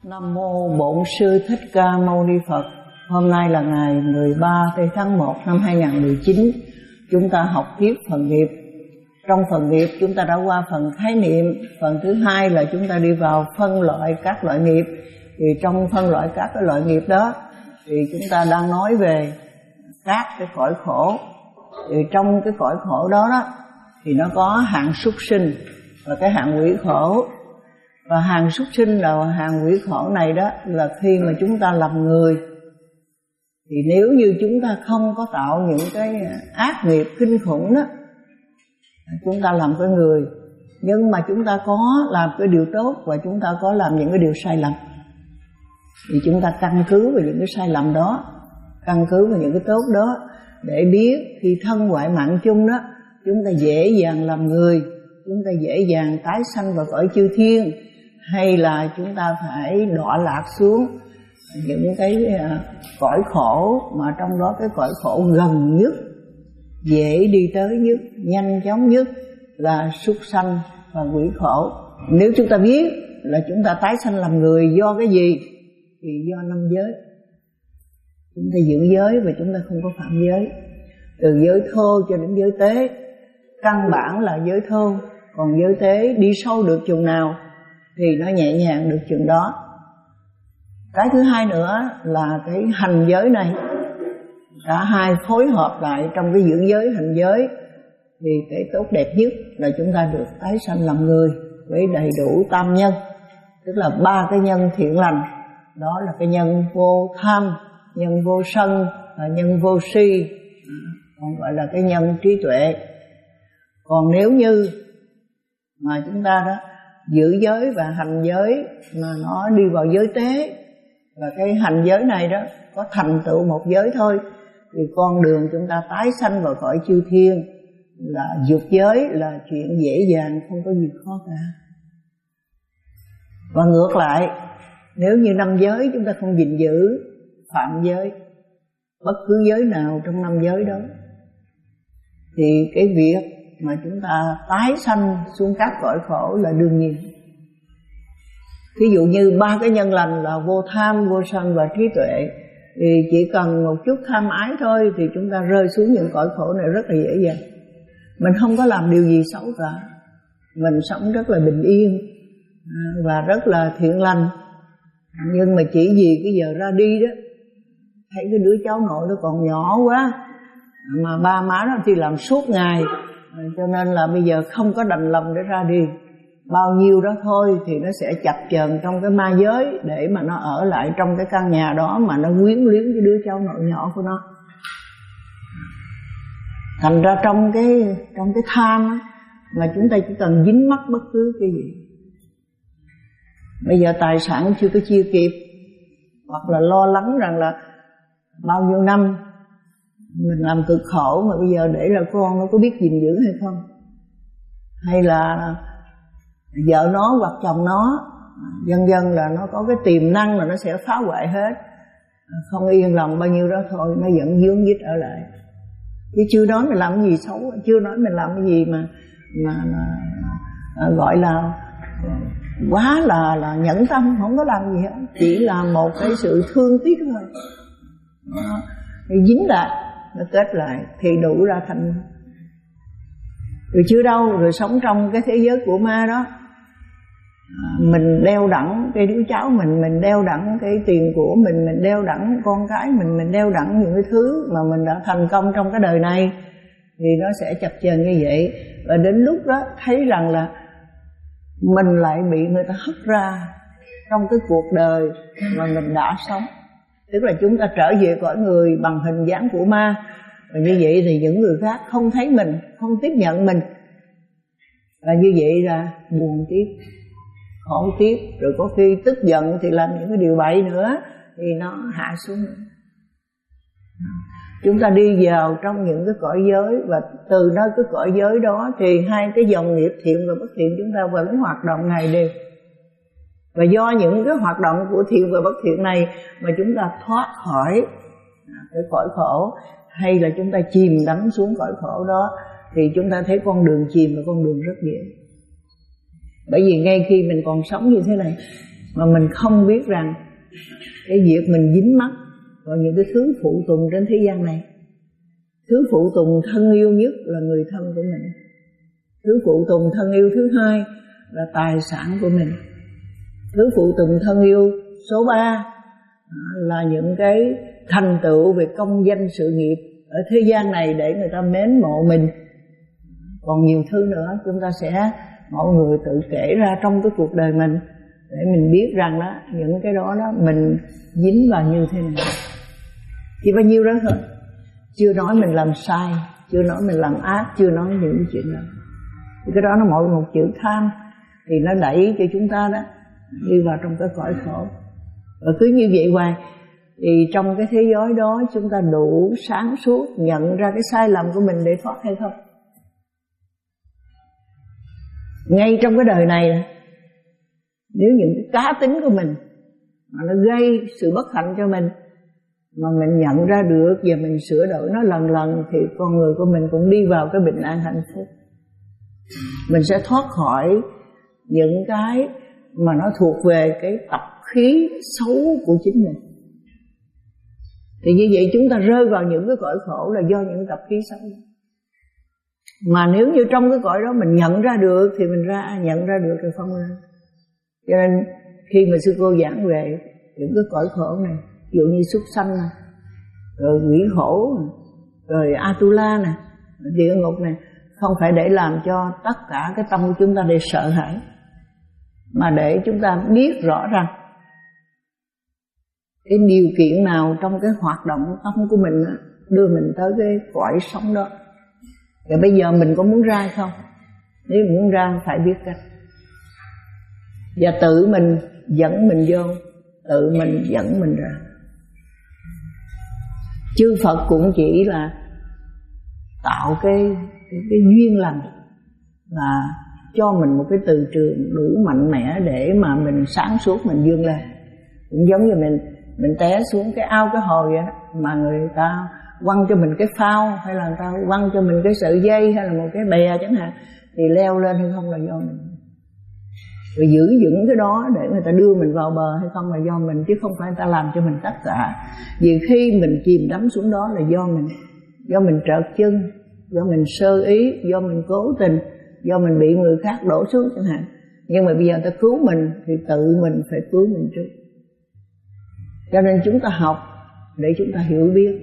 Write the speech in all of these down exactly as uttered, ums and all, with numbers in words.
Nam mô Bổn Sư Thích Ca Mâu Ni Phật. Hôm nay là ngày mười ba tháng một năm hai nghìn không trăm mười chín. Chúng ta học tiếp phần nghiệp. Trong phần nghiệp chúng ta đã qua phần khái niệm. Phần thứ hai là chúng ta đi vào phân loại các loại nghiệp. Thì trong phân loại các cái loại nghiệp đó thì chúng ta đang nói về các cái cõi khổ. Thì trong cái cõi khổ đó, đó thì nó có hạng súc sinh và cái hạng quỷ khổ. Và hạng súc sinh là hạng quỷ khổ này đó là khi mà chúng ta làm người. Thì nếu như chúng ta không có tạo những cái ác nghiệp kinh khủng đó, chúng ta làm cái người, nhưng mà chúng ta có làm cái điều tốt và chúng ta có làm những cái điều sai lầm, thì chúng ta căn cứ vào những cái sai lầm đó, căn cứ vào những cái tốt đó để biết khi thân hoại mạng chung đó, chúng ta dễ dàng làm người, chúng ta dễ dàng tái sanh vào cõi chư thiên, hay là chúng ta phải đọa lạc xuống những cái cõi khổ mà trong đó cái cõi khổ gần nhất, dễ đi tới nhất, nhanh chóng nhất là súc sanh và quỷ khổ. Nếu chúng ta biết là chúng ta tái sanh làm người do cái gì thì do năm giới. Chúng ta giữ giới và chúng ta không có phạm giới. Từ giới thô cho đến giới tế, căn bản là giới thô, còn giới tế đi sâu được chừng nào thì nó nhẹ nhàng được chừng đó. Cái thứ hai nữa là cái hành giới này, cả hai phối hợp lại trong cái giữ giới hành giới, thì cái tốt đẹp nhất là chúng ta được tái sanh làm người với đầy đủ tam nhân, tức là ba cái nhân thiện lành. Đó là cái nhân vô tham, nhân vô sân và nhân vô si, còn gọi là cái nhân trí tuệ. Còn nếu như mà chúng ta đó giữ giới và hành giới mà nó đi vào giới tế, và cái hành giới này đó có thành tựu một giới thôi, thì con đường chúng ta tái sanh vào cõi chư thiên là dục giới là chuyện dễ dàng, không có gì khó cả. Và ngược lại, nếu như năm giới chúng ta không gìn giữ, phạm giới bất cứ giới nào trong năm giới đó, thì cái việc mà chúng ta tái sanh xuống các cõi khổ là đương nhiên. Ví dụ như ba cái nhân lành là vô tham, vô sân và trí tuệ, thì chỉ cần một chút tham ái thôi thì chúng ta rơi xuống những cõi khổ này rất là dễ dàng. Mình không có làm điều gì xấu cả, mình sống rất là bình yên và rất là thiện lành. Nhưng mà chỉ vì cái giờ ra đi đó, thấy cái đứa cháu nội nó còn nhỏ quá, mà ba má nó thì làm suốt ngày, cho nên là bây giờ không có đành lòng để ra đi. Bao nhiêu đó thôi thì nó sẽ chập chờn trong cái ma giới để mà nó ở lại trong cái căn nhà đó mà nó quyến luyến cái đứa cháu nội nhỏ của nó. Thành ra trong cái trong cái tham á, là chúng ta chỉ cần dính mắc bất cứ cái gì. Bây giờ tài sản chưa có chia kịp, hoặc là lo lắng rằng là bao nhiêu năm mình làm cực khổ mà bây giờ để là con nó có biết gìn giữ hay không, hay là vợ nó hoặc chồng nó dần dần là nó có cái tiềm năng là nó sẽ phá hoại hết, không yên lòng bao nhiêu đó thôi, nó vẫn dướng dít ở lại. Chứ chưa nói mình làm cái gì xấu, chưa nói mình làm cái gì mà mà, mà à, gọi là quá là là nhẫn tâm, không có làm gì hết, chỉ là một cái sự thương tiếc thôi. Đó, thì dính lại, nó kết lại thì đủ ra thành. Rồi chưa đâu, rồi sống trong cái thế giới của ma đó, à, mình đeo đẳng cái đứa cháu mình, mình đeo đẳng cái tiền của mình, mình đeo đẳng con cái mình, mình đeo đẳng những cái thứ mà mình đã thành công trong cái đời này, thì nó sẽ chập chờn như vậy. Và đến lúc đó thấy rằng là mình lại bị người ta hất ra trong cái cuộc đời mà mình đã sống. Tức là chúng ta trở về cõi người bằng hình dáng của ma. Và như vậy thì những người khác không thấy mình, không tiếp nhận mình, và như vậy là buồn tiếc, khổ tiếc. Rồi có khi tức giận thì làm những cái điều bậy nữa, thì nó hạ xuống. Chúng ta đi vào trong những cái cõi giới, và từ nơi cái cõi giới đó thì hai cái dòng nghiệp thiện và bất thiện chúng ta vẫn hoạt động ngày đêm. Và do những cái hoạt động của thiện và bất thiện này mà chúng ta thoát khỏi cái cõi khổ, hay là chúng ta chìm đắm xuống cõi khổ đó, thì chúng ta thấy con đường chìm là con đường rất dễ. Bởi vì ngay khi mình còn sống như thế này, mà mình không biết rằng cái việc mình dính mắc vào những cái thứ phụ tùng trên thế gian này. Thứ phụ tùng thân yêu nhất là người thân của mình. Thứ phụ tùng thân yêu thứ hai là tài sản của mình. Thứ phụ tùng thân yêu số ba là những cái thành tựu về công danh sự nghiệp ở thế gian này để người ta mến mộ mình. Còn nhiều thứ nữa chúng ta sẽ mọi người tự kể ra trong cái cuộc đời mình để mình biết rằng đó, những cái đó đó mình dính vào như thế nào. Chỉ bao nhiêu đó thôi. Chưa nói mình làm sai, chưa nói mình làm ác, chưa nói những cái chuyện đó. Thì cái đó nó mỗi một chữ tham thì nó đẩy cho chúng ta đó đi vào trong cái cõi khổ. Và cứ như vậy hoài thì trong cái thế giới đó chúng ta đủ sáng suốt nhận ra cái sai lầm của mình để thoát hay không? Ngay trong cái đời này, nếu những cái cá tính của mình mà nó gây sự bất hạnh cho mình mà mình nhận ra được và mình sửa đổi nó lần lần thì con người của mình cũng đi vào cái bình an hạnh phúc. Mình sẽ thoát khỏi những cái mà nó thuộc về cái tập khí xấu của chính mình. Thì như vậy chúng ta rơi vào những cái cõi khổ là do những tập khí xấu. Mà nếu như trong cái cõi đó mình nhận ra được thì mình ra, nhận ra được rồi không ra. Cho nên khi mà sư cô giảng về những cái cõi khổ này, ví dụ như súc sanh này, rồi quỷ khổ này, rồi Atula này, địa ngục này, không phải để làm cho tất cả cái tâm của chúng ta để sợ hãi, mà để chúng ta biết rõ rằng cái điều kiện nào trong cái hoạt động tâm của mình đưa mình tới cái cõi sống đó. Và bây giờ mình có muốn ra không? Nếu muốn ra phải biết cách. Và tự mình dẫn mình vô, tự mình dẫn mình ra. Chư Phật cũng chỉ là tạo cái, cái, cái duyên lành và cho mình một cái từ trường đủ mạnh mẽ để mà mình sáng suốt mình vươn lên. Cũng giống như mình mình té xuống cái ao cái hồ vậy đó, mà người ta quăng cho mình cái phao hay là người ta quăng cho mình cái sợi dây hay là một cái bè chẳng hạn, thì leo lên hay không là do mình. Rồi giữ vững cái đó để người ta đưa mình vào bờ hay không là do mình, chứ không phải người ta làm cho mình tất cả. Vì khi mình chìm đắm xuống đó là do mình, do mình trợt chân, do mình sơ ý, do mình cố tình, do mình bị người khác đổ xuống chẳng hạn. Nhưng mà bây giờ người ta cứu mình thì tự mình phải cứu mình trước. Cho nên chúng ta học để chúng ta hiểu biết.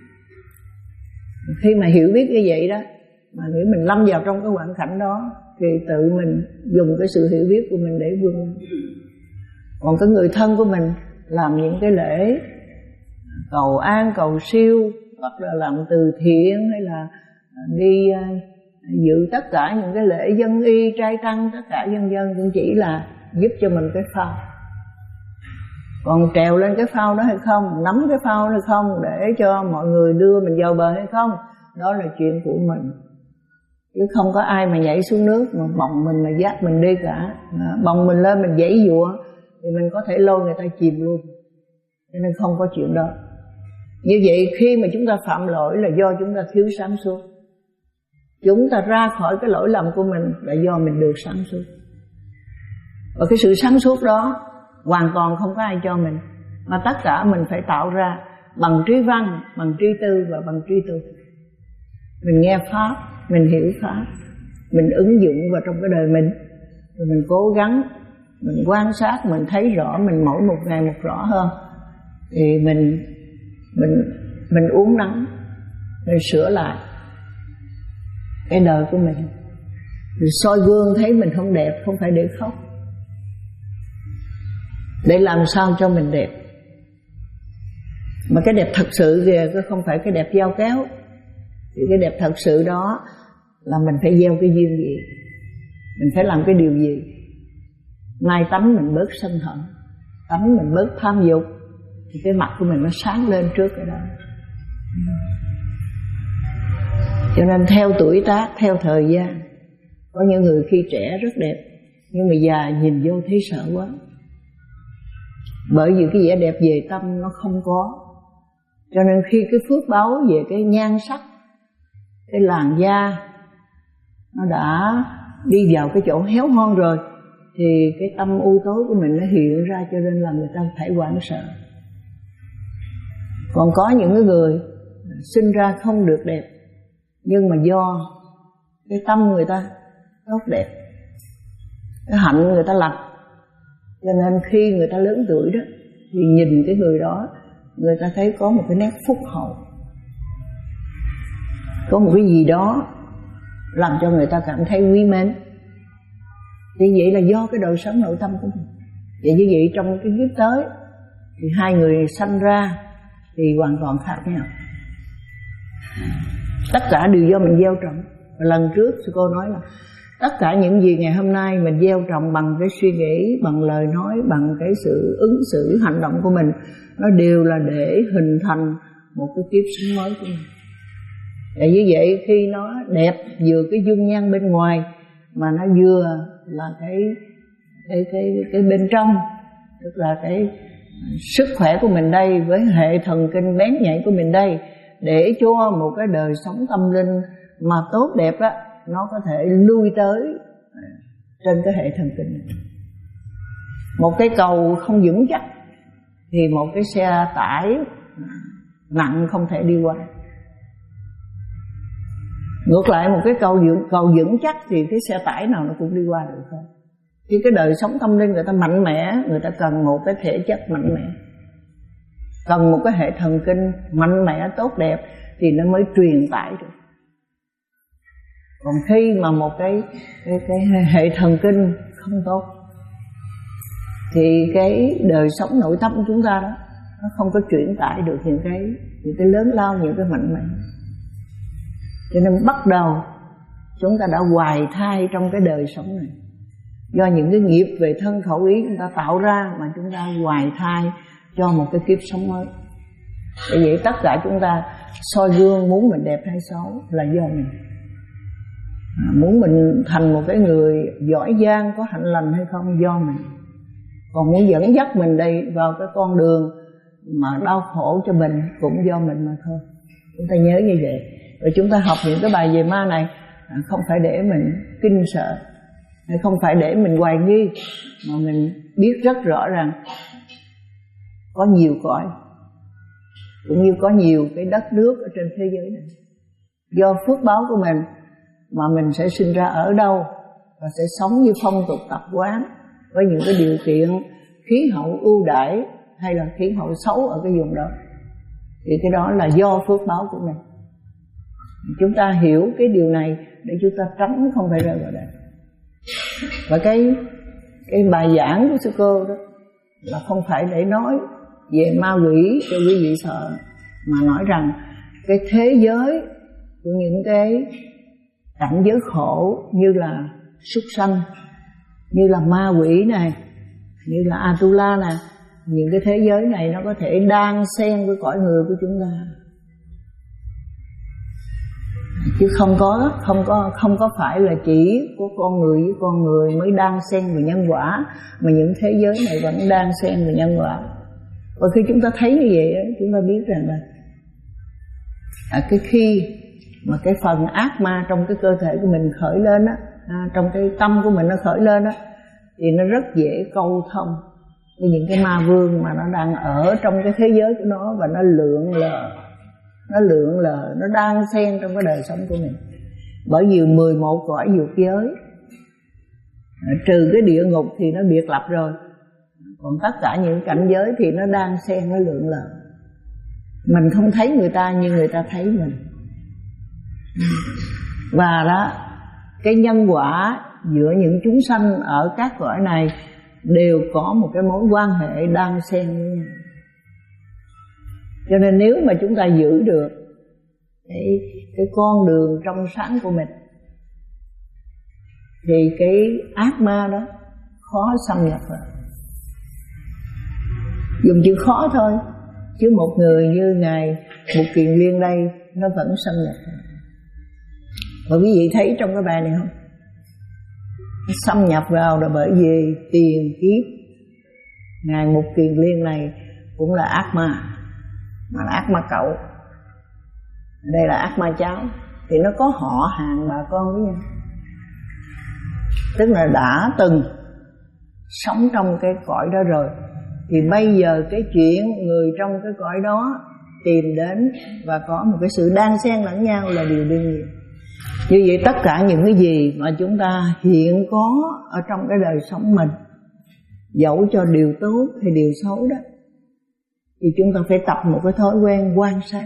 Khi mà hiểu biết như vậy đó, mà nếu mình lâm vào trong cái hoàn cảnh đó thì tự mình dùng cái sự hiểu biết của mình để vươn lên. Còn cái người thân của mình làm những cái lễ cầu an, cầu siêu, hoặc là làm từ thiện, hay là đi dự tất cả những cái lễ dân y, trai tăng, tất cả dân dân cũng chỉ là giúp cho mình cái phao. Còn trèo lên cái phao đó hay không, nắm cái phao hay không, để cho mọi người đưa mình vào bờ hay không, đó là chuyện của mình. Chứ không có ai mà nhảy xuống nước mà bồng mình mà dắt mình đi cả. Bồng mình lên mình giãy giụa thì mình có thể lôi người ta chìm luôn. Cho nên không có chuyện đó. Như vậy khi mà chúng ta phạm lỗi là do chúng ta thiếu sáng suốt. Chúng ta ra khỏi cái lỗi lầm của mình là do mình được sáng suốt. Và cái sự sáng suốt đó hoàn toàn không có ai cho mình, mà tất cả mình phải tạo ra bằng trí văn, bằng trí tư và bằng trí tu. Mình nghe Pháp, mình hiểu Pháp, mình ứng dụng vào trong cái đời mình, rồi mình cố gắng, mình quan sát, mình thấy rõ, mình mỗi một ngày một rõ hơn, thì mình mình mình uống nắng, mình sửa lại cái đời của mình. Mình soi gương thấy mình không đẹp, không phải để khóc, để làm sao cho mình đẹp. Mà cái đẹp thật sự kìa, chứ không phải cái đẹp giao kéo. Thì cái đẹp thật sự đó là mình phải gieo cái duyên gì, mình phải làm cái điều gì. Nay tánh mình bớt sân hận, tánh mình bớt tham dục, thì cái mặt của mình nó sáng lên trước cái đó. Cho nên theo tuổi tác, theo thời gian, có những người khi trẻ rất đẹp, nhưng mà già nhìn vô thấy sợ quá. Bởi vì cái vẻ đẹp về tâm nó không có. Cho nên khi cái phước báo về cái nhan sắc, cái làn da nó đã đi vào cái chỗ héo hon rồi, thì cái tâm u tối của mình nó hiện ra, cho nên là người ta phải hoảng sợ. Còn có những cái người sinh ra không được đẹp, nhưng mà do cái tâm người ta tốt đẹp, cái hạnh người ta lành, cho nên khi người ta lớn tuổi đó thì nhìn cái người đó, người ta thấy có một cái nét phúc hậu, có một cái gì đó làm cho người ta cảm thấy quý mến. Thì vậy là do cái đời sống nội tâm của mình. Vậy như vậy trong cái kiếp tới thì hai người sanh ra thì hoàn toàn khác nhau. Tất cả đều do mình gieo trồng. Và lần trước sư cô nói là tất cả những gì ngày hôm nay mình gieo trồng bằng cái suy nghĩ, bằng lời nói, bằng cái sự ứng xử, hành động của mình, nó đều là để hình thành một cái kiếp sống mới của mình. Để như vậy khi nó đẹp, vừa cái dung nhan bên ngoài mà nó vừa là cái cái cái cái bên trong, tức là cái sức khỏe của mình đây với hệ thần kinh bén nhạy của mình đây, để cho một cái đời sống tâm linh mà tốt đẹp á, nó có thể lui tới trên cái hệ thần kinh này. Một cái cầu không vững chắc thì một cái xe tải nặng không thể đi qua. Ngược lại một cái cầu vững, cầu vững chắc thì cái xe tải nào nó cũng đi qua được thôi. Khi cái đời sống tâm linh người ta mạnh mẽ, người ta cần một cái thể chất mạnh mẽ, cần một cái hệ thần kinh mạnh mẽ tốt đẹp thì nó mới truyền tải được. Còn khi mà một cái, cái, cái hệ thần kinh không tốt thì cái đời sống nội tâm của chúng ta đó, nó không có truyền tải được những cái, những cái lớn lao, những cái mạnh mẽ. Cho nên bắt đầu chúng ta đã hoài thai trong cái đời sống này, do những cái nghiệp về thân khẩu ý chúng ta tạo ra mà chúng ta hoài thai cho một cái kiếp sống mới. Bởi vậy tất cả chúng ta soi gương muốn mình đẹp hay xấu là do mình. À, muốn mình thành một cái người giỏi giang, có hạnh lành hay không do mình. Còn muốn dẫn dắt mình đây vào cái con đường mà đau khổ cho mình cũng do mình mà thôi. Chúng ta nhớ như vậy. Rồi chúng ta học những cái bài về ma này không phải để mình kinh sợ, không phải để mình hoài nghi, mà mình biết rất rõ ràng có nhiều cõi, cũng như có nhiều cái đất nước ở trên thế giới này. Do phước báo của mình mà mình sẽ sinh ra ở đâu và sẽ sống như phong tục tập quán với những cái điều kiện khí hậu ưu đãi hay là khí hậu xấu ở cái vùng đó, thì cái đó là do phước báo của mình. Chúng ta hiểu cái điều này để chúng ta tránh không phải rơi vào đây. Và cái cái bài giảng của sư cô đó là không phải để nói về ma quỷ cho quý vị sợ, mà nói rằng cái thế giới của những cái cảnh giới khổ như là súc sanh, như là ma quỷ này, như là Atula này, những cái thế giới này nó có thể đan xen với cõi người của chúng ta, chứ không có không có không có phải là chỉ của con người với con người mới đan xen về nhân quả, mà những thế giới này vẫn đan xen về nhân quả. Và khi chúng ta thấy như vậy chúng ta biết rằng là à, cái khi mà cái phần ác ma trong cái cơ thể của mình khởi lên á, à, trong cái tâm của mình nó khởi lên á, thì nó rất dễ câu thông với những cái ma vương mà nó đang ở trong cái thế giới của nó, và nó lượn lờ, nó lượn lờ, nó đang xen trong cái đời sống của mình. Bởi vì mười một cõi dục giới, trừ cái địa ngục thì nó biệt lập rồi, còn tất cả những cảnh giới thì nó đang xen, nó lượn lờ. Mình không thấy người ta nhưng người ta thấy mình. Và đó, cái nhân quả giữa những chúng sanh ở các cõi này đều có một cái mối quan hệ đang xen với nhau. Cho nên nếu mà chúng ta giữ được cái, cái con đường trong sáng của mình thì cái ác ma đó khó xâm nhập vào. Dùng chữ khó thôi, chứ một người như Ngài Mục Kiền Liên đây nó vẫn xâm nhập vào. Và quý vị thấy trong cái bài này không? Nó xâm nhập vào là bởi vì tiền kiếp Ngài Mục Kiền Liên này cũng là ác ma, mà là ác ma cậu, đây là ác ma cháu, thì nó có họ hàng bà con với nhau. Tức là đã từng sống trong cái cõi đó rồi, thì bây giờ cái chuyện người trong cái cõi đó tìm đến và có một cái sự đan xen lẫn nhau là điều đương nhiên. Như vậy tất cả những cái gì mà chúng ta hiện có ở trong cái đời sống mình, dẫu cho điều tốt hay điều xấu đó, thì chúng ta phải tập một cái thói quen quan sát.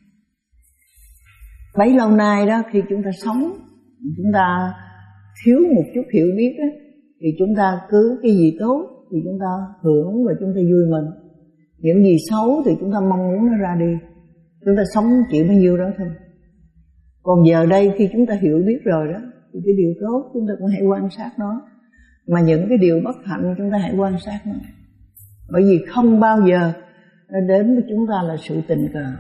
Bấy lâu nay đó, khi chúng ta sống, chúng ta thiếu một chút hiểu biết đó, thì chúng ta cứ cái gì tốt thì chúng ta hưởng và chúng ta vui mừng. Những gì xấu thì chúng ta mong muốn nó ra đi. Chúng ta sống chỉ bao nhiêu đó thôi. Còn giờ đây khi chúng ta hiểu biết rồi đó, thì cái điều tốt chúng ta cũng hãy quan sát nó, mà những cái điều bất hạnh chúng ta hãy quan sát nó. Bởi vì không bao giờ nó đến với chúng ta là sự tình cờ,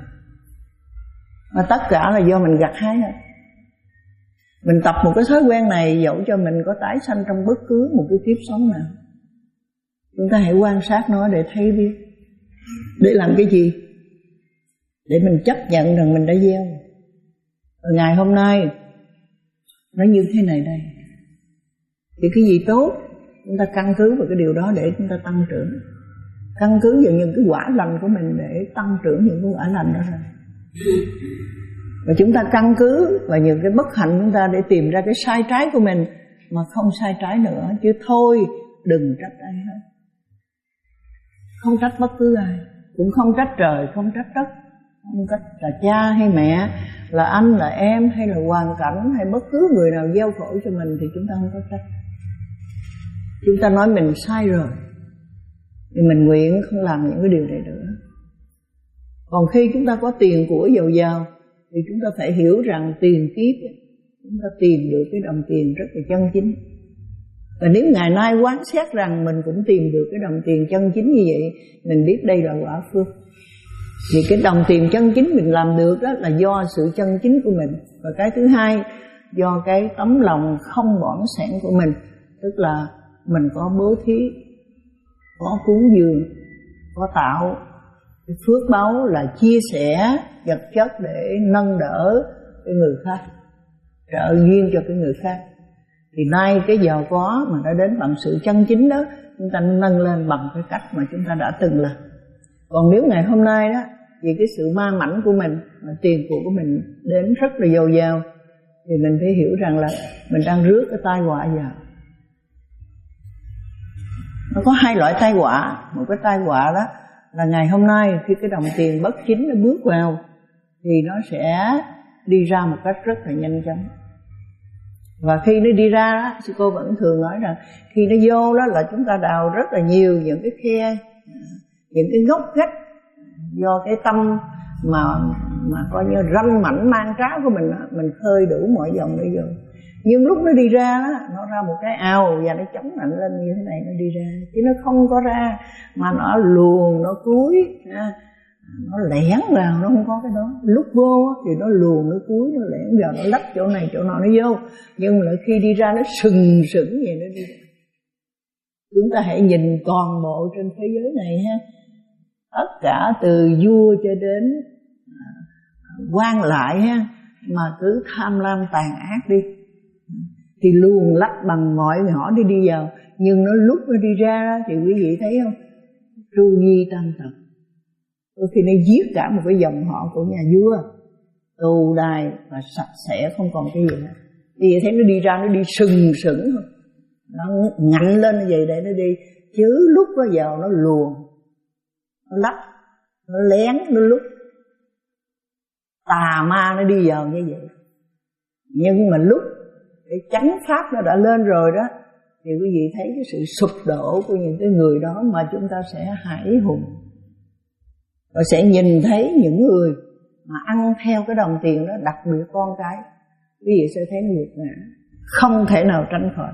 mà tất cả là do mình gặt hái hết. Mình tập một cái thói quen này, dẫu cho mình có tái sanh trong bất cứ một cái kiếp sống nào, chúng ta hãy quan sát nó để thấy biết. Để làm cái gì? Để mình chấp nhận rằng mình đã gieo. Và ngày hôm nay nó như thế này đây, thì cái gì tốt chúng ta căn cứ vào cái điều đó để chúng ta tăng trưởng, căn cứ vào những cái quả lành của mình để tăng trưởng những cái quả lành đó ra. Và chúng ta căn cứ vào những cái bất hạnh chúng ta để tìm ra cái sai trái của mình, mà không sai trái nữa. Chứ thôi đừng trách ai hết, không trách bất cứ ai, cũng không trách trời, không trách đất, không trách là cha hay mẹ, là anh, là em, hay là hoàn cảnh, hay bất cứ người nào gieo khổ cho mình, thì chúng ta không có trách. Chúng ta nói mình sai rồi thì mình nguyện không làm những cái điều này nữa. Còn khi chúng ta có tiền của giàu giàu thì chúng ta phải hiểu rằng tiền kiếp chúng ta tìm được cái đồng tiền rất là chân chính. Và nếu ngày nay quán xét rằng mình cũng tìm được cái đồng tiền chân chính như vậy, mình biết đây là quả phước. Vì cái đồng tiền chân chính mình làm được đó là do sự chân chính của mình. Và cái thứ hai, do cái tấm lòng không bỏng sẻn của mình. Tức là mình có bố thí, có cúng dường, có tạo cái phước báu là chia sẻ vật chất để nâng đỡ cái người khác, trợ duyên cho cái người khác. Thì nay cái giàu có mà đã đến bằng sự chân chính đó, chúng ta nâng lên bằng cái cách mà chúng ta đã từng làm. Còn nếu ngày hôm nay đó, vì cái sự ma mảnh của mình, mà tiền của của mình đến rất là dồi dào, thì mình phải hiểu rằng là mình đang rước cái tai họa vào. Nó có hai loại tai họa. Một cái tai họa đó là ngày hôm nay khi cái đồng tiền bất chính nó bước vào, thì nó sẽ đi ra một cách rất là nhanh chóng. Và khi nó đi ra đó, sư cô vẫn thường nói rằng khi nó vô đó là chúng ta đào rất là nhiều những cái khe, những cái ngóc ngách, do cái tâm mà mà coi như ranh mảnh mang tráo của mình đó, mình khơi đủ mọi dòng để vô. Nhưng lúc nó đi ra đó, nó ra một cái ao và nó chống mạnh lên như thế này, nó đi ra. Chứ nó không có ra, mà nó luồn, nó cúi, nó lẻn vào, nó không có cái đó. Lúc vô thì nó luồn, nó cúi, nó lẻn vào, nó lách chỗ này, chỗ nọ nó vô. Nhưng mà khi đi ra nó sừng sững vậy nó đi ra. Chúng ta hãy nhìn toàn bộ trên thế giới này ha. Tất cả từ vua cho đến quan lại ha, mà cứ tham lam tàn ác đi, thì luồn lách bằng mọi ngõ đi đi vào. Nhưng nó lúc nó đi ra thì quý vị thấy không, tru di tam tật. Đôi khi nó giết cả một cái dòng họ của nhà vua, tù đài và sạch sẽ, không còn cái gì hết. Vì vậy thấy nó đi ra nó đi sừng sững thôi, nó ngạnh lên như vậy để nó đi. Chứ lúc nó vào nó luồn, nó lách, nó lén, nó lúc tà ma nó đi vào như vậy. Nhưng mà lúc cái chánh pháp nó đã lên rồi đó, thì quý vị thấy cái sự sụp đổ của những cái người đó mà chúng ta sẽ hãi hùng. Và sẽ nhìn thấy những người mà ăn theo cái đồng tiền đó, đặc biệt con cái, quý vị sẽ thấy nghiệt ngã, không thể nào tránh khỏi.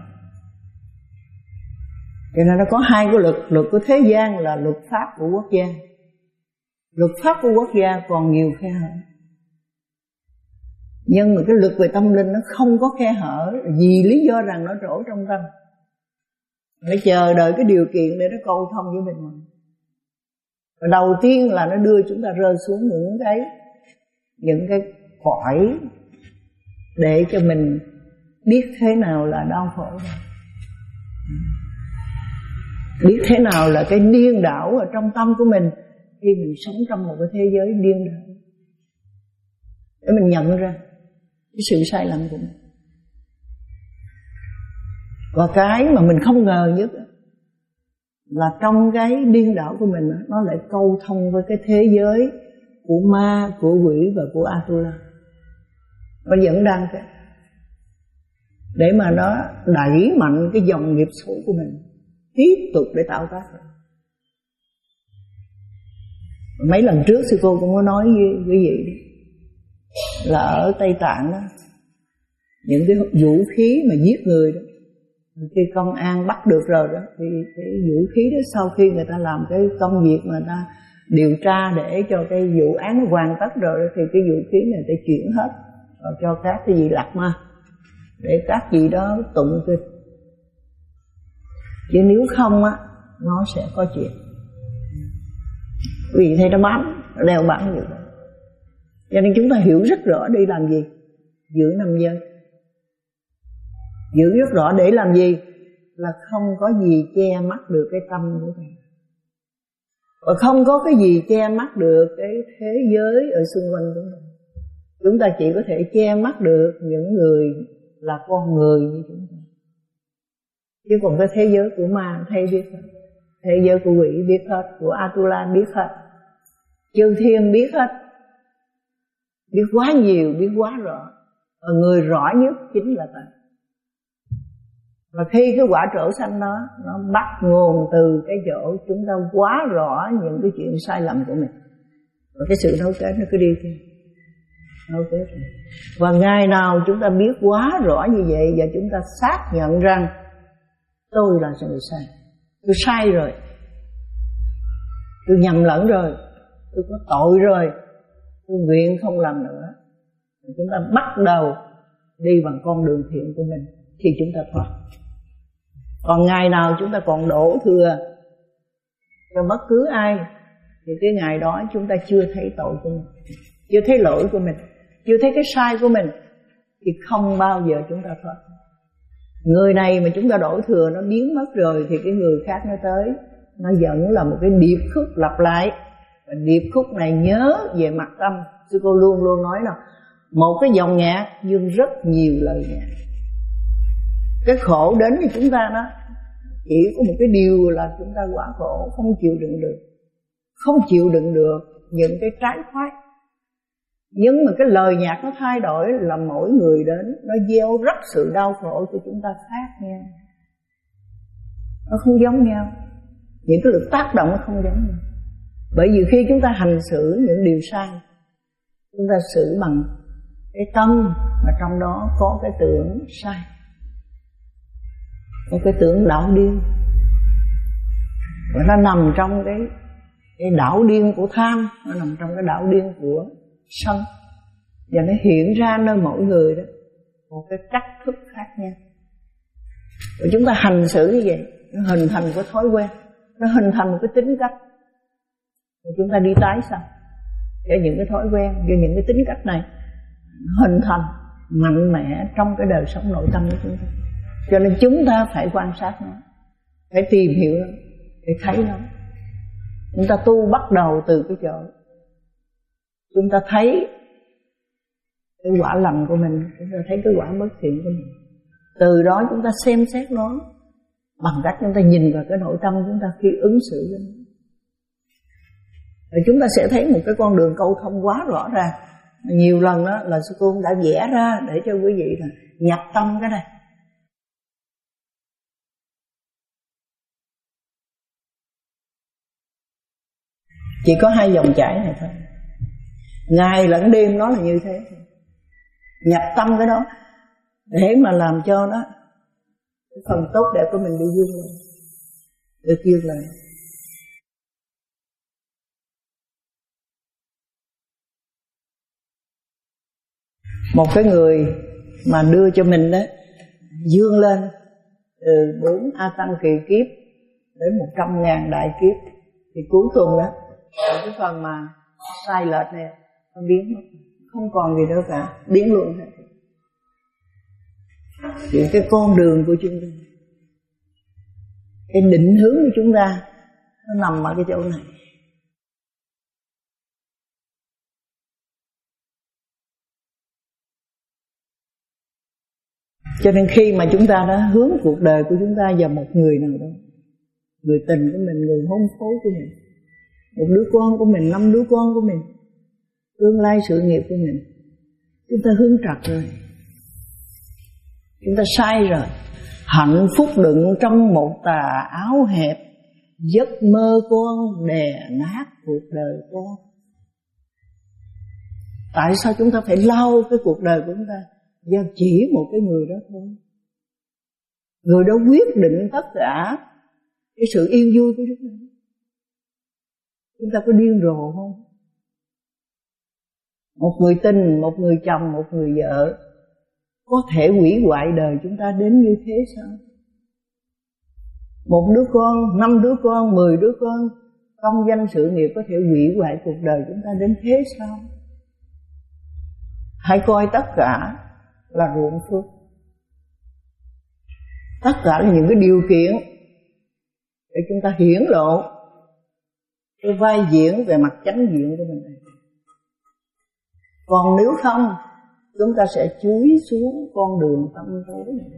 Cho nên nó có hai cái luật. Luật của thế gian là luật pháp của quốc gia. Luật pháp của quốc gia còn nhiều khe hở, nhưng mà cái luật về tâm linh nó không có khe hở, vì lý do rằng nó trổ trong tâm. Nó chờ đợi cái điều kiện để nó câu thông với mình. Và đầu tiên là nó đưa chúng ta rơi xuống những cái những cái cõi để cho mình biết thế nào là đau khổ. biết thế nào là cái điên đảo ở trong tâm của mình khi mình sống trong một cái thế giới điên đảo, để mình nhận ra cái sự sai lầm của mình. Và cái mà mình không ngờ nhất là trong cái điên đảo của mình, nó lại câu thông với cái thế giới của ma, của quỷ và của Atula. Nó vẫn đang cái để mà nó đẩy mạnh cái dòng nghiệp xấu của mình tiếp tục để tạo tác. Mấy lần trước sư cô cũng có nói với quý vị là ở Tây Tạng đó, những cái vũ khí mà giết người đó, khi công an bắt được rồi đó, thì cái vũ khí đó sau khi người ta làm cái công việc mà người ta điều tra để cho cái vụ án nó hoàn tất rồi đó, thì cái vũ khí này ta chuyển hết rồi cho các cái vị lạc ma để các vị đó tụng kinh. Chứ nếu không á, nó sẽ có chuyện. Quý vị thấy nó bám, nó đeo bám vậy đó. Cho nên chúng ta hiểu rất rõ đi làm gì, giữ năm giới. Giữ rất rõ để làm gì, là không có gì che mắt được cái tâm của ta, và không có cái gì che mắt được cái thế giới ở xung quanh chúng ta. Chúng ta chỉ có thể che mắt được những người là con người như chúng ta, chứ còn cái thế giới của ma thấy biết hết, thế giới của quỷ biết hết, của Atula biết hết, chư thiên biết hết, biết quá nhiều, biết quá rõ. Và người rõ nhất chính là ta. Và khi cái quả trổ sanh đó, nó bắt nguồn từ cái chỗ chúng ta quá rõ những cái chuyện sai lầm của mình, và cái sự nối kết nó cứ đi theo nối kết. Và ngày nào chúng ta biết quá rõ như vậy, và chúng ta xác nhận rằng tôi là người sai, tôi sai rồi, tôi nhầm lẫn rồi, tôi có tội rồi, tôi nguyện không làm nữa, chúng ta bắt đầu đi bằng con đường thiện của mình thì chúng ta thoát. Còn ngày nào chúng ta còn đổ thừa cho bất cứ ai thì cái ngày đó chúng ta chưa thấy tội của mình, chưa thấy lỗi của mình, chưa thấy cái sai của mình, thì không bao giờ chúng ta thoát. Người này mà chúng ta đổ thừa nó biến mất rồi, thì cái người khác nó tới, nó vẫn là một cái điệp khúc lặp lại. Và điệp khúc này nhớ về mặt tâm. Sư cô luôn luôn nói là một cái dòng nhạc dương rất nhiều lời nhạc. Cái khổ đến với chúng ta đó chỉ có một cái điều là chúng ta quá khổ, không chịu đựng được, không chịu đựng được những cái trái khoái. Nhưng mà cái lời nhạc nó thay đổi, là mỗi người đến nó gieo rất sự đau khổ cho chúng ta khác nhau, nó không giống nhau, những cái lực tác động nó không giống nhau. Bởi vì khi chúng ta hành xử những điều sai, chúng ta xử bằng cái tâm mà trong đó có cái tưởng sai, có cái tưởng đảo điên, và nó nằm trong cái, cái đảo điên của tham, nó nằm trong cái đảo điên của sân, và nó hiện ra nơi mỗi người đó một cái cách thức khác nhau. Và chúng ta hành xử như vậy, nó hình thành một cái thói quen, nó hình thành một cái tính cách. Và chúng ta đi tái sanh cho những cái thói quen, cho những cái tính cách này hình thành mạnh mẽ trong cái đời sống nội tâm của chúng ta. Cho nên chúng ta phải quan sát nó, phải tìm hiểu nó, phải thấy nó. Chúng ta tu bắt đầu từ cái chỗ chúng ta thấy cái quả lầm của mình, chúng ta thấy cái quả bất thiện của mình. Từ đó chúng ta xem xét nó bằng cách chúng ta nhìn vào cái nội tâm chúng ta khi ứng xử với nó. Rồi chúng ta sẽ thấy một cái con đường câu thông quá rõ ràng. Nhiều lần đó là sư cô đã vẽ ra để cho quý vị là nhập tâm cái này. Chỉ có hai dòng chảy này thôi, ngày lẫn đêm nó là như thế thôi. Nhập tâm cái đó để mà làm cho nó cái phần tốt đẹp của mình được dương lên, được dương lên. Một cái người mà đưa cho mình đó dương lên từ bốn a tăng kỳ kiếp đến một trăm ngàn đại kiếp, thì cuối cùng đó cái phần mà sai lệch này nó biến mất, không còn gì đâu cả, biến luôn hết. Thì cái con đường của chúng ta, Cái định hướng của chúng ta nó nằm ở cái chỗ này. Cho nên khi mà chúng ta đã hướng cuộc đời của chúng ta vào một người nào đó, người tình của mình, người hôn phối của mình, một đứa con của mình, năm đứa con của mình, tương lai sự nghiệp của mình, chúng ta hướng trật rồi, chúng ta sai rồi. Hạnh phúc đựng trong một tà áo hẹp, giấc mơ con đè nát cuộc đời con. Tại sao chúng ta phải lau cái cuộc đời của chúng ta giao chỉ một cái người đó thôi? Người đó quyết định tất cả cái sự yên vui của chúng ta. Chúng ta có điên rồ không? Một người tình, một người chồng, một người vợ có thể hủy hoại đời chúng ta đến như thế sao? Một đứa con, năm đứa con, mười đứa con, công danh sự nghiệp có thể hủy hoại cuộc đời chúng ta đến thế sao? Hãy coi tất cả là ruộng phước. Tất cả là những cái điều kiện để chúng ta hiển lộ cái vai diễn về mặt chánh diện của mình. Còn nếu không, chúng ta sẽ chúi xuống con đường tâm tối này.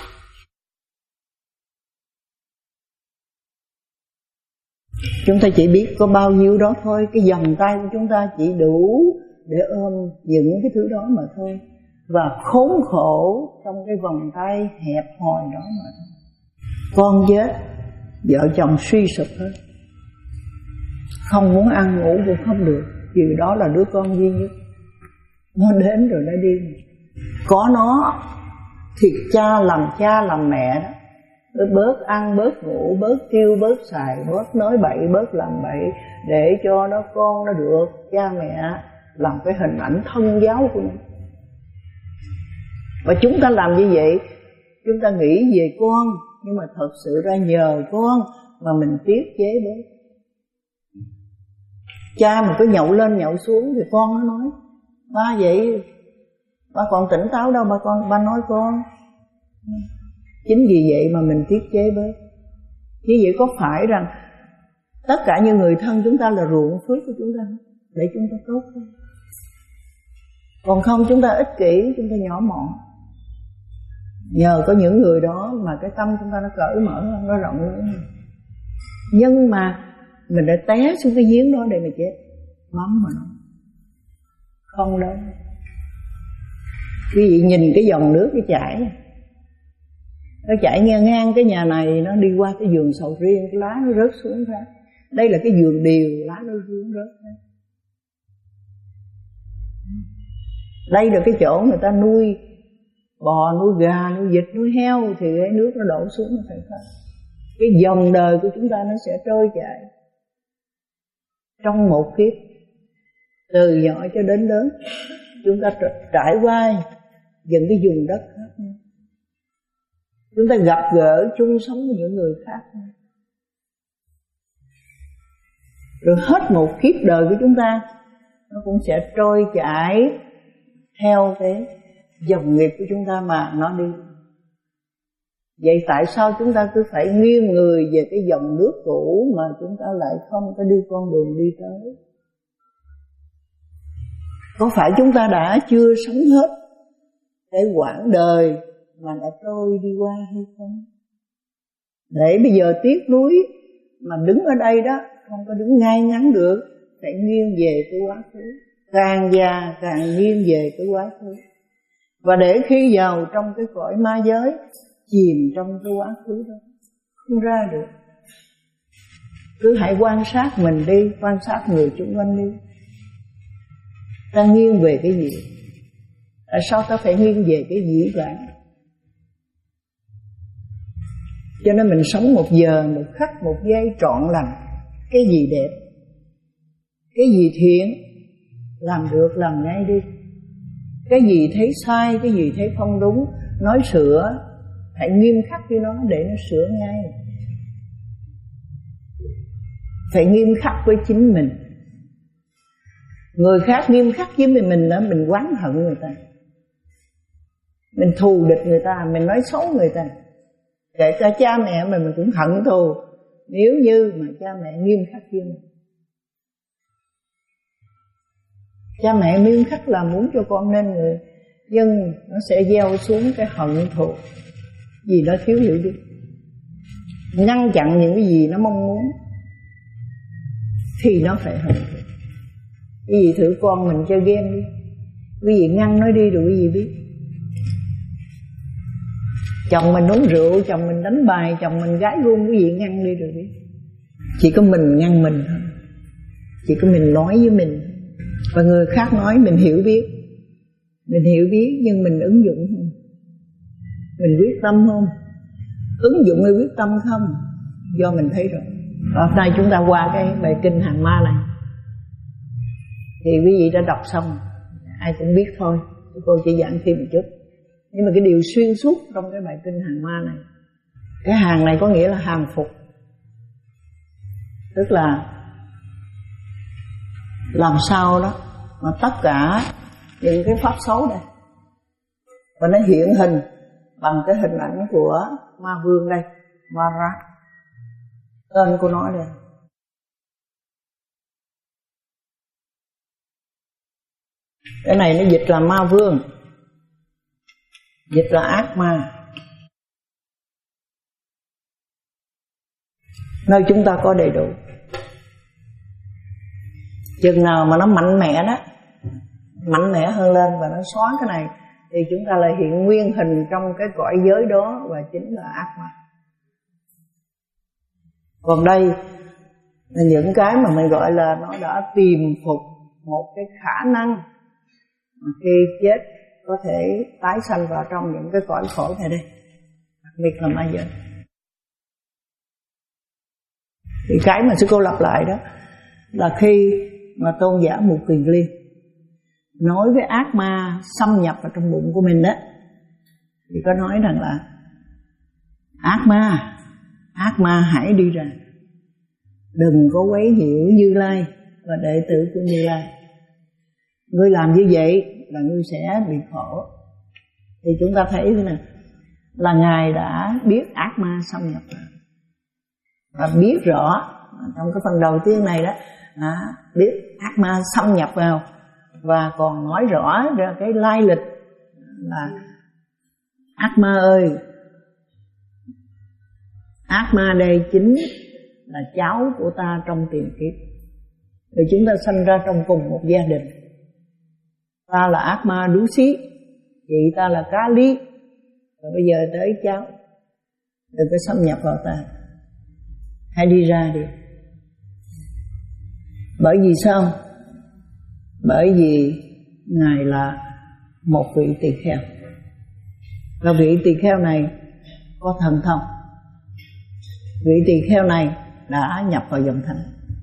Chúng ta chỉ biết có bao nhiêu đó thôi. Cái vòng tay của chúng ta chỉ đủ để ôm những cái thứ đó mà thôi. Và khốn khổ trong cái vòng tay hẹp hòi đó mà thôi. Con chết, vợ chồng suy sụp hết, không muốn ăn ngủ cũng không được, vì đó là đứa con duy nhất. Nó đến rồi nó đi. Có nó thì cha làm cha làm mẹ đó, bớt ăn, bớt ngủ, bớt kêu, bớt xài, bớt nói bậy, bớt làm bậy, để cho nó con nó được cha mẹ làm cái hình ảnh thân giáo của nó. Và chúng ta làm như vậy, chúng ta nghĩ về con, nhưng mà thật sự ra nhờ con mà mình tiết chế bớt. Cha mà cứ nhậu lên nhậu xuống thì con nó nói: ba vậy, ba còn tỉnh táo đâu, ba con ba nói con. Chính vì vậy mà mình tiết chế bớt. Như vậy có phải rằng tất cả những người thân chúng ta là ruộng phước của chúng ta để chúng ta tốt hơn? Còn không chúng ta ích kỷ, chúng ta nhỏ mọn. Nhờ có những người đó mà cái tâm chúng ta nó cởi mở hơn, nó rộng lớn hơn. Nhưng mà mình đã té xuống cái giếng đó để mà chết, mắm mà nó không đâu. Quý vị nhìn cái dòng nước nó chảy, nó chảy ngang ngang cái nhà này, nó đi qua cái vườn sầu riêng, cái lá nó rớt xuống ra. Đây là cái vườn điều, lá nó xuống rớt ra. Đây là cái chỗ người ta nuôi bò, nuôi gà, nuôi vịt, nuôi heo, thì cái nước nó đổ xuống nó phải không? Cái dòng đời của chúng ta nó sẽ trôi chảy trong một kiếp, từ nhỏ cho đến lớn. Chúng ta trải qua những cái vùng đất khác nhau, chúng ta gặp gỡ chung sống với những người khác nhau. Rồi hết một kiếp đời của chúng ta, nó cũng sẽ trôi chảy theo cái dòng nghiệp của chúng ta mà nó đi. Vậy tại sao chúng ta cứ phải nghiêng người về cái dòng nước cũ mà chúng ta lại không có đi con đường đi tới? Có phải chúng ta đã chưa sống hết cái quãng đời mà đã trôi đi qua hay không? Để bây giờ tiếc nuối mà đứng ở đây đó, không có đứng ngay ngắn được, phải nghiêng về cái quá khứ. Càng già càng nghiêng về cái quá khứ. Và để khi vào trong cái cõi ma giới, chìm trong cái quá khứ đó, không ra được. Cứ hãy quan sát mình đi, quan sát người xung quanh đi. Ta nghiêng về cái gì? Tại sao ta phải nghiêng về cái dĩ vãng? Cho nên mình sống một giờ, một khắc, một giây trọn lành. Cái gì đẹp, cái gì thiện, làm được làm ngay đi. Cái gì thấy sai, cái gì thấy không đúng, nói sửa, hãy nghiêm khắc với nó để nó sửa ngay. Phải nghiêm khắc với chính mình. Người khác nghiêm khắc với mình đó, mình oán hận người ta, mình thù địch người ta, mình nói xấu người ta, Kể cả cha mẹ mình mình cũng hận thù, nếu như mà cha mẹ nghiêm khắc với mình. Cha mẹ nghiêm khắc là muốn cho con nên người, nhưng nó sẽ gieo xuống cái hận thù vì nó thiếu hiểu biết, ngăn chặn những cái gì nó mong muốn thì nó phải hận thù. Quý vị thử con mình chơi game đi, quý vị ngăn nó đi rồi quý vị biết. Chồng mình uống rượu, chồng mình đánh bài, chồng mình gái gôn, quý vị ngăn đi rồi biết. Chỉ có mình ngăn mình thôi, chỉ có mình nói với mình, và người khác nói mình hiểu biết. Mình hiểu biết nhưng mình ứng dụng không? Mình quyết tâm không? Ứng dụng hay quyết tâm không? Do mình thấy rồi. Và hôm nay chúng ta qua cái bài kinh Hàng Ma này thì quý vị đã đọc xong, ai cũng biết thôi, cô chỉ giảng thêm một chút. Nhưng mà cái điều xuyên suốt trong cái bài kinh Hàng Ma này, cái hàng này có nghĩa là hàng phục, tức là làm sao đó mà tất cả những cái pháp xấu này, và nó hiện hình bằng cái hình ảnh của ma vương đây, Mara, tên cô nói đây. Cái này nó dịch là ma vương, dịch là ác ma. Nơi chúng ta có đầy đủ. Chừng nào mà nó mạnh mẽ đó, mạnh mẽ hơn lên và nó xóa cái này, thì chúng ta lại hiện nguyên hình trong cái cõi giới đó, và chính là ác ma. Còn đây là những cái mà mình gọi là nó đã tìm phục một cái khả năng mà khi chết có thể tái sanh vào trong những cái cõi khổ này đây, đặc biệt là ma giới. Thì cái mà sư cô lặp lại đó là khi mà tôn giả Mục Kiền Liên nói với ác ma xâm nhập vào trong bụng của mình đó, thì có nói rằng là ác ma, ác ma hãy đi ra, đừng có quấy nhiễu Như Lai và đệ tử của Như Lai. Ngươi làm như vậy là ngươi sẽ bị khổ. Thì chúng ta thấy thế này, là Ngài đã biết ác ma xâm nhập vào, và biết rõ trong cái phần đầu tiên này đó, à, biết ác ma xâm nhập vào, và còn nói rõ ra cái lai lịch là ác ma ơi, ác ma đây chính là cháu của ta trong tiền kiếp, rồi chúng ta sanh ra trong cùng một gia đình. Ta là ác ma Đú Xí, chị ta là Cá Lý, rồi bây giờ tới cháu, đừng có xâm nhập vào ta, hãy đi ra đi. Bởi vì sao? Bởi vì Ngài là một vị tỳ kheo, và vị tỳ kheo này có thần thông. Vị tỳ kheo này đã nhập vào dòng thánh.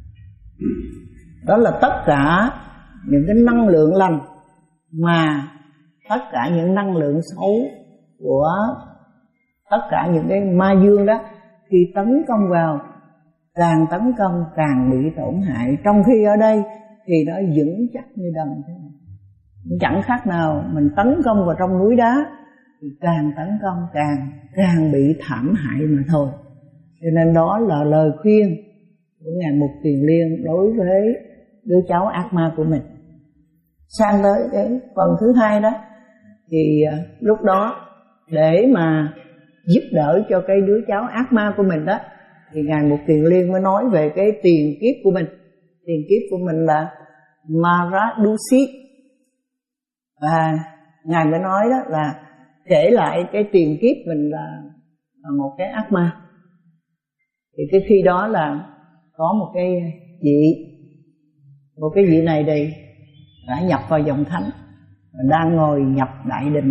Đó là tất cả những cái năng lượng lành, mà tất cả những năng lượng xấu của tất cả những cái ma dương đó, khi tấn công vào, càng tấn công càng bị tổn hại. Trong khi ở đây thì nó vững chắc như đầm thế này, chẳng khác nào mình tấn công vào trong núi đá, thì càng tấn công càng càng bị thảm hại mà thôi. Cho nên đó là lời khuyên của Ngài Mục Kiền Liên đối với đứa cháu ác ma của mình. Sang tới cái phần thứ hai đó, thì lúc đó để mà giúp đỡ cho cái đứa cháu ác ma của mình đó, thì Ngài Mục Kiền Liên mới nói về cái tiền kiếp của mình. Tiền kiếp của mình là Maradusi, và Ngài mới nói đó là kể lại cái tiền kiếp mình là, là một cái ác ma. Thì cái khi đó là có một cái vị, một cái vị này đây đã nhập vào dòng thánh, đang ngồi nhập đại định.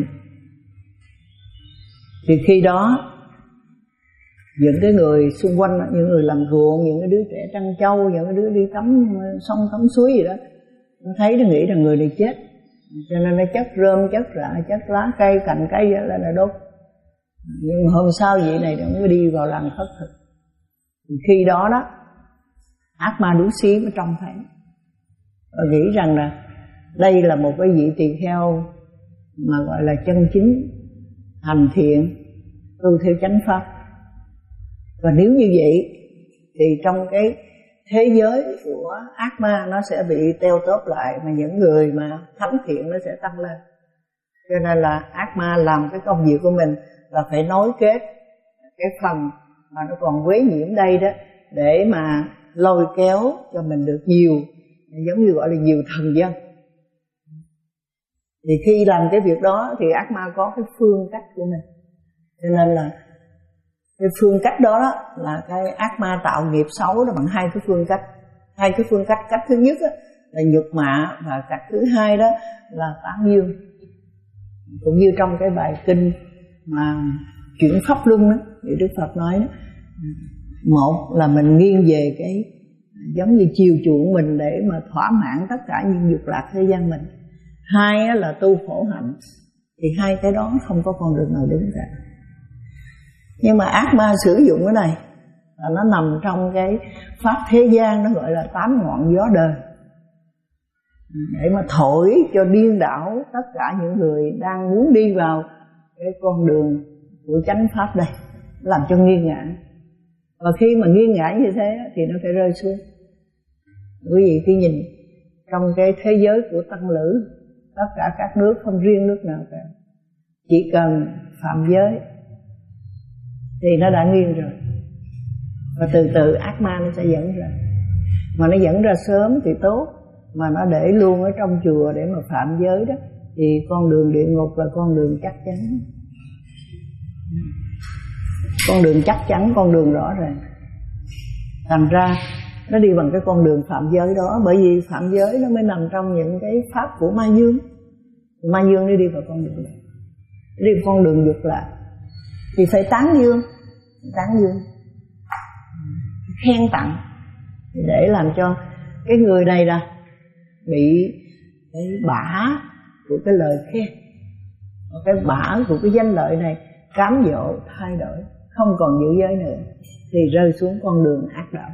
Thì khi đó những cái người xung quanh, những người làm ruộng, những cái đứa trẻ trăn trâu, những cái đứa đi tắm sông tắm suối gì đó, nó thấy nó nghĩ là người này chết, cho nên nó chất rơm, chất rạ, chất lá cây, cành cây lên là đốt. Nhưng hôm sau vị này nó mới đi vào làng khất thực. Thì khi đó đó ác ma Đú Xí mới trông thấy và nghĩ rằng là đây là một cái vị tỳ kheo mà gọi là chân chính, hành thiện, tu theo chánh pháp, Và nếu như vậy thì trong cái thế giới của ác ma nó sẽ bị teo tóp lại, mà những người mà thánh thiện nó sẽ tăng lên. Cho nên là ác ma làm cái công việc của mình là phải nối kết cái phần mà nó còn quấy nhiễm đây đó, để mà lôi kéo cho mình được nhiều, giống như gọi là nhiều thần dân. Thì khi làm cái việc đó thì ác ma có cái phương cách của mình. Cho nên là cái phương cách đó, đó là cái ác ma tạo nghiệp xấu đó bằng hai cái phương cách. Hai cái phương cách, cách thứ nhất đó, là nhục mạ, và cách thứ hai đó là tán dương. Cũng như trong cái bài kinh mà chuyển pháp luân đó, thì Đức Phật nói đó, một là mình nghiêng về cái giống như chiều chuộng mình để mà thỏa mãn tất cả những dục lạc thế gian mình. Hai là tu khổ hạnh. Thì hai cái đó không có con đường nào đúng cả. Nhưng mà ác ma sử dụng cái này là nó nằm trong cái pháp thế gian, nó gọi là tám ngọn gió đời, để mà thổi cho điên đảo tất cả những người đang muốn đi vào cái con đường của chánh pháp đây, làm cho nghiêng ngã. Và khi mà nghiêng ngã như thế thì nó phải rơi xuống. Quý vị khi nhìn trong cái thế giới của tăng lữ, tất cả các nước, không riêng nước nào cả, chỉ cần phạm giới thì nó đã nghiêng rồi. Và từ từ ác ma nó sẽ dẫn ra. Mà nó dẫn ra sớm thì tốt, mà nó để luôn ở trong chùa để mà phạm giới đó, thì con đường địa ngục là con đường chắc chắn. Con đường chắc chắn, con đường rõ ràng. Thành ra nó đi bằng cái con đường phạm giới đó. Bởi vì phạm giới nó mới nằm trong những cái pháp của ma dương. Ma dương nó đi vào con đường này, đi vào con đường dục lạc, thì phải tán dương. Tán dương, khen tặng, để làm cho cái người này là bị cái bả của cái lời khen, cái bả của cái danh lợi này cám dỗ thay đổi, không còn giữ giới nữa, thì rơi xuống con đường ác đạo.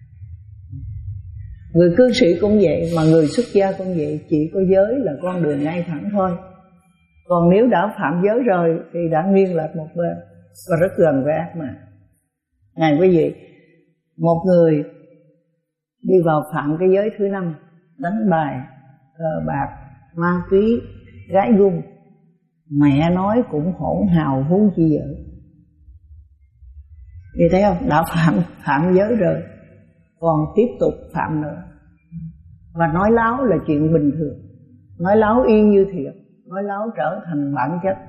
Người cư sĩ cũng vậy, mà người xuất gia cũng vậy. Chỉ có giới là con đường ngay thẳng thôi. Còn nếu đã phạm giới rồi thì đã nghiêng lệch một bên và rất gần với ác ma. Này quý vị, một người đi vào phạm cái giới thứ năm, đánh bài, cờ bạc, ma túy, gái gung, mẹ nói cũng hỗn hào huống chi vợ. Như thấy không? Đã phạm phạm giới rồi, còn tiếp tục phạm nữa. Và nói láo là chuyện bình thường. Nói láo y như thiệt, nói láo trở thành bản chất.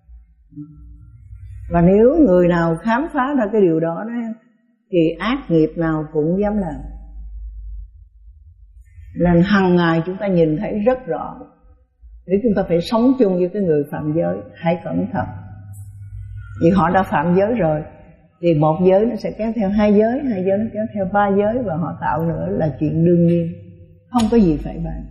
Và nếu người nào khám phá ra cái điều đó, đó thì ác nghiệp nào cũng dám làm. Nên hằng ngày chúng ta nhìn thấy rất rõ. Nếu chúng ta phải sống chung với cái người phạm giới, hãy cẩn thận. Vì họ đã phạm giới rồi, thì một giới nó sẽ kéo theo hai giới, hai giới nó kéo theo ba giới, và họ tạo nữa là chuyện đương nhiên, không có gì phải bàn.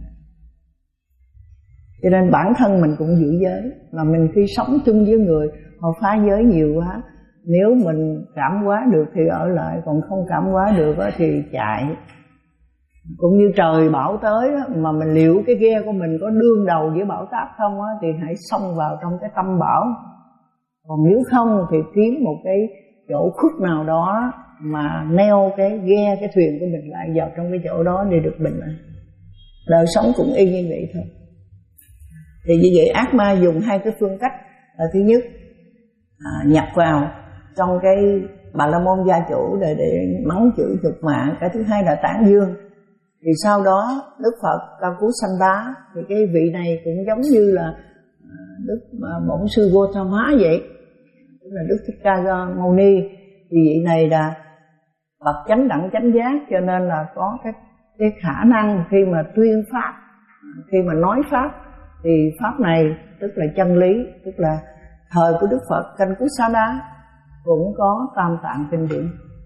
Cho nên bản thân mình cũng giữ giới. Mà mình khi sống chung với người họ phá giới nhiều quá, nếu mình cảm hóa được thì ở lại, còn không cảm hóa được thì chạy. Cũng như trời bão tới mà mình liệu cái ghe của mình có đương đầu với bão táp không thì hãy xông vào trong cái tâm bão. Còn nếu không thì kiếm một cái chỗ khuất nào đó mà neo cái ghe, cái thuyền của mình lại vào trong cái chỗ đó để được bình an. Đời sống cũng y như vậy thôi. Thì như vậy ác ma dùng hai cái phương cách. Là thứ nhất, à, nhập vào trong cái Bà La Môn gia chủ để, để mắng chửi nhục mạ. Cái thứ hai là tán dương. Thì sau đó Đức Phật Cao Cú Sanh Đá, thì cái vị này cũng giống như là Đức Bổn Sư Gautama vậy, tức là Đức Thích Ca Mâu Ni. Thì vị này là bậc chánh đẳng chánh giác, cho nên là có cái, cái khả năng khi mà tuyên pháp, khi mà nói pháp, thì pháp này tức là chân lý, tức là thời của Đức Phật Canh Cú Sa Đá cũng có tam tạng kinh điển.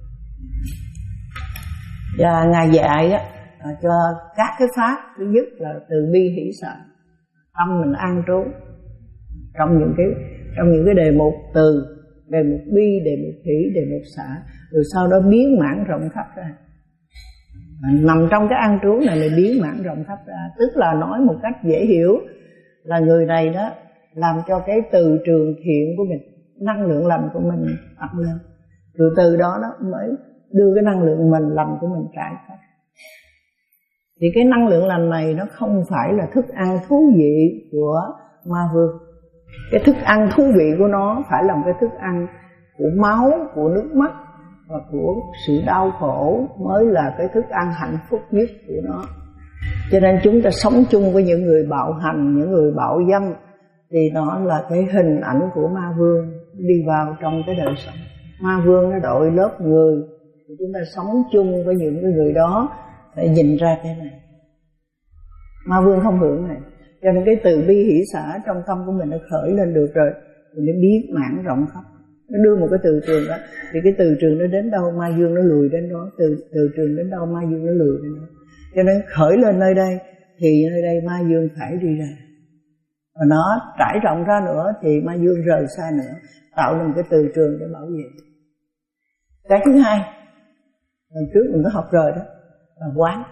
Và Ngài dạy á, cho các cái pháp, thứ nhất là từ bi hỷ xả, tâm mình an trú trong những cái trong những cái đề mục từ, đề mục bi, đề mục hỷ, đề mục xả, rồi sau đó biến mãn rộng khắp ra. Nằm trong cái an trú này là biến mãn rộng khắp ra, tức là nói một cách dễ hiểu là người này đó làm cho cái từ trường thiện của mình, năng lượng lành của mình tăng lên. từ từ đó đó mới đưa cái năng lượng mình lành của mình trải qua. Thì cái năng lượng lành này nó không phải là thức ăn thú vị của ma vương. Cái thức ăn thú vị của nó phải là một cái thức ăn của máu, của nước mắt và của sự đau khổ mới là cái thức ăn hạnh phúc nhất của nó. Cho nên chúng ta sống chung với những người bạo hành, những người bạo dâm, thì nó là cái hình ảnh của ma vương đi vào trong cái đời sống. Ma vương nó đội lớp người, thì chúng ta sống chung với những người đó phải nhìn ra cái này. Ma vương không hưởng này, cho nên cái từ bi hỷ xả trong tâm của mình nó khởi lên được rồi, thì nó biết mãn rộng khắp. Nó đưa một cái từ trường đó, thì cái từ trường nó đến đâu ma dương nó lùi đến đó, từ từ trường đến đâu ma dương nó lùi đến đó. Cho nên khởi lên nơi đây thì nơi đây ma dương phải đi ra, và nó trải rộng ra nữa thì ma dương rời xa nữa, tạo nên một cái từ trường để bảo vệ. Cái thứ hai, lần trước mình có học rồi đó, là quán.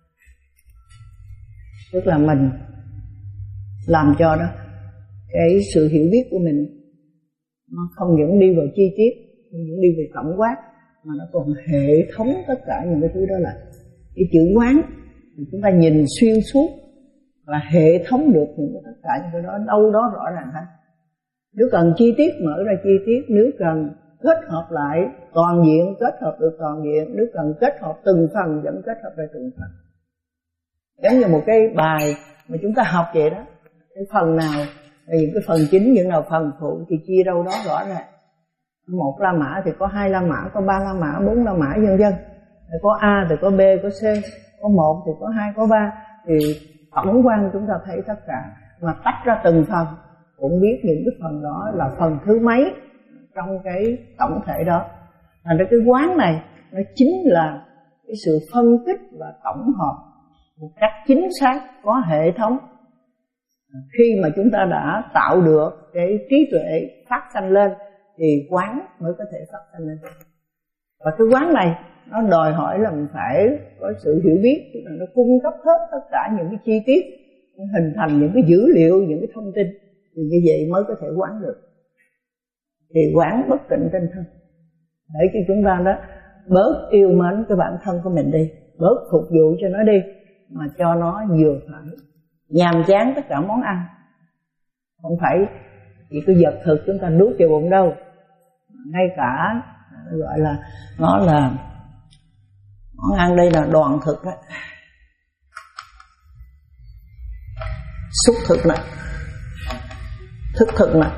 Tức là mình làm cho đó cái sự hiểu biết của mình nó không những đi vào chi tiết, không những đi về tổng quát, mà nó còn hệ thống tất cả những cái thứ đó lại. Cái chữ quán thì chúng ta nhìn xuyên suốt và hệ thống được những cái tất cả những cái đó đâu đó rõ ràng hết. Nếu cần chi tiết mở ra chi tiết, nếu cần kết hợp lại toàn diện kết hợp được toàn diện, nếu cần kết hợp từng phần vẫn kết hợp lại từng phần. Giống như một cái bài mà chúng ta học vậy đó, cái phần nào những cái phần chính, những nào phần phụ thì chia đâu đó rõ ràng. Một la mã thì có hai la mã, có ba la mã, bốn la mã, vân vân. Có A thì có B, có C, có một thì có hai, có ba. Thì tổng quan chúng ta thấy tất cả, mà tách ra từng phần cũng biết những cái phần đó là phần thứ mấy trong cái tổng thể đó. Thành ra cái quán này nó chính là cái sự phân tích và tổng hợp một cách chính xác, có hệ thống. Khi mà chúng ta đã tạo được cái trí tuệ phát sanh lên thì quán mới có thể phát sanh lên. Và cái quán này nó đòi hỏi là mình phải có sự hiểu biết, tức là nó cung cấp hết tất cả những cái chi tiết, hình thành những cái dữ liệu, những cái thông tin, thì như vậy mới có thể quán được. Thì quán bất tịnh tinh thân, để cho chúng ta đó bớt yêu mến cái bản thân của mình đi, bớt phục vụ cho nó đi, mà cho nó vừa phải. Nhàm chán tất cả món ăn, không phải chỉ có vật thực chúng ta nuốt vào bụng đâu, ngay cả gọi là nó là món ăn đây là đoàn thực đó, xúc thực nè, thức thực nè.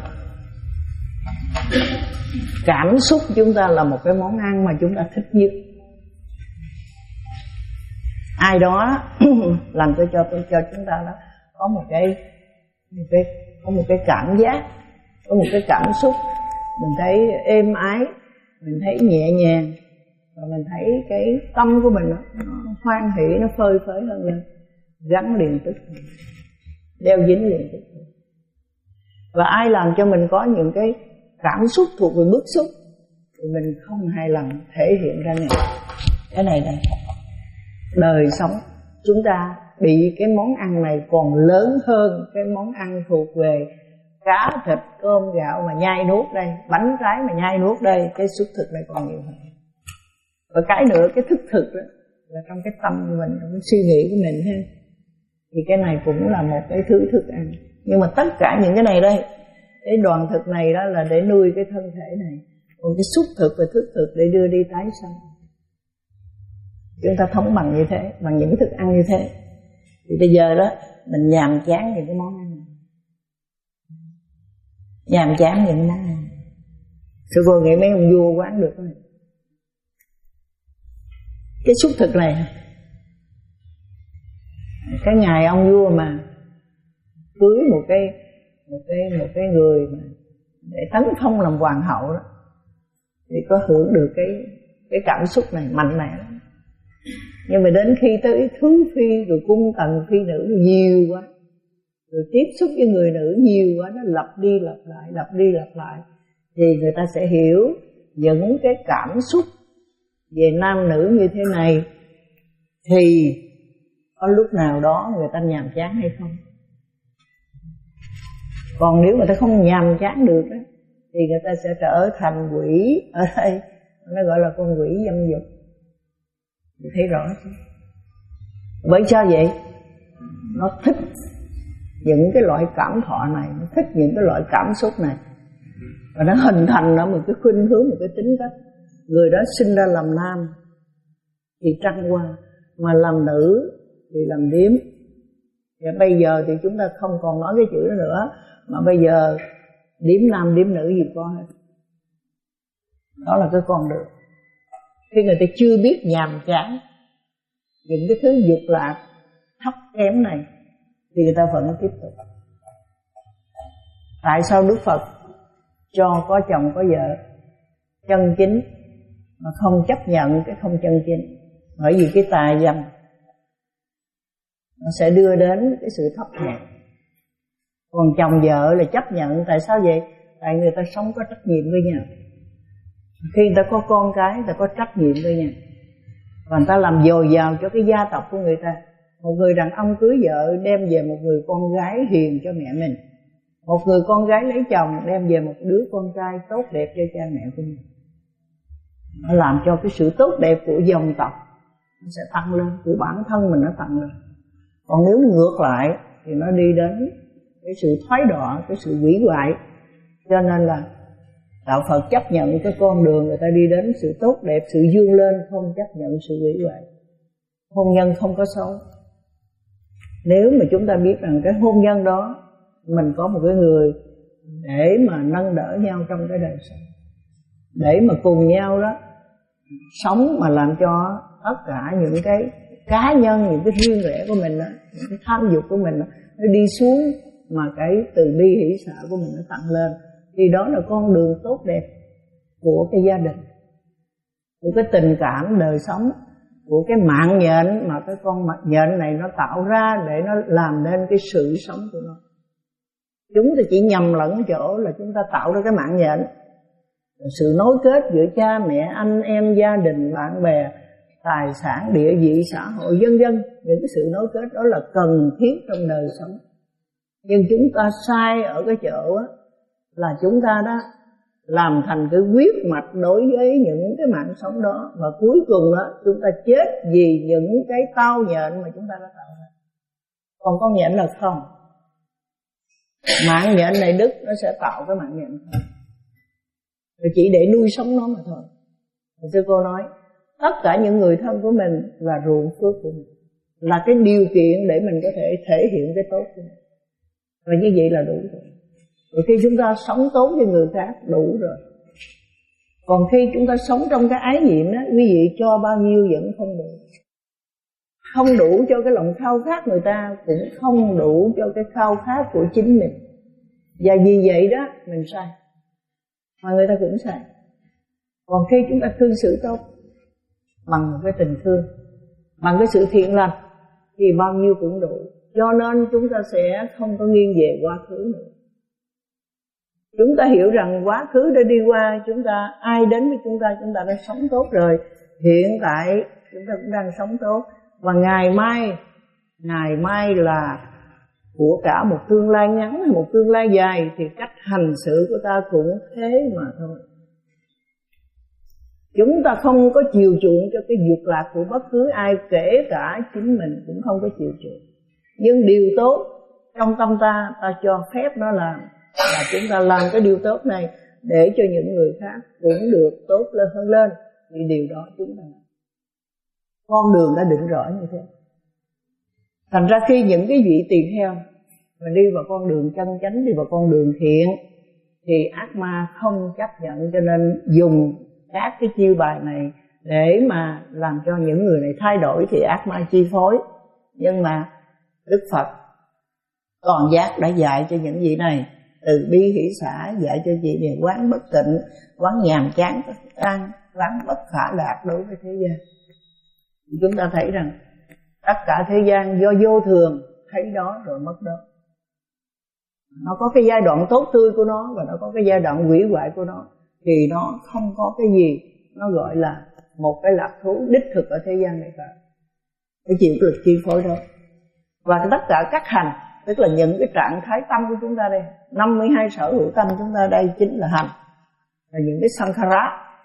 Cảm xúc chúng ta là một cái món ăn mà chúng ta thích nhất. Ai đó làm cho cho cho chúng ta đó có một cái, một cái có một cái cảm giác, có một cái cảm xúc, mình thấy êm ái, mình thấy nhẹ nhàng, và mình thấy cái tâm của mình nó, nó hoan hỷ, nó phơi phới hơn lên, gắn liền tức, đeo dính liền tức. Và ai làm cho mình có những cái cảm xúc thuộc về bức xúc thì mình không hài lòng thể hiện ra này. Cái này đây, đời sống chúng ta bị cái món ăn này còn lớn hơn cái món ăn thuộc về cá, thịt, cơm, gạo mà nhai nuốt đây, bánh trái mà nhai nuốt đây, cái xúc thực này còn nhiều hơn. Và cái nữa, cái thức thực đó là trong cái tâm của mình, trong cái suy nghĩ của mình ha. Thì cái này cũng là một cái thứ thức ăn. Nhưng mà tất cả những cái này đây, cái đoàn thực này đó là để nuôi cái thân thể này, còn cái xúc thực và thức thực để đưa đi tái sanh. Chúng ta thống bằng như thế, bằng những thức ăn như thế. Thì bây giờ đó mình nhàm chán những cái món ăn này, nhàm chán những món ăn. Sư cô nghĩ mấy ông vua quán được không? Cái xúc thực này, cái ngày ông vua mà cưới một cái một cái một cái người mà để tấn phong làm hoàng hậu đó, thì có hưởng được cái cái cảm xúc này mạnh mẽ lắm. Nhưng mà đến khi tới thứ phi rồi cung tần phi nữ nhiều quá, rồi tiếp xúc với người nữ nhiều quá, nó lặp đi lặp lại, lặp đi lặp lại, thì người ta sẽ hiểu những cái cảm xúc về nam nữ như thế này thì có lúc nào đó người ta nhàm chán hay không. Còn nếu người ta không nhàm chán được đó, thì người ta sẽ trở thành quỷ ở đây, nó gọi là con quỷ dâm dục. Mình thấy rõ chứ. Bởi sao vậy? Nó thích những cái loại cảm thọ này, nó thích những cái loại cảm xúc này, và nó hình thành nó một cái khuynh hướng, một cái tính cách. Người đó sinh ra làm nam thì trăng hoa, mà làm nữ thì làm điếm. Và bây giờ thì chúng ta không còn nói cái chữ đó nữa, mà bây giờ điếm nam điếm nữ gì có hết. Đó là cái con đường. Khi người ta chưa biết nhàm chán những cái thứ dục lạc thấp kém này thì người ta vẫn tiếp tục. Tại sao Đức Phật cho có chồng có vợ chân chính mà không chấp nhận cái không chân chính? Bởi vì cái tà dâm nó sẽ đưa đến cái sự thấp hèn. Còn chồng vợ là chấp nhận. Tại sao vậy? Tại người ta sống có trách nhiệm với nhau. Khi người ta có con cái, người ta có trách nhiệm với nhau, và người ta làm dồi dào cho cái gia tộc của người ta. Một người đàn ông cưới vợ đem về một người con gái hiền cho mẹ mình. Một người con gái lấy chồng đem về một đứa con trai tốt đẹp cho cha mẹ của mình. Nó làm cho cái sự tốt đẹp của dòng tộc nó sẽ tăng lên, của bản thân mình nó tăng lên. Còn nếu ngược lại thì nó đi đến cái sự thoái đọa, cái sự hủy hoại. Cho nên là Đạo Phật chấp nhận cái con đường người ta đi đến sự tốt đẹp, sự vươn lên, không chấp nhận sự hủy hoại. Hôn nhân không có xấu. Nếu mà chúng ta biết rằng cái hôn nhân đó mình có một cái người để mà nâng đỡ nhau trong cái đời sống, để mà cùng nhau đó sống mà làm cho tất cả những cái cá nhân, những cái riêng rẽ của mình đó, những cái tham dục của mình đó, nó đi xuống, mà cái từ bi hỷ xả của mình nó tăng lên, thì đó là con đường tốt đẹp của cái gia đình, của cái tình cảm đời sống, của cái mạng nhện mà cái con nhện này nó tạo ra để nó làm nên cái sự sống của nó. Chúng ta chỉ nhầm lẫn chỗ là chúng ta tạo ra cái mạng nhện, sự nối kết giữa cha mẹ, anh em, gia đình, bạn bè, tài sản, địa vị, xã hội, vân vân. Những cái sự nối kết đó là cần thiết trong đời sống. Nhưng chúng ta sai ở cái chỗ á, là chúng ta đó làm thành cái huyết mạch đối với những cái mạng sống đó, và cuối cùng đó chúng ta chết vì những cái tao nhện mà chúng ta đã tạo ra. Còn con nhện là không. Mạng nhện này đứt, nó sẽ tạo cái mạng nhện thôi, rồi chỉ để nuôi sống nó mà thôi. Hồi xưa cô nói tất cả những người thân của mình là ruộng phước của mình, là cái điều kiện để mình có thể thể hiện cái tốt của mình, và như vậy là đủ rồi. Rồi khi chúng ta sống tốt với người khác đủ rồi. Còn khi chúng ta sống trong cái ái nhiệm đó, quý vị cho bao nhiêu vẫn không đủ. Không đủ cho cái lòng khao khát người ta, cũng không đủ cho cái khao khát của chính mình. Và vì vậy đó mình sai, mà người ta cũng sai. Còn khi chúng ta cư xử tốt bằng một cái tình thương, bằng cái sự thiện lành, thì bao nhiêu cũng đủ. Cho nên chúng ta sẽ không có nghiêng về quá khứ nữa. Chúng ta hiểu rằng quá khứ đã đi qua, chúng ta ai đến với chúng ta, chúng ta đã sống tốt rồi. Hiện tại chúng ta cũng đang sống tốt, và ngày mai, ngày mai là của cả một tương lai ngắn hay một tương lai dài, thì cách hành xử của ta cũng thế mà thôi. Chúng ta không có chiều chuộng cho cái dục lạc của bất cứ ai, kể cả chính mình cũng không có chiều chuộng. Nhưng điều tốt trong tâm ta, ta cho phép nó làm, là chúng ta làm cái điều tốt này để cho những người khác cũng được tốt lên hơn lên. Thì điều đó chúng ta làm. Con đường đã định rõ như thế. Thành ra khi những cái vị tỳ kheo mà đi vào con đường chân chánh, đi vào con đường thiện, thì ác ma không chấp nhận, cho nên dùng các cái chiêu bài này để mà làm cho những người này thay đổi, thì ác ma chi phối. Nhưng mà Đức Phật còn giác đã dạy cho những vị này từ bi hỷ xả, dạy cho chị về quán bất tịnh, quán nhàm chán ăn, quán bất khả lạc đối với thế gian. Chúng ta thấy rằng tất cả thế gian do vô thường, thấy đó rồi mất đó. Nó có cái giai đoạn tốt tươi của nó, và nó có cái giai đoạn hủy hoại của nó. Thì nó không có cái gì nó gọi là một cái lạc thú đích thực ở thế gian này cả. Cái chịu cái lực chi phối đó. Và tất cả các hành, tức là những cái trạng thái tâm của chúng ta đây, năm mươi hai sở hữu tâm chúng ta đây chính là hành, là những cái sankhara,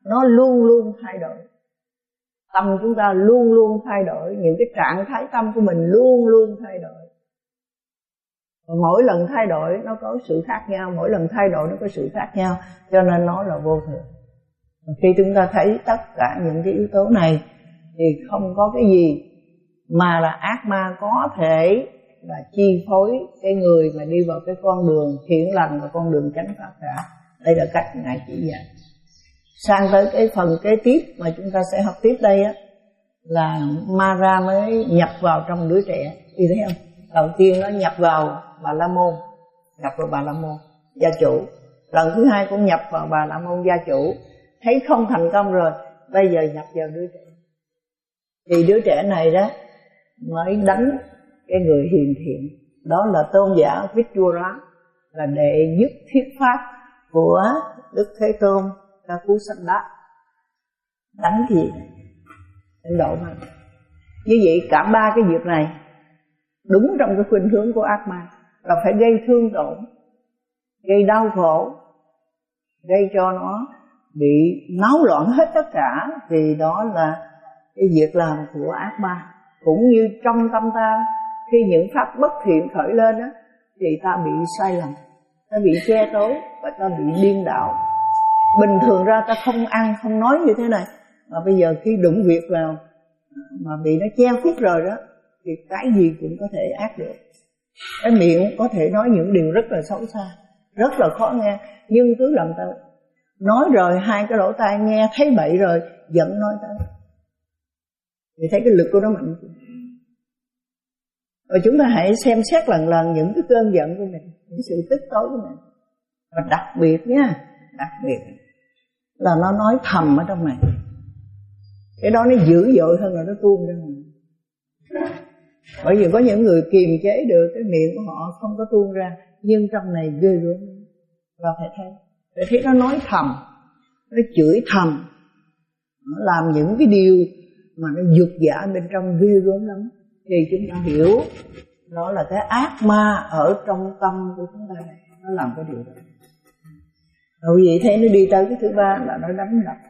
nó luôn luôn thay đổi. Tâm chúng ta luôn luôn thay đổi, những cái trạng thái tâm của mình luôn luôn thay đổi. Và mỗi lần thay đổi nó có sự khác nhau, mỗi lần thay đổi nó có sự khác nhau, cho nên nó là vô thường. Và khi chúng ta thấy tất cả những cái yếu tố này thì không có cái gì mà là ác ma có thể là chi phối cái người mà đi vào cái con đường thiện lành và con đường chánh pháp cả. Đây là cách Ngài chỉ dạy. Sang tới cái phần kế tiếp mà chúng ta sẽ học tiếp đây á, là ma ra mới nhập vào trong đứa trẻ. Đi thấy không? Đầu tiên nó nhập vào Bà La Môn, nhập vào Bà La Môn gia chủ. Lần thứ hai cũng nhập vào Bà La Môn gia chủ. Thấy không thành công rồi, bây giờ nhập vào đứa trẻ. Thì đứa trẻ này đó mới đánh cái người hiền thiện. Đó là tôn giả Vichura, là đệ nhất thuyết pháp của Đức Thế Tôn Kakusanda. Đánh gì? Đánh độ mà. Như vậy cả ba cái việc này đúng trong cái khuynh hướng của ác ma, là phải gây thương tổn, gây đau khổ, gây cho nó bị náo loạn hết tất cả. Vì đó là cái việc làm của ác ma. Cũng như trong tâm ta, khi những pháp bất thiện khởi lên đó, thì ta bị sai lầm, ta bị che tối và ta bị điên đạo. Bình thường ra ta không ăn không nói như thế này, mà bây giờ khi đụng việc vào mà bị nó che khuất rồi đó, thì cái gì cũng có thể ác được. Cái miệng có thể nói những điều rất là xấu xa, rất là khó nghe, nhưng cứ làm tới. Nói rồi hai cái lỗ tai nghe thấy bậy rồi giận nói tới, thì thấy cái lực của nó mạnh. Và chúng ta hãy xem xét lần lần những cái cơn giận của mình, những sự tức tối của mình. Và đặc biệt nha, đặc biệt là nó nói thầm ở trong này. Cái đó nó dữ dội hơn là nó tuôn ra ngoài. Bởi vì có những người kiềm chế được, cái miệng của họ không có tuôn ra, nhưng trong này ghê gớm. Và phải thấy, phải thấy nó nói thầm, nó chửi thầm, nó làm những cái điều mà nó dục giả bên trong ghê gớm lắm. Thì chúng ta hiểu đó là cái ác ma ở trong tâm của chúng ta này, nó làm cái điều đó. Rồi vậy thế nó đi tới cái thứ ba là nó đánh đập.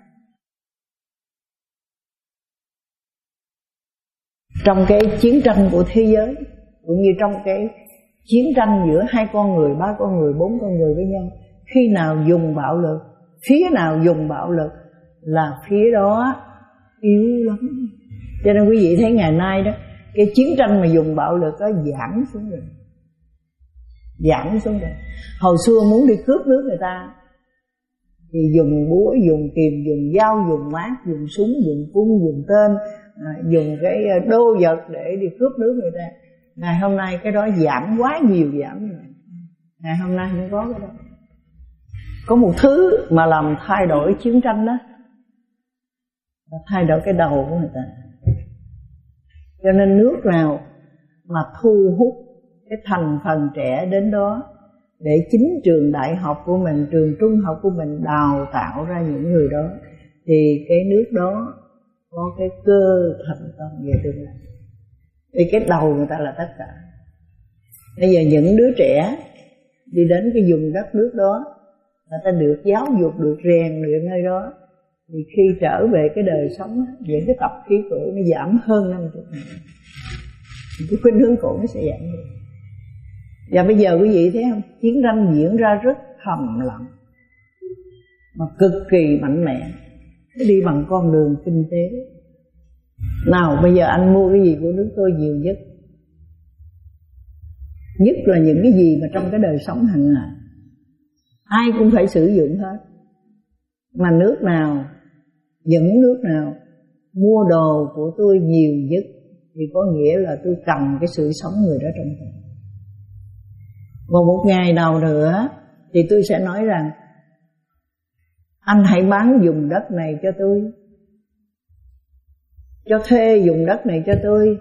Trong cái chiến tranh của thế giới, cũng như trong cái chiến tranh giữa hai con người, ba con người, bốn con người với nhau, khi nào dùng bạo lực, phía nào dùng bạo lực là phía đó yếu lắm. Cho nên quý vị thấy ngày nay đó, cái chiến tranh mà dùng bạo lực đó giảm xuống rồi, giảm xuống rồi. Hồi xưa muốn đi cướp nước người ta thì dùng búa, dùng kìm, dùng dao, dùng mát, dùng súng, dùng cung, dùng tên, à, dùng cái đô vật để đi cướp nước người ta. Ngày hôm nay cái đó giảm quá nhiều, giảm rồi. Ngày hôm nay không có cái đó. Có một thứ mà làm thay đổi chiến tranh đó là thay đổi cái đầu của người ta. Cho nên nước nào mà thu hút cái thành phần trẻ đến đó, để chính trường đại học của mình, trường trung học của mình đào tạo ra những người đó, thì cái nước đó có cái cơ thành công về tương lai. Vì cái đầu người ta là tất cả. Bây giờ những đứa trẻ đi đến cái vùng đất nước đó, người ta được giáo dục, được rèn luyện nơi đó, thì khi trở về cái đời sống, những cái tập khí cũ nó giảm hơn năm mươi ngày. Cái khuynh hướng cũ nó sẽ giảm hơn. Và bây giờ quý vị thấy không, chiến tranh diễn ra rất thầm lặng mà cực kỳ mạnh mẽ. Nó đi bằng con đường kinh tế. Nào bây giờ anh mua cái gì của nước tôi nhiều nhất? Nhất là những cái gì mà trong cái đời sống hàng ngày ai cũng phải sử dụng hết. Mà nước nào, những nước nào mua đồ của tôi nhiều nhất thì có nghĩa là tôi cầm cái sự sống người đó trong tay. Và một ngày nào nữa thì tôi sẽ nói rằng anh hãy bán vùng đất này cho tôi, cho thuê vùng đất này cho tôi.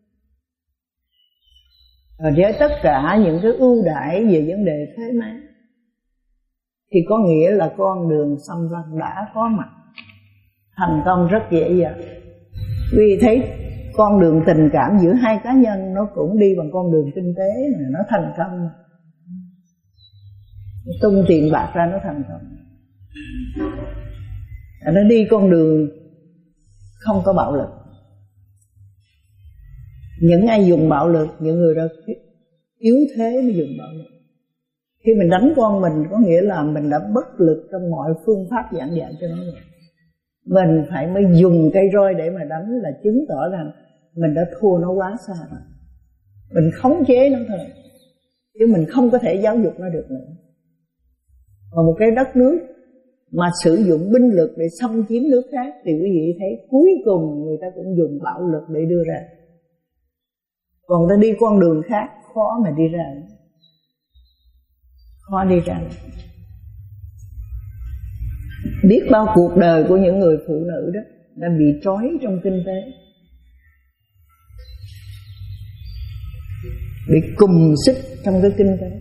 Và với tất cả những cái ưu đãi về vấn đề thuế má, thì có nghĩa là con đường xâm lăng đã có mặt. Thành công rất dễ dàng. Vì thấy con đường tình cảm giữa hai cá nhân nó cũng đi bằng con đường kinh tế mà nó thành công. Tung tiền bạc ra nó thành công. Nó đi con đường không có bạo lực. Những ai dùng bạo lực, những người đó yếu thế mới dùng bạo lực. Khi mình đánh con mình có nghĩa là mình đã bất lực trong mọi phương pháp giảng dạy cho nó rồi. Mình phải mới dùng cây roi để mà đánh là chứng tỏ rằng mình đã thua nó quá xa rồi. Mình khống chế nó thôi, chứ mình không có thể giáo dục nó được nữa. Còn một cái đất nước mà sử dụng binh lực để xâm chiếm nước khác thì quý vị thấy cuối cùng người ta cũng dùng bạo lực để đưa ra. Còn ta đi con đường khác khó mà đi ra, khó đi ra. Biết bao cuộc đời của những người phụ nữ đó đã bị trói trong kinh tế, bị cùm xích trong cái kinh tế.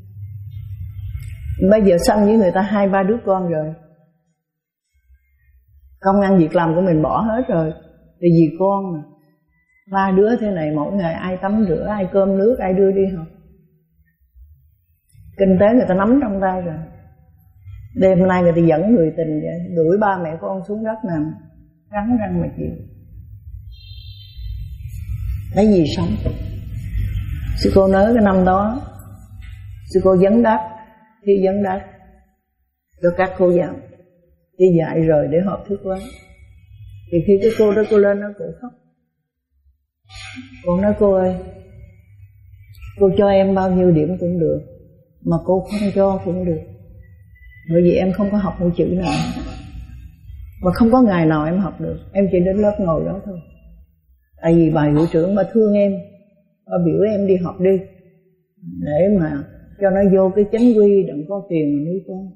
Bây giờ sanh với người ta hai ba đứa con rồi, công ăn việc làm của mình bỏ hết rồi, thì vì con mà. Ba đứa thế này mỗi ngày ai tắm rửa, ai cơm nước, ai đưa đi học. Kinh tế người ta nắm trong tay rồi. Đêm nay người ta dẫn người tình vậy, đuổi ba mẹ con xuống đất nằm, cắn răng mà chịu. Lấy gì sống? Sư cô nhớ cái năm đó, sư cô vấn đáp, thi vấn đáp cho các cô giáo đi dạy rồi để họp thức quá. Thì khi cái cô đó cô lên đó cô khóc. Cô nói cô ơi, cô cho em bao nhiêu điểm cũng được, mà cô không cho cũng được, bởi vì em không có học một chữ nào, và không có ngày nào em học được. Em chỉ đến lớp ngồi đó thôi. Tại vì bà hiệu trưởng bà thương em, bà biểu em đi học đi, để mà cho nó vô cái chánh quy, đừng có tiền mà nuôi con.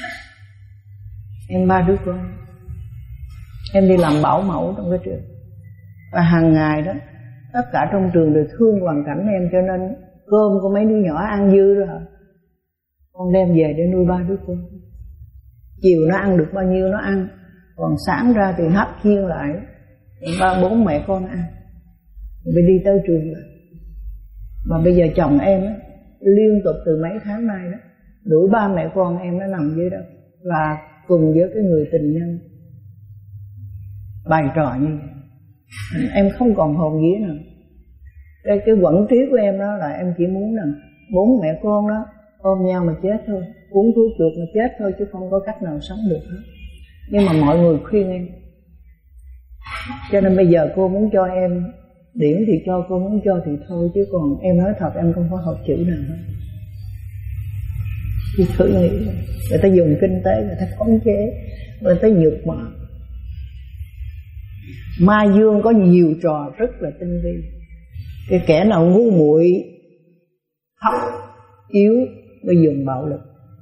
Em ba đứa con, em đi làm bảo mẫu trong cái trường, và hàng ngày đó tất cả trong trường đều thương hoàn cảnh em, cho nên cơm của mấy đứa nhỏ ăn dư rồi con đem về để nuôi ba đứa con. Chiều nó ăn được bao nhiêu nó ăn, còn sáng ra thì hấp chiên lại ba bốn mẹ con ăn, rồi đi tới trường lại. Mà bây giờ chồng em á, liên tục từ mấy tháng nay đó đuổi ba mẹ con em nó nằm dưới đó, và cùng với cái người tình nhân bày trò như vậy. Em không còn hồn vía nào. Cái, cái quẩn trí của em đó là em chỉ muốn rằng bốn mẹ con đó ôm nhau mà chết thôi, uống thuốc chuột mà chết thôi, chứ không có cách nào sống được hết. Nhưng mà mọi người khuyên em, cho nên bây giờ cô muốn cho em điểm thì cho, cô muốn cho thì thôi, chứ còn em nói thật em không có học chữ nào hết. Chứ thử nghĩ, người ta dùng kinh tế, người ta khống chế, người ta nhục mạ. Ma dương có nhiều trò rất là tinh vi. Cái kẻ nào ngu muội, thấp, yếu mới dùng bạo lực,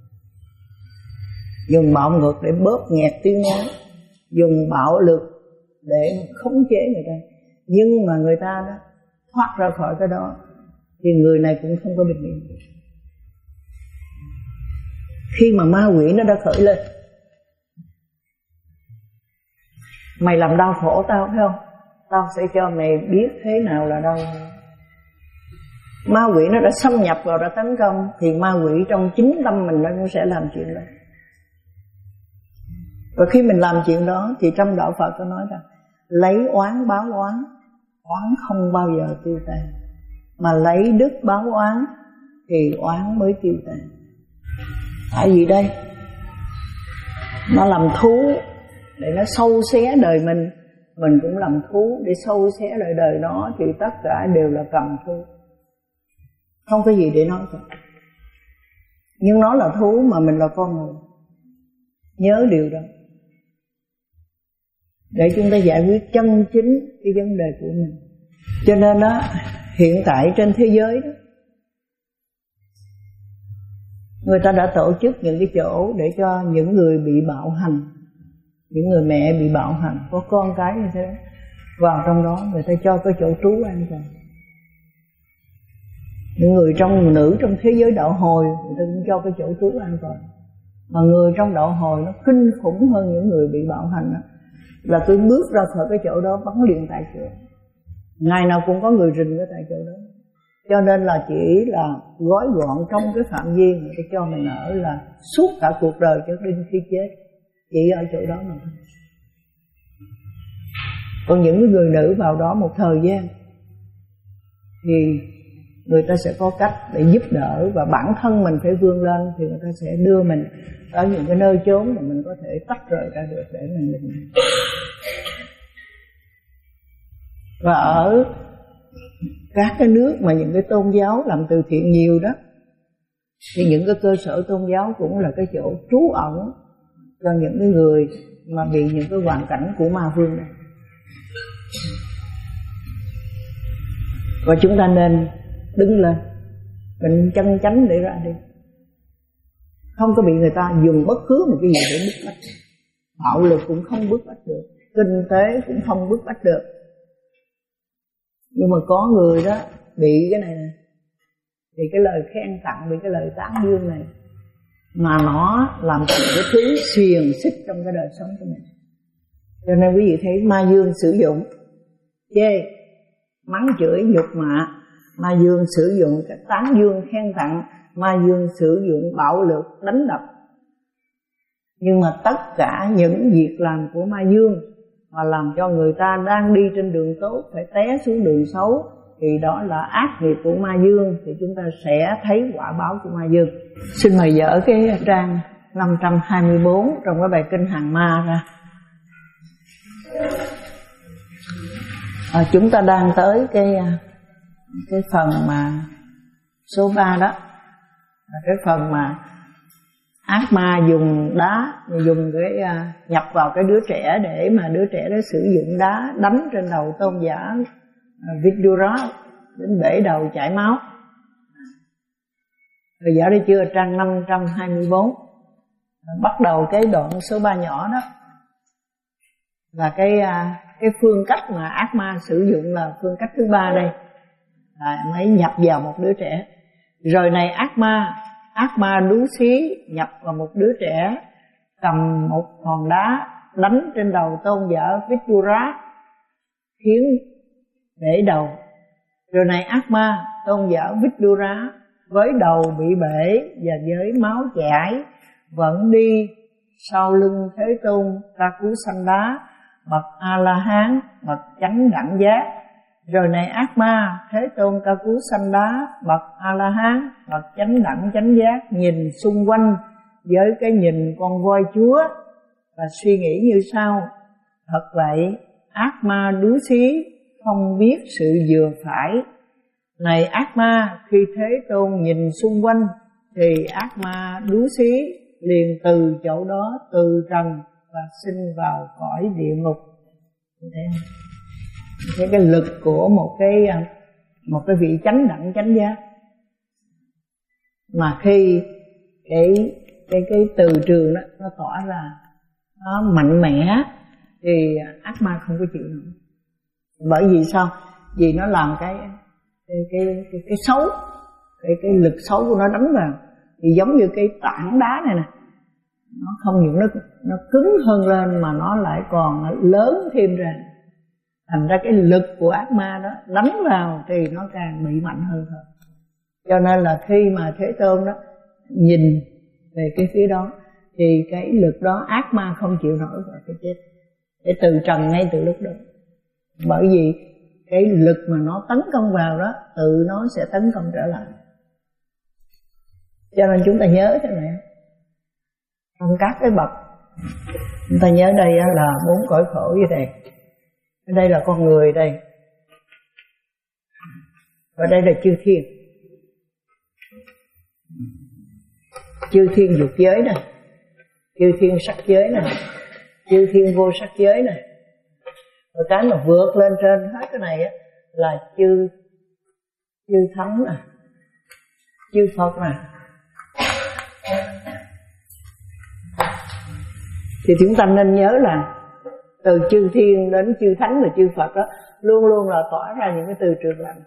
dùng bạo ngược để bóp nghẹt tiếng nói, dùng bạo lực để khống chế người ta. Nhưng mà người ta đó thoát ra khỏi cái đó thì người này cũng không có bình yên. Khi mà ma quỷ nó đã khởi lên, mày làm đau khổ tao phải không, tao sẽ cho mày biết thế nào là đau. Ma quỷ nó đã xâm nhập vào, đã tấn công, thì ma quỷ trong chính tâm mình nó cũng sẽ làm chuyện đó. Và khi mình làm chuyện đó thì trong đạo Phật có nói rằng lấy oán báo oán, oán không bao giờ tiêu tan, mà lấy đức báo oán thì oán mới tiêu tan. Tại vì đây nó làm thú để nó sâu xé đời mình, mình cũng làm thú để sâu xé đời đời nó, thì tất cả đều là cầm thú, không có gì để nói cả. Nhưng nó là thú mà mình là con người, nhớ điều đó để chúng ta giải quyết chân chính cái vấn đề của mình. Cho nên đó, hiện tại trên thế giới đó, người ta đã tổ chức những cái chỗ để cho những người bị bạo hành, những người mẹ bị bạo hành, có con cái như thế, vào trong đó người ta cho cái chỗ trú an toàn. Những người trong nữ trong thế giới đạo hồi, người ta cũng cho cái chỗ trú an toàn. Mà người trong đạo hồi nó kinh khủng hơn những người bị bạo hành đó, là cứ bước ra khỏi cái chỗ đó bắn liền tại chỗ, ngày nào cũng có người rình ở tại chỗ đó. Cho nên là chỉ là gói gọn trong cái phạm vi người ta cho mình ở là suốt cả cuộc đời cho đến khi chết, chỉ ở chỗ đó mà thôi. Còn những cái người nữ vào đó một thời gian thì người ta sẽ có cách để giúp đỡ, và bản thân mình phải vươn lên thì người ta sẽ đưa mình tới những cái nơi chốn mà mình có thể tách rời ra được để mình mình và ở các cái nước mà những cái tôn giáo làm từ thiện nhiều đó, thì những cái cơ sở tôn giáo cũng là cái chỗ trú ẩn cho những cái người mà bị những cái hoàn cảnh của ma vương này. Và chúng ta nên đứng lên, mình chân chánh để ra đi, không có bị người ta dùng bất cứ một cái gì để bức bách. Bạo lực cũng không bức bách được, kinh tế cũng không bức bách được. Nhưng mà có người đó bị cái này nè, bị cái lời khen tặng, bị cái lời tán dương này, mà nó làm cho một cái thứ xiềng xích trong cái đời sống của mình. Cho nên quý vị thấy ma dương sử dụng chê, mắng chửi, nhục mạ, ma dương sử dụng cái tán dương khen tặng, ma dương sử dụng bạo lực đánh đập. Nhưng mà tất cả những việc làm của ma dương mà làm cho người ta đang đi trên đường tốt phải té xuống đường xấu, thì đó là ác nghiệp của ma dương, thì chúng ta sẽ thấy quả báo của ma dương. Xin mời dở cái trang năm trăm hai mươi bốn trong cái bài kinh hàng ma ra. À, chúng ta đang tới cái cái phần mà số ba đó, là cái phần mà ác ma dùng đá, dùng cái uh, nhập vào cái đứa trẻ để mà đứa trẻ đó sử dụng đá đánh trên đầu tôn giả uh, Vidura đến bể đầu chảy máu. Rồi dở đây chưa, trang năm trăm hai mươi bốn, bắt đầu cái đoạn số ba nhỏ đó là cái uh, cái phương cách mà ác ma sử dụng là phương cách thứ ba đây, là mới nhập vào một đứa trẻ. Rồi này ác ma, ác ma đú xí nhập vào một đứa trẻ, cầm một hòn đá đánh trên đầu tôn giả Vidura khiến bể đầu. Rồi này ác ma, tôn giả Vidura với đầu bị bể và với máu chảy vẫn đi sau lưng Thế Tôn Kakusanda bậc A La Hán, bậc chánh đẳng giác. Rồi này ác ma, Thế Tôn Kakusanda bậc A La Hán, bậc chánh đẳng chánh giác nhìn xung quanh với cái nhìn con voi chúa và suy nghĩ như sau: thật vậy, ác ma đú xí không biết sự vừa phải. Này ác ma, khi Thế Tôn nhìn xung quanh thì ác ma đú xí liền từ chỗ đó từ trần và sinh vào cõi địa ngục. Thế cái lực của một cái một cái vị chánh đẳng chánh giác, mà khi cái cái cái từ trường đó nó tỏa ra nó mạnh mẽ thì ác ma không có chịu nổi. Bởi vì sao? Vì nó làm cái cái cái cái, cái xấu, cái cái lực xấu của nó đánh vào, thì giống như cái tảng đá này nè, nó không những nó nó cứng hơn lên mà nó lại còn lớn thêm ra. Thành ra cái lực của ác ma đó đánh vào thì nó càng bị mạnh hơn thôi. Cho nên là khi mà Thế Tôn đó nhìn về cái phía đó thì cái lực đó ác ma không chịu nổi và cái chết, để từ trần ngay từ lúc đó. Bởi vì cái lực mà nó tấn công vào đó tự nó sẽ tấn công trở lại. Cho nên chúng ta nhớ thế này, trong các cái bậc chúng ta nhớ đây là bốn cõi khổ như thế. Đây là con người đây, và đây là chư thiên. Chư thiên dục giới này, chư thiên sắc giới này, chư thiên vô sắc giới này. Và cái mà vượt lên trên hết cái này á là chư chư thánh nè, chư Phật nè. Thì chúng ta nên nhớ là từ chư thiên đến chư thánh và chư Phật đó luôn luôn là tỏa ra những cái từ trường lành,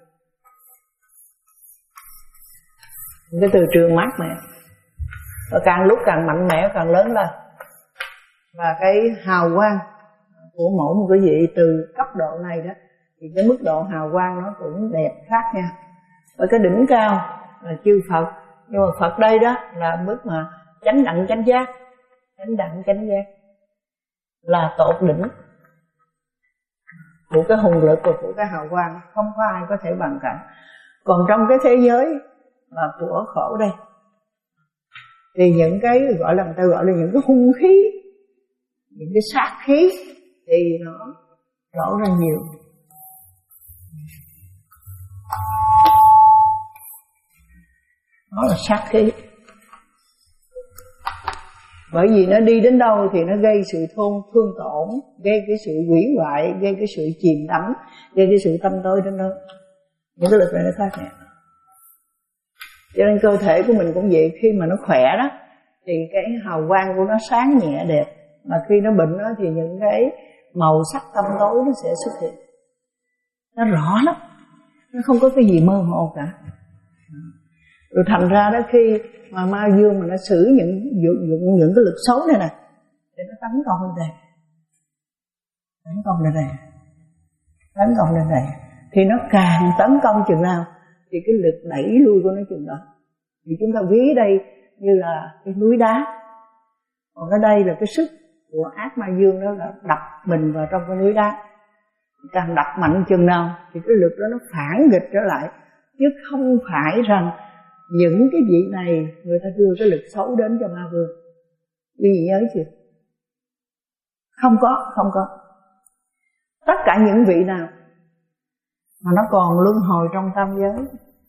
những cái từ trường mát mẻ, và càng lúc càng mạnh mẽ, càng lớn lên. Và cái hào quang của mỗi một cái vị từ cấp độ này đó thì cái mức độ hào quang nó cũng đẹp khác nha. Và cái đỉnh cao là chư Phật, nhưng mà Phật đây đó là mức mà chánh đẳng chánh giác. Chánh đẳng chánh giác là tột đỉnh. của cái hùng lực và của cái hào quang, không có ai có thể bằng cả. Còn trong cái thế giới mà của khổ đây thì những cái gọi là người ta gọi là những cái hung khí, những cái sát khí thì nó rõ ra nhiều. Đó là sát khí. Bởi vì nó đi đến đâu thì nó gây sự thôn thương tổn, gây cái sự hủy hoại, gây cái sự chìm đắm, gây cái sự tâm tối đến đó. Những cái lực này nó khác nhẹ. Cho nên cơ thể của mình cũng vậy, khi mà nó khỏe đó thì cái hào quang của nó sáng nhẹ đẹp, mà khi nó bệnh đó thì những cái màu sắc tâm tối nó sẽ xuất hiện. Nó rõ lắm, nó không có cái gì mơ hồ cả. Rồi thành ra đó khi mà ma dương mà nó xử những dụng, dụng những cái lực xấu này nè thì nó tấn công lên đây, tấn công lên đây, tấn công lên đây, thì nó càng tấn công chừng nào thì cái lực đẩy lui của nó chừng đó. Thì chúng ta ví đây như là cái núi đá, còn ở đây là cái sức của ác ma dương đó là đập mình vào trong cái núi đá. Càng đập mạnh chừng nào thì cái lực đó nó phản nghịch trở lại, chứ không phải rằng những cái vị này người ta đưa cái lực xấu đến cho ma vương. Quý vị nhớ chưa? Không có, không có. Tất cả những vị nào mà nó còn luân hồi trong tam giới,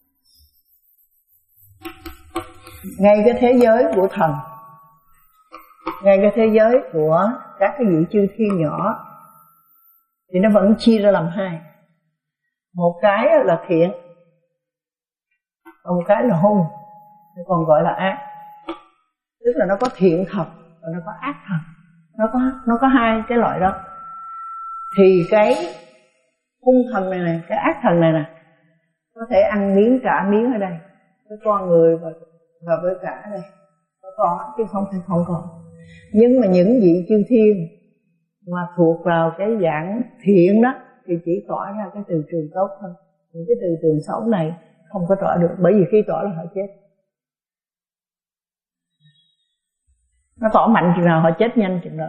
ngay cái thế giới của thần, ngay cái thế giới của các cái vị chư thiên nhỏ thì nó vẫn chia ra làm hai. Một cái là thiện, còn một cái là hung, còn gọi là ác. Tức là nó có thiện thật và nó có ác thật. Nó có nó có hai cái loại đó. Thì cái hung thần này này, cái ác thần này nè, có thể ăn miếng trả miếng ở đây với con người và và với cả đây. Nó có chứ không thể không có. Nhưng mà những vị chư thiên mà thuộc vào cái dạng thiện đó thì chỉ tỏa ra cái từ trường tốt thôi. Những cái từ trường xấu này không có tỏa được, bởi vì khi tỏa là họ chết. Nó tỏa mạnh chừng nào họ chết nhanh chừng đó.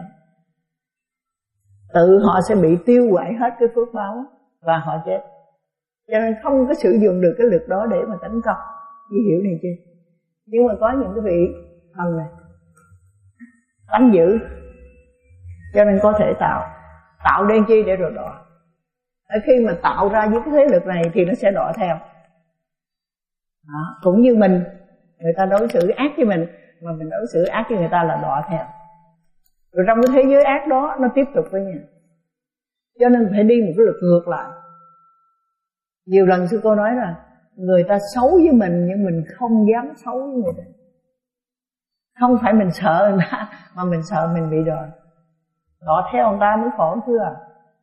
Tự họ sẽ bị tiêu hoại hết cái phước báo và họ chết. Cho nên không có sử dụng được cái lực đó để mà tấn công. Chị hiểu này chưa? Nhưng mà có những cái vị thần này tánh dữ, cho nên có thể tạo tạo đen chi để rồi đọa. Ở khi mà tạo ra những cái thế lực này thì nó sẽ đọa theo. Đó. Cũng như mình, người ta đối xử ác với mình mà mình đối xử ác với người ta là đọa theo. Rồi trong cái thế giới ác đó nó tiếp tục với nhau. Cho nên phải đi một cái lực ngược lại. Nhiều lần sư cô nói là người ta xấu với mình nhưng mình không dám xấu với người ta. Không phải mình sợ người ta mà mình sợ mình bị đọa. Đọa theo người ta mới khổ thưa à.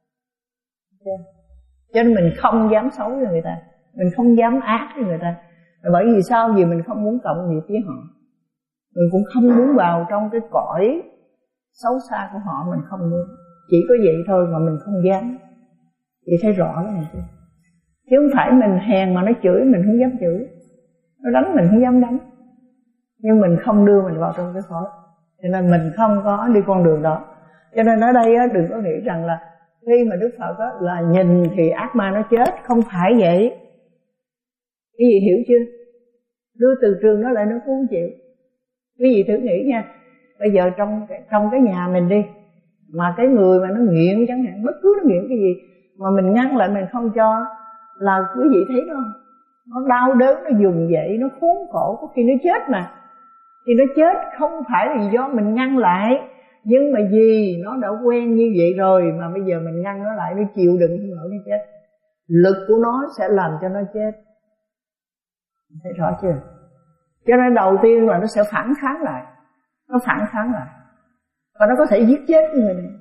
Cho nên mình không dám xấu với người ta, mình không dám ác với người ta. Bởi vì sao? Vì mình không muốn cộng nghiệp với họ, mình cũng không muốn vào trong cái cõi xấu xa của họ, mình không muốn. Chỉ có vậy thôi mà mình không dám. Chị thấy rõ cái này chứ. Chứ không phải mình hèn mà nó chửi mình không dám chửi, nó đánh mình không dám đánh. Nhưng mình không đưa mình vào trong cái cõi, cho nên mình không có đi con đường đó. Cho nên ở đây á, đừng có nghĩ rằng là khi mà Đức Phật á, là nhìn thì ác ma nó chết. Không phải vậy. Quý vị hiểu chưa? Đưa từ trường nó lại nó cũng không chịu. Quý vị thử nghĩ nha, bây giờ trong trong cái nhà mình đi, mà cái người mà nó nghiện chẳng hạn, bất cứ nó nghiện cái gì mà mình ngăn lại, mình không cho, là quý vị thấy đó, nó đau đớn, nó dùng dậy, nó khốn khổ, có khi nó chết mà. Thì nó chết không phải là do mình ngăn lại, nhưng mà vì nó đã quen như vậy rồi mà bây giờ mình ngăn nó lại, nó chịu đựng không nổi, nó chết. Lực của nó sẽ làm cho nó chết. Thấy rõ chưa? Cho nên đầu tiên là nó sẽ phản kháng lại. Nó phản kháng lại và nó có thể giết chết người này.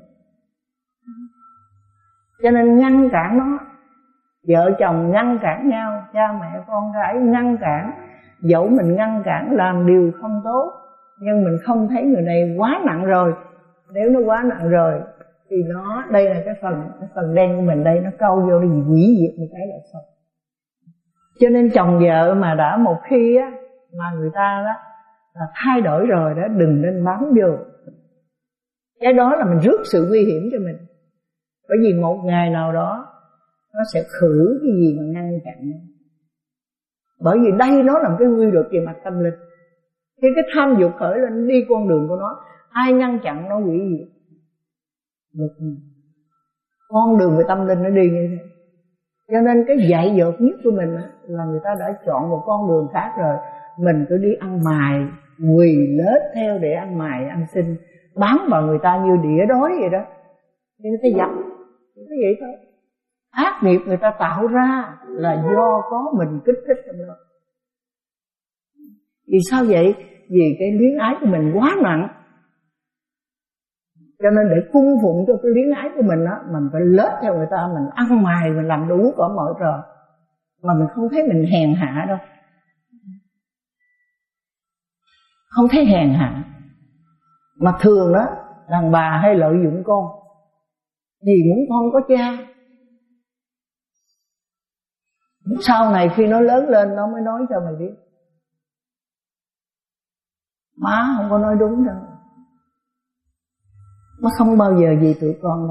Cho nên ngăn cản nó. Vợ chồng ngăn cản nhau, cha mẹ con gái ngăn cản. Dẫu mình ngăn cản làm điều không tốt, nhưng mình không thấy người này quá nặng rồi. Nếu nó quá nặng rồi thì nó, đây là cái phần cái phần đen của mình đây, nó câu vô nó hủy diệt một cái là xong. Cho nên chồng vợ mà đã một khi á mà người ta đó là thay đổi rồi đó, đừng nên bám vô. Cái đó là mình rước sự nguy hiểm cho mình. Bởi vì một ngày nào đó nó sẽ khử cái gì mà ngăn chặn. Bởi vì đây nó là cái quy luật về mặt tâm linh. Khi cái tham dục khởi lên đi con đường của nó, ai ngăn chặn nó hủy diệt. Con đường về tâm linh nó đi như thế. Cho nên cái dại dột nhất của mình là người ta đã chọn một con đường khác rồi. Mình cứ đi ăn mài, quỳ lết theo để ăn mài, ăn xin, bám vào người ta như đĩa đói vậy đó. Thì người ta dập, chỉ có vậy thôi. Ác nghiệp người ta tạo ra là do có mình kích thích trong đó. Vì sao vậy? Vì cái luyến ái của mình quá nặng. Cho nên để cung phụng cho cái luyến ái của mình á, mình phải lết theo người ta, mình ăn mài, mình làm đủ cả mọi trò, mà mình không thấy mình hèn hạ đâu. Không thấy hèn hạ. Mà thường đó, đàn bà hay lợi dụng con, vì muốn con có cha. Sau này khi nó lớn lên nó mới nói cho mày biết, má không có nói đúng đâu, nó không bao giờ vì tụi con đâu.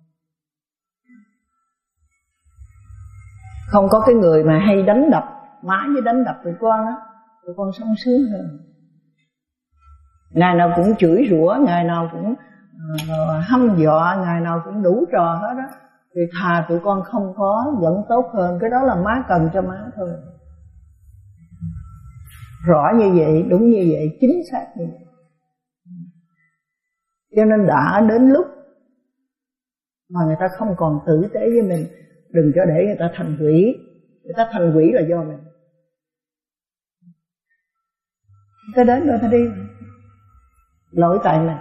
Không có cái người mà hay đánh đập má với đánh đập tụi con á, tụi con sống sướng hơn. Ngày nào cũng chửi rủa, ngày nào cũng uh, hăm dọa, ngày nào cũng đủ trò hết á, thì thà tụi con không có vẫn tốt hơn. Cái đó là má cần cho má thôi. Rõ như vậy, đúng như vậy, chính xác như vậy. Cho nên đã đến lúc mà người ta không còn tử tế với mình, đừng cho để người ta thành quỷ. Người ta thành quỷ là do mình. Người ta đến rồi ta đi, lỗi tại mình.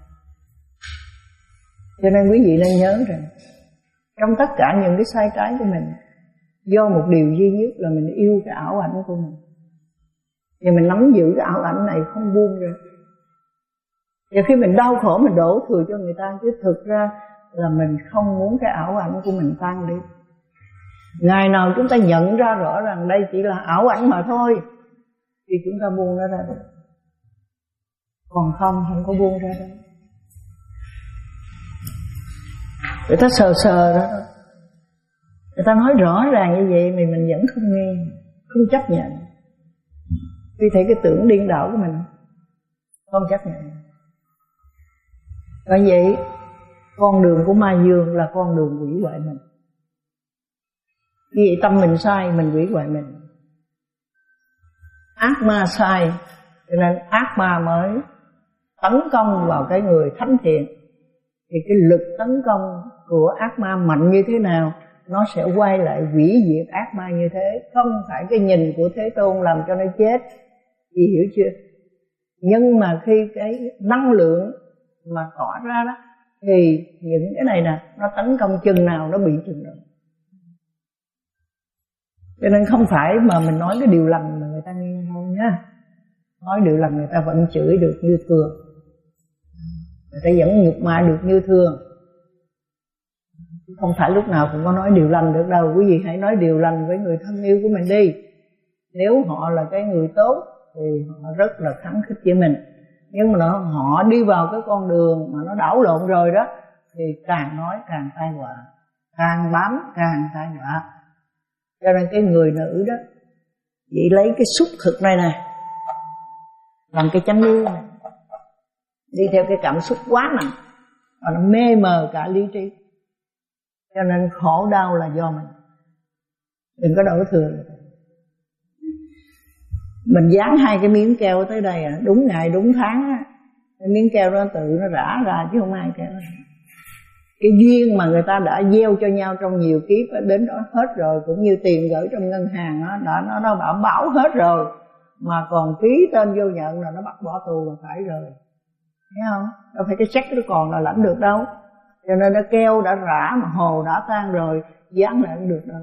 Cho nên quý vị nên nhớ rằng trong tất cả những cái sai trái của mình, do một điều duy nhất là mình yêu cái ảo ảnh của mình, và mình nắm giữ cái ảo ảnh này không buông ra. Và khi mình đau khổ mình đổ thừa cho người ta, chứ thực ra là mình không muốn cái ảo ảnh của mình tan đi. Ngày nào chúng ta nhận ra rõ rằng đây chỉ là ảo ảnh mà thôi, thì chúng ta buông nó ra được. Còn không, không có buông ra đâu. Người ta sờ sờ đó, người ta nói rõ ràng như vậy mà mình vẫn không nghe, không chấp nhận. Vì thấy cái tưởng điên đảo của mình không chấp nhận. Bởi vậy con đường của ma dương là con đường hủy hoại mình. Vì vậy tâm mình sai, mình hủy hoại mình. Ác ma sai, cho nên ác ma mới tấn công vào cái người thánh thiện. Thì cái lực tấn công của ác ma mạnh như thế nào, nó sẽ quay lại hủy diệt ác ma như thế. Không phải cái nhìn của Thế Tôn làm cho nó chết, chị hiểu chưa? Nhưng mà khi cái năng lượng mà tỏa ra đó, thì những cái này nè, nó tấn công chừng nào nó bị chừng nào. Cho nên không phải mà mình nói cái điều lành mà người ta nghe thôi nha. Nói điều lành người ta vẫn chửi được như thường, người ta vẫn nhục mạ được như thường. Không phải lúc nào cũng có nói điều lành được đâu. Quý vị hãy nói điều lành với người thân yêu của mình đi. Nếu họ là cái người tốt thì họ rất là kháng khích với mình. Nhưng mà nó, họ đi vào cái con đường mà nó đảo lộn rồi đó, thì càng nói càng tai họa, càng bám càng tai họa. Cho nên cái người nữ đó, chị lấy cái xúc thực này nè làm cái chánh yêu này, đi theo cái cảm xúc quá mạnh và nó mê mờ cả lý trí. Cho nên khổ đau là do mình. Đừng có đổ thừa. Mình dán hai cái miếng keo tới đây à, đúng ngày đúng tháng á, cái miếng keo đó tự nó rã ra chứ không ai kéo. Cái duyên mà người ta đã gieo cho nhau trong nhiều kiếp á, đến đó hết rồi. Cũng như tiền gửi trong ngân hàng á, đã nó nó bảo bảo hết rồi, mà còn ký tên vô nhận là nó bắt bỏ tù là phải rồi. Thấy không? Đâu phải cái check nó còn là lãnh được đâu. Cho nên nó keo đã rã mà hồ đã tan rồi, dán lại không được đâu.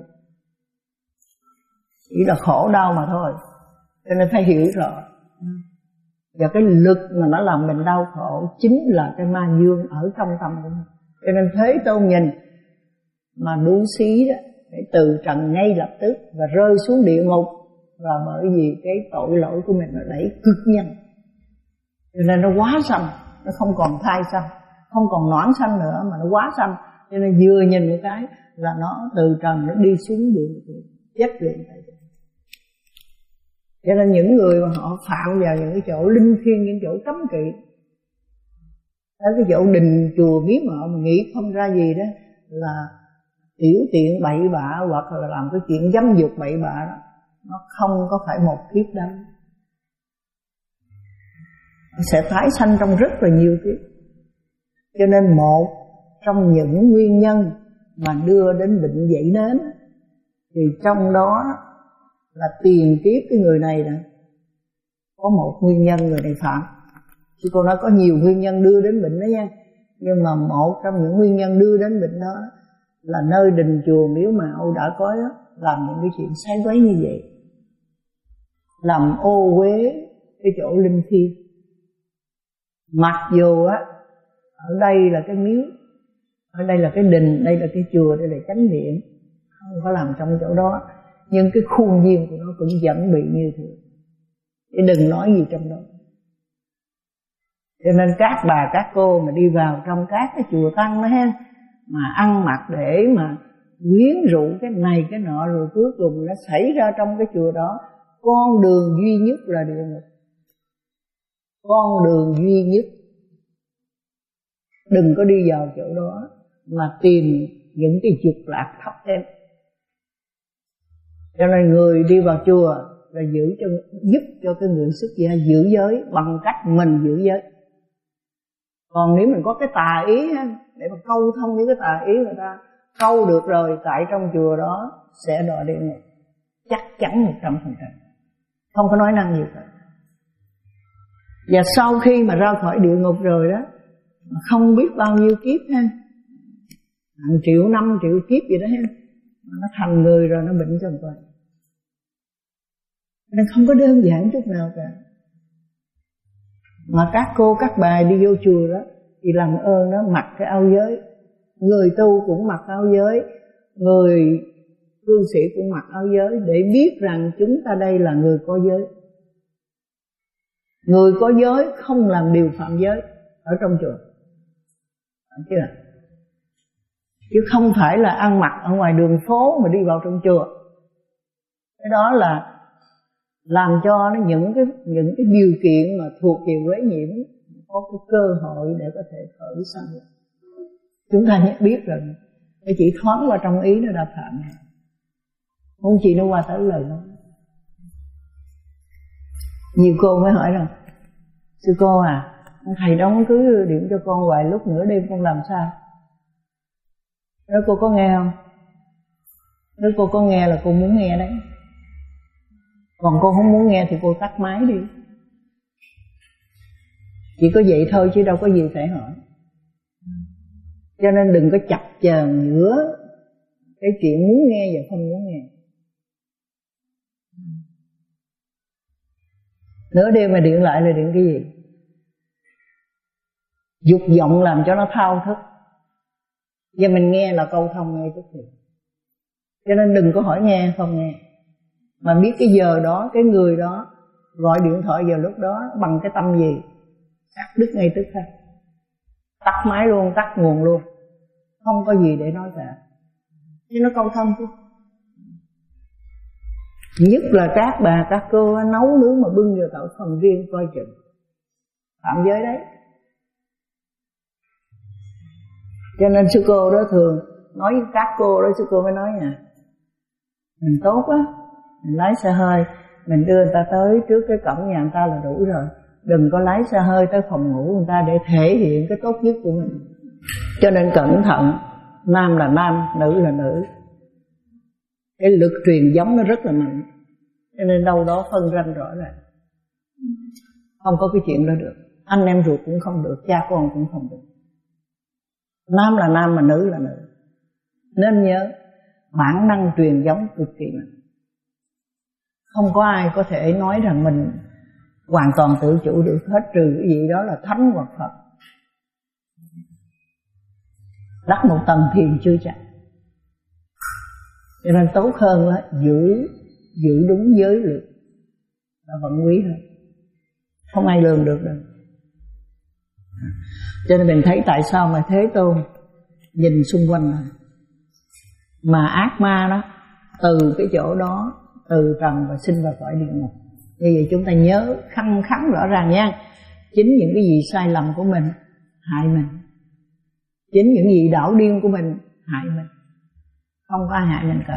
Chỉ là khổ đau mà thôi. Cho nên phải hiểu rõ. Và cái lực mà nó làm mình đau khổ chính là cái ma dương ở trong tâm của mình. Cho nên Thế Tôn nhìn mà đu xí đó, phải từ trần ngay lập tức và rơi xuống địa ngục, là bởi vì cái tội lỗi của mình nó đẩy cực nhanh. Cho nên nó quá xanh, nó không còn thai xanh, không còn nõn xanh nữa mà nó quá xanh. Cho nên vừa nhìn một cái là nó từ trần nó đi xuống đường chết liền. Cho nên những người mà họ phạm vào những cái chỗ linh thiêng, những chỗ cấm kỵ, ở cái chỗ đình chùa miếu mạo mà nghĩ không ra gì đó là tiểu tiện bậy bạ, hoặc là làm cái chuyện dâm dục bậy bạ đó, nó không có phải một kiếp đâu, nó sẽ tái sanh trong rất là nhiều kiếp. Cho nên một trong những nguyên nhân mà đưa đến bệnh dậy nến thì trong đó là tiền kiếp cái người này nè, có một nguyên nhân người này phạm. Chứ cô nói có nhiều nguyên nhân đưa đến bệnh đó nha, nhưng mà một trong những nguyên nhân đưa đến bệnh đó là nơi đình chùa miếu mạo đã có đó, làm những cái chuyện sai quấy như vậy, làm ô uế cái chỗ linh thiêng. Mặc dù á ở đây là cái miếu, ở đây là cái đình, đây là cái chùa, đây là chánh điện, không có làm trong chỗ đó, nhưng cái khuôn viên của nó cũng vẫn bị như thế. Chứ đừng nói gì trong đó. Cho nên các bà các cô mà đi vào trong các cái chùa tăng đó ha, mà ăn mặc để mà quyến rũ cái này cái nọ, rồi cuối cùng nó xảy ra trong cái chùa đó, con đường duy nhất là địa ngục. Con đường duy nhất. Đừng có đi vào chỗ đó mà tìm những cái dục lạc thấp thêm. Cho nên người đi vào chùa là giữ cho, giúp cho cái người xuất gia giữ giới bằng cách mình giữ giới. Còn nếu mình có cái tà ý để mà câu thông với cái tà ý người ta, câu được rồi, tại trong chùa đó sẽ đọa địa ngục chắc chắn một trăm phần trăm, không có nói năng gì cả. Và sau khi mà ra khỏi địa ngục rồi đó, không biết bao nhiêu kiếp ha, hàng triệu năm triệu kiếp gì đó ha, nó thành người rồi nó bệnh cho một coi. Nên không có đơn giản chút nào cả. Mà các cô các bà đi vô chùa đó thì làm ơn đó mặc cái áo giới. Người tu cũng mặc áo giới, người cư sĩ cũng mặc áo giới, để biết rằng chúng ta đây là người có giới. Người có giới không làm điều phạm giới ở trong chùa, chứ à? Chứ không phải là ăn mặc ở ngoài đường phố mà đi vào trong chùa. Cái đó là làm cho nó những cái những cái điều kiện mà thuộc về quế nhiễm có cái cơ hội để có thể khởi sanh. Chúng ta nhận biết rồi, nó chỉ thoáng qua trong ý nó đã phạm, không chỉ nó qua tới lời nói. Nhiều cô mới hỏi rằng: sư cô à, thầy đóng cứ điện cho con hoài, lúc nửa đêm con làm sao? Nếu cô có nghe không? Nếu cô có nghe là cô muốn nghe đấy. Còn cô không muốn nghe thì cô tắt máy đi. Chỉ có vậy thôi chứ đâu có gì phải hỏi. Cho nên đừng có chập chờn giữa cái chuyện muốn nghe và không muốn nghe. Nửa đêm mà điện lại là điện cái gì? Dục vọng làm cho nó thao thức. Và mình nghe là câu thông ngay tức thì. Cho nên đừng có hỏi nghe không nghe, mà biết cái giờ đó, cái người đó gọi điện thoại vào lúc đó bằng cái tâm gì, cắt đứt ngay tức khắc, tắt máy luôn, tắt nguồn luôn, không có gì để nói cả, chứ nó câu thông chứ. Nhất là các bà các cô nấu nướng mà bưng vào tạo phần riêng, coi chừng phạm giới đấy. Cho nên sư cô đó thường nói với các cô đó, sư cô mới nói nè, mình tốt á, mình lái xe hơi, mình đưa người ta tới trước cái cổng nhà người ta là đủ rồi. Đừng có lái xe hơi tới phòng ngủ người ta để thể hiện cái tốt nhất của mình. Cho nên cẩn thận, nam là nam, nữ là nữ. Cái lực truyền giống nó rất là mạnh, cho nên đâu đó phân ranh rõ ràng. Không có cái chuyện đó được. Anh em ruột cũng không được, cha con cũng không được. Nam là nam mà nữ là nữ. Nên nhớ, bản năng truyền giống cực kỳ mạnh. Không có ai có thể nói rằng mình hoàn toàn tự chủ được hết, trừ cái gì đó là thánh hoặc Phật. Đắc một tầng thiền chưa chắc. Cho nên tốt hơn là giữ giữ đúng giới luật là vẫn quý hơn. Không ai lường được đâu. Cho nên mình thấy tại sao mà Thế Tôn nhìn xung quanh này. Mà ác ma đó từ cái chỗ đó, từ trần và sinh vào cõi địa ngục. Như vậy chúng ta nhớ khăng khắc rõ ràng nha. Chính những cái gì sai lầm của mình hại mình, chính những gì đảo điên của mình hại mình, không có ai hại mình cả.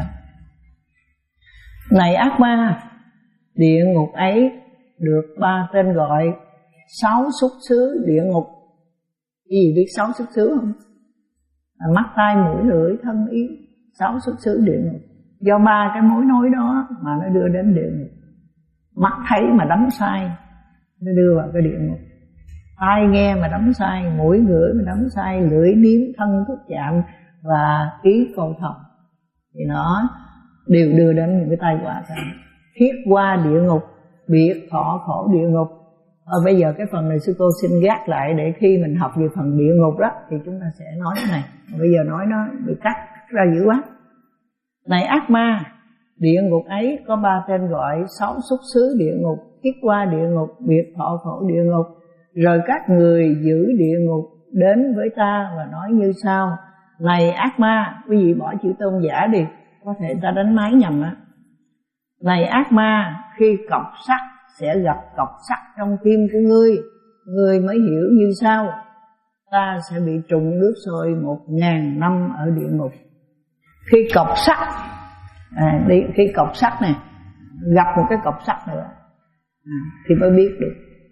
Này ác ma, địa ngục ấy được ba tên gọi: sáu xuất xứ địa ngục. Cái gì biết sáu xuất xứ không? Là mắt, tai, mũi, lưỡi, thân, ý. Sáu xuất xứ địa ngục. Do ba cái mối nối đó mà nó đưa đến địa ngục. Mắt thấy mà đắm sai, nó đưa vào cái địa ngục. Tai nghe mà đắm sai, mũi ngửi mà đắm sai, lưỡi nếm, thân thức chạm và ý cầu thầm, thì nó đều đưa đến những cái tai họa cả. Thiết qua địa ngục, biệt thọ khổ địa ngục. Ờ, bây giờ cái phần này sư cô xin gác lại để khi mình học về phần địa ngục đó thì chúng ta sẽ nói cái này. Bây giờ nói nó bị cắt ra dữ quá. Này ác ma, địa ngục ấy có ba tên gọi: sáu xuất xứ địa ngục, thiết qua địa ngục, biệt thọ khổ địa ngục. Rồi các người giữ địa ngục đến với ta và nói như sau: này ác ma, quý vị bỏ chữ tôn giả đi, có thể ta đánh máy nhầm á. Này ác ma, khi cọc sắt sẽ gặp cọc sắt trong tim của ngươi, ngươi mới hiểu như sau: ta sẽ bị trùng nước sôi một ngàn năm ở địa ngục. Khi cọc sắt à, đi, khi cọc sắt này gặp một cái cọc sắt nữa à, thì mới biết được.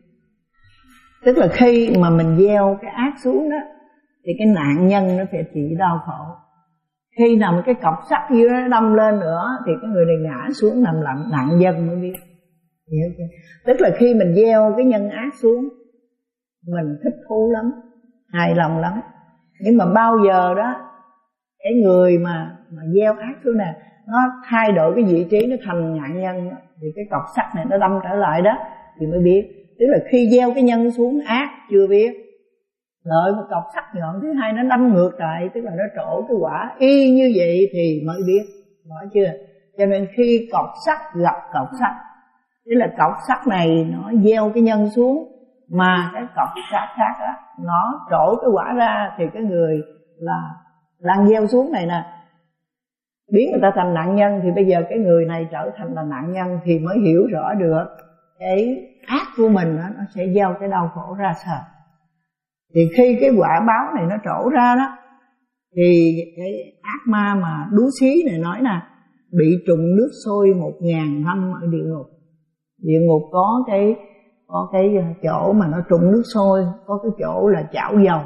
Tức là khi mà mình gieo cái ác xuống đó thì cái nạn nhân nó phải chịu đau khổ. Khi nào mà cái cọc sắt dưới nó đâm lên nữa thì cái người này ngã xuống nằm lặng, nạn nhân mới biết. Hiểu chưa? Tức là khi mình gieo cái nhân ác xuống, mình thích thú lắm, hài lòng lắm. Nhưng mà bao giờ đó cái người mà mà gieo ác xuống nè, nó thay đổi cái vị trí, nó thành nạn nhân đó, thì cái cọc sắt này nó đâm trở lại đó thì mới biết. Tức là khi gieo cái nhân xuống ác chưa biết, lợi một cọc sắt nhọn thứ hai nó đâm ngược lại, tức là nó trổ cái quả y như vậy thì mới biết. Rõ chưa? Cho nên khi cọc sắt gặp cọc sắt, tức là cọc sắt này nó gieo cái nhân xuống, mà cái cọc sắt khác đó, nó trổ cái quả ra, thì cái người là đang gieo xuống này nè biến người ta thành nạn nhân, thì bây giờ cái người này trở thành là nạn nhân thì mới hiểu rõ được cái ác của mình đó, nó sẽ gieo cái đau khổ ra sao. Thì khi cái quả báo này nó trổ ra đó, thì cái ác ma mà đú xí này nói nè, bị trùng nước sôi một ngàn năm ở địa ngục. Địa ngục có cái có cái chỗ mà nó trùng nước sôi, có cái chỗ là chảo dầu,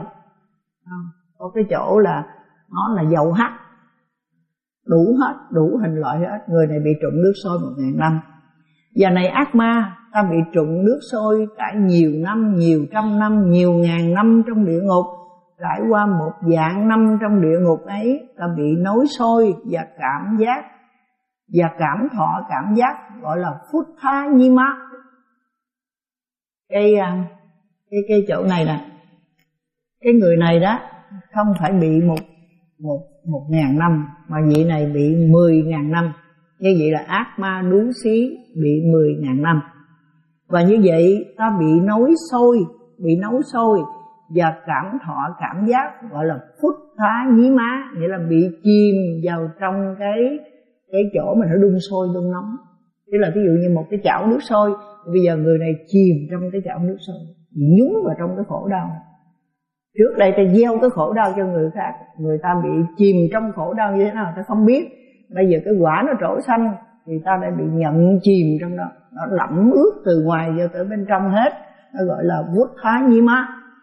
có cái chỗ là nó là dầu hắt, đủ hết, đủ hình loại hết. Người này bị trụng nước sôi một ngàn năm. Giờ này ác ma, ta bị trụng nước sôi cả nhiều năm, nhiều trăm năm, nhiều ngàn năm trong địa ngục. Trải qua một vạn năm trong địa ngục ấy, ta bị nối sôi và cảm giác và cảm thọ cảm giác gọi là phút tha nhi ma. Cái cái cái chỗ này nè, cái người này đó không phải bị một một một ngàn năm, mà vị này bị mười ngàn năm. Như vậy là ác ma đú xí bị mười ngàn năm. Và như vậy ta bị nối sôi, bị nấu sôi và cảm thọ cảm giác gọi là phút phá nhí má, nghĩa là bị chìm vào trong cái cái chỗ mà nó đun sôi đun nóng. Tức là ví dụ như một cái chảo nước sôi, thì bây giờ người này chìm trong cái chảo nước sôi, nhúng vào trong cái khổ đau. Trước đây ta gieo cái khổ đau cho người khác, người ta bị chìm trong khổ đau như thế nào ta không biết. Bây giờ cái quả nó trổ xanh thì ta đã bị nhận chìm trong đó, nó lẫm ướt từ ngoài vô tới bên trong hết. Nó gọi là vút phá nhí má,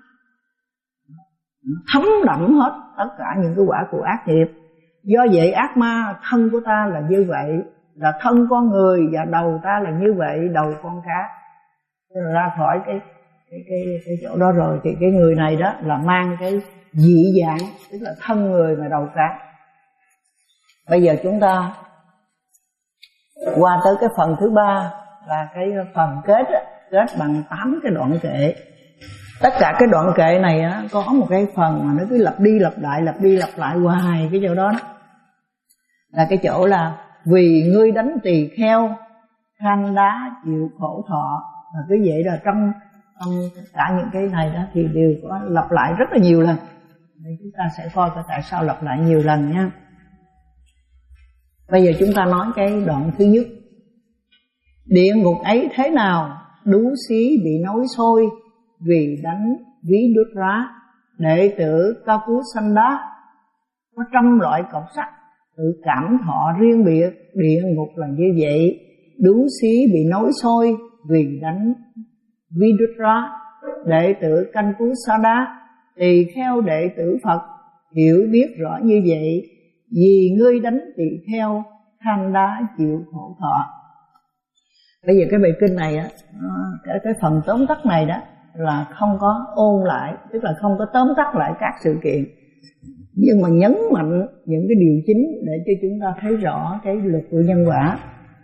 nó thấm đậm hết tất cả những cái quả của ác nghiệp. Do vậy ác ma thân của ta là như vậy, là thân con người, và đầu ta là như vậy, đầu con cá. Ra khỏi cái cái cái cái chỗ đó rồi thì cái người này đó là mang cái dị dạng, tức là thân người mà đầu cá. Bây giờ chúng ta qua tới cái phần thứ ba là cái phần kết đó, kết bằng tám cái đoạn kệ. Tất cả cái đoạn kệ này á, có một cái phần mà nó cứ lặp đi lặp lại, lặp đi lặp lại hoài cái chỗ đó đó. Là cái chỗ là vì ngươi đánh tỳ kheo, khăn đá chịu khổ thọ. Và cứ vậy là trong, trong cả những cái này đó thì đều có lặp lại rất là nhiều lần. Nên chúng ta sẽ coi coi tại sao lặp lại nhiều lần nha. Bây giờ chúng ta nói cái đoạn thứ nhất. Địa ngục ấy thế nào? Đú xí bị nối sôi vì đánh ví đốt rá. Đệ tử Kakusanda có trăm loại cọc sắt, tự cảm thọ riêng biệt. Địa ngục là như vậy. Đú xí bị nối sôi vì đánh ví đốt rá. Đệ tử Kakusanda tỳ kheo đệ tử Phật hiểu biết rõ như vậy, vì ngươi đánh tỳ kheo than đá chịu khổ thọ. Bây giờ cái bài kinh này á, cái, cái phần tóm tắt này đó là không có ôn lại, tức là không có tóm tắt lại các sự kiện, nhưng mà nhấn mạnh những cái điều chính để cho chúng ta thấy rõ cái luật của nhân quả.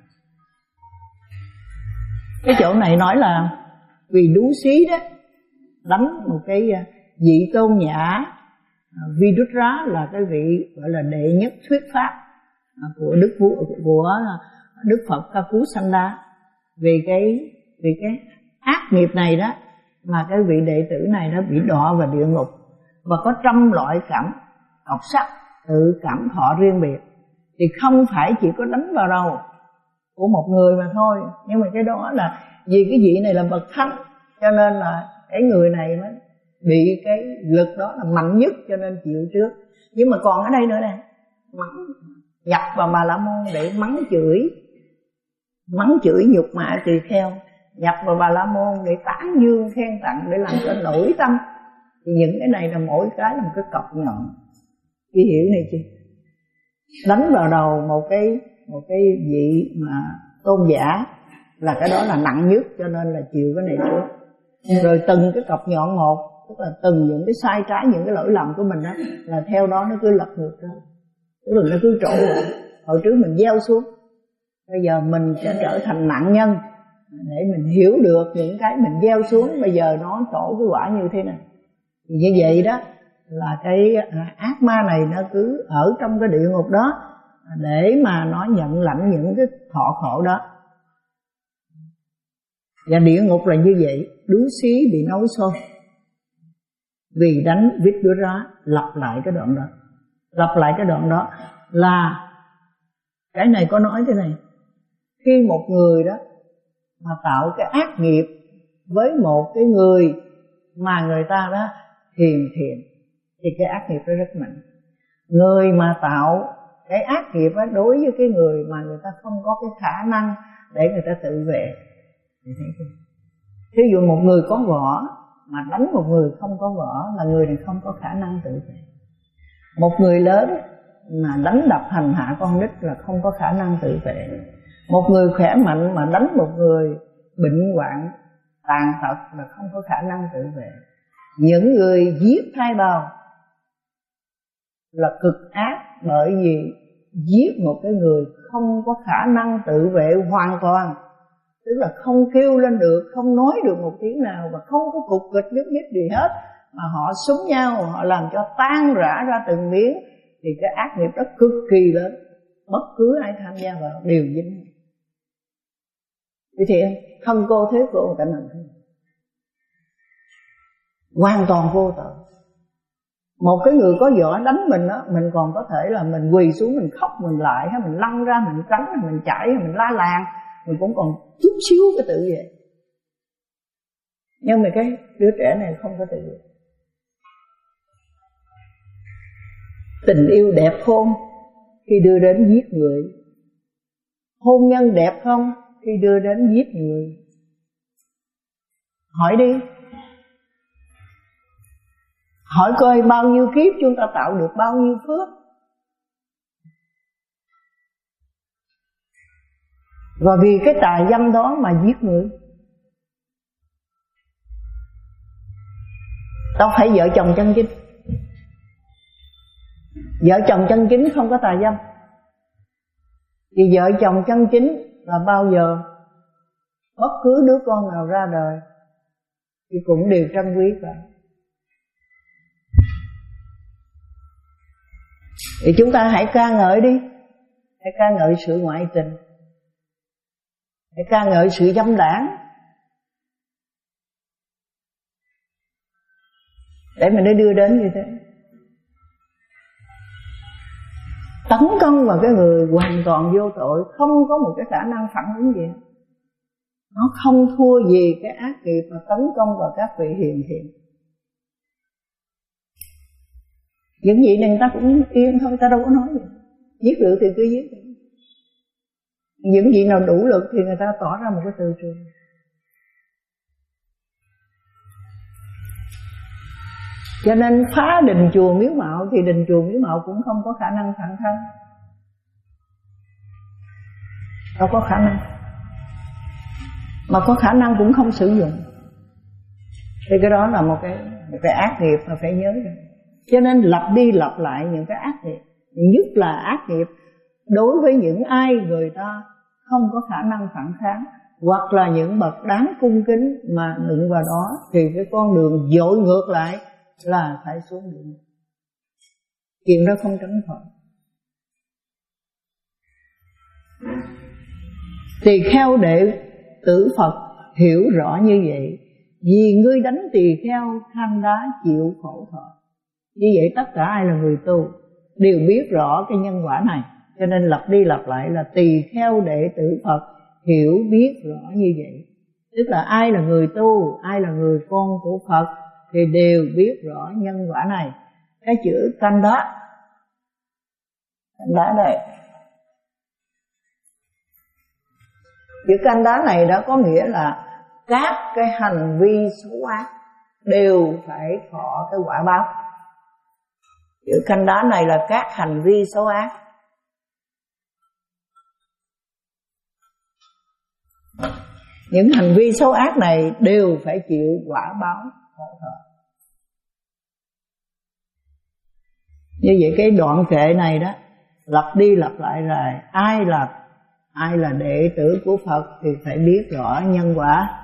Cái chỗ này nói là vì đú xí đó đánh một cái vị tôn nhã, Vidutra là cái vị gọi là đệ nhất thuyết pháp của Đức của Đức Phật Kakusanda. Vì cái vì cái ác nghiệp này đó mà cái vị đệ tử này đã bị đọa vào địa ngục, và có trăm loại cảm cọc sắt tự cảm thọ riêng biệt. Thì không phải chỉ có đánh vào đầu của một người mà thôi, nhưng mà cái đó là vì cái vị này là bậc thánh, cho nên là cái người này mới bị cái lực đó là mạnh nhất, cho nên chịu trước. Nhưng mà còn ở đây nữa nè, mắng nhập vào Bà La Môn để mắng chửi, mắng chửi nhục mạ tỳ kheo, nhập vào Bà La Môn để tán dương khen tặng, để làm cho nổi tâm. Thì những cái này là mỗi cái là một cái cọc nhọn, chị hiểu này chưa? Đánh vào đầu một cái một cái vị mà tôn giả là cái đó là nặng nhất, cho nên là chịu cái này trước. Rồi từng cái cọc nhọn một, tức là từng những cái sai trái, những cái lỗi lầm của mình đó là theo đó nó cứ lật ngược ra, tức là nó cứ trổ lại. Hồi trước mình gieo xuống, bây giờ mình sẽ trở thành nạn nhân để mình hiểu được những cái mình gieo xuống bây giờ nó trổ cái quả như thế này. Thì như vậy đó là cái ác ma này nó cứ ở trong cái địa ngục đó để mà nó nhận lãnh những cái thọ khổ đó. Và địa ngục là như vậy, đú xí bị nấu sôi vì đánh vít đứa rá. Lặp lại cái đoạn đó, lặp lại cái đoạn đó là cái này có nói thế này: khi một người đó mà tạo cái ác nghiệp với một cái người mà người ta đó hiền thiện thì cái ác nghiệp đó rất mạnh. Người mà tạo cái ác nghiệp đó đối với cái người mà người ta không có cái khả năng để người ta tự vệ, thí dụ một người có võ mà đánh một người không có võ là người này không có khả năng tự vệ. Một người lớn mà đánh đập hành hạ con nít là không có khả năng tự vệ. Một người khỏe mạnh mà đánh một người bệnh hoạn tàn tật là không có khả năng tự vệ. Những người giết thai bào là cực ác, bởi vì giết một cái người không có khả năng tự vệ hoàn toàn, tức là không kêu lên được, không nói được một tiếng nào, và không có cục kịch nhúc nhích gì hết, mà họ súng nhau, họ làm cho tan rã ra từng miếng, thì cái ác nghiệp đó cực kỳ lớn, bất cứ ai tham gia vào đều dính. Vì thế không cô thế của một cảnh hình thế, hoàn toàn vô tội. Một cái người có võ đánh mình đó, mình còn có thể là mình quỳ xuống, mình khóc, mình lại, hay mình lăn ra, mình tránh, hay mình chạy, hay mình la làng, mình cũng còn chút xíu cái tự vệ. Nhưng mà cái đứa trẻ này không có tự vệ. Tình yêu đẹp không khi đưa đến giết người? Hôn nhân đẹp không khi đưa đến giết người? Hỏi đi, hỏi coi bao nhiêu kiếp chúng ta tạo được bao nhiêu phước. Và vì cái tà dâm đó mà giết người. Đâu phải vợ chồng chân chính. Vợ chồng chân chính không có tà dâm. Vì vợ chồng chân chính là bao giờ bất cứ đứa con nào ra đời thì cũng đều trân quý cả. Thì chúng ta hãy ca ngợi đi, hãy ca ngợi sự ngoại tình, hãy ca ngợi sự dâm đãng, để mình nó đưa đến như thế. tấn công vào cái người hoàn toàn vô tội, không có một cái khả năng phản ứng gì. Nó không thua gì cái ác nghiệp mà tấn công vào các vị hiền thiện. Những vị này người ta cũng yên thôi, ta đâu có nói gì. Giết được thì cứ giết. Những vị nào đủ lực thì người ta tỏ ra một cái từ trường. Cho nên phá đình chùa miếu mạo thì đình chùa miếu mạo cũng không có khả năng phản kháng, đâu có khả năng. Mà có khả năng cũng không sử dụng. Thì cái đó là một cái, một cái ác nghiệp mà phải nhớ rồi. Cho nên lặp đi lặp lại những cái ác nghiệp, nhất là ác nghiệp đối với những ai người ta không có khả năng phản kháng, hoặc là những bậc đáng cung kính mà đụng vào đó, thì cái con đường dội ngược lại là phải xuống địa ngục. Chuyện đó không tránh khỏi. Tỳ kheo đệ tử Phật hiểu rõ như vậy, vì ngươi đánh tỳ kheo than đá chịu khổ thọ. Như vậy tất cả ai là người tu đều biết rõ cái nhân quả này. Cho nên lặp đi lặp lại là tỳ kheo đệ tử Phật hiểu biết rõ như vậy. Tức là ai là người tu, ai là người con của Phật thì đều biết rõ nhân quả này. Cái chữ canh đó, canh đá đây, chữ canh đá này đó có nghĩa là các cái hành vi xấu ác đều phải thọ cái quả báo. Chữ canh đá này là các hành vi xấu ác. Những hành vi xấu ác này đều phải chịu quả báo khổ thọ. Như vậy cái đoạn kệ này đó lặp đi lặp lại rồi, ai là ai là đệ tử của Phật thì phải biết rõ nhân quả.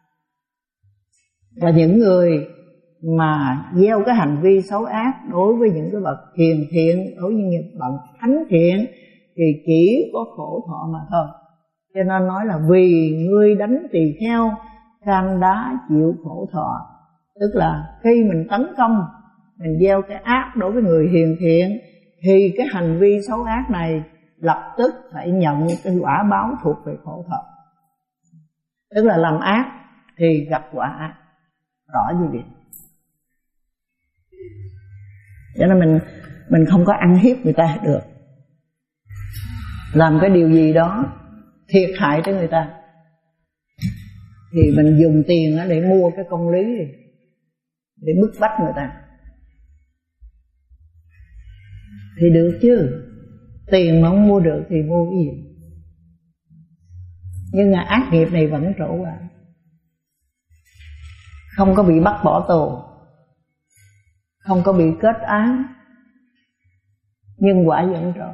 Và những người mà gieo cái hành vi xấu ác đối với những cái bậc hiền thiện, đối với những bậc thánh thiện thì chỉ có khổ thọ mà thôi. Cho nên nói là vì ngươi đánh tỳ kheo can đá chịu khổ thọ. Tức là khi mình tấn công, mình gieo cái ác đối với người hiền thiện thì cái hành vi xấu ác này lập tức phải nhận cái quả báo thuộc về khổ thọ. Tức là làm ác thì gặp quả ác, rõ như vậy. Cho nên mình mình không có ăn hiếp người ta được. Làm cái điều gì đó thiệt hại tới người ta thì mình dùng tiền để mua cái công lý, để bức bách người ta thì được chứ. Tiền mà không mua được thì mua cái gì? Nhưng mà ác nghiệp này vẫn trổ qua, không có bị bắt bỏ tù, không có bị kết án, nhưng quả vẫn trổ.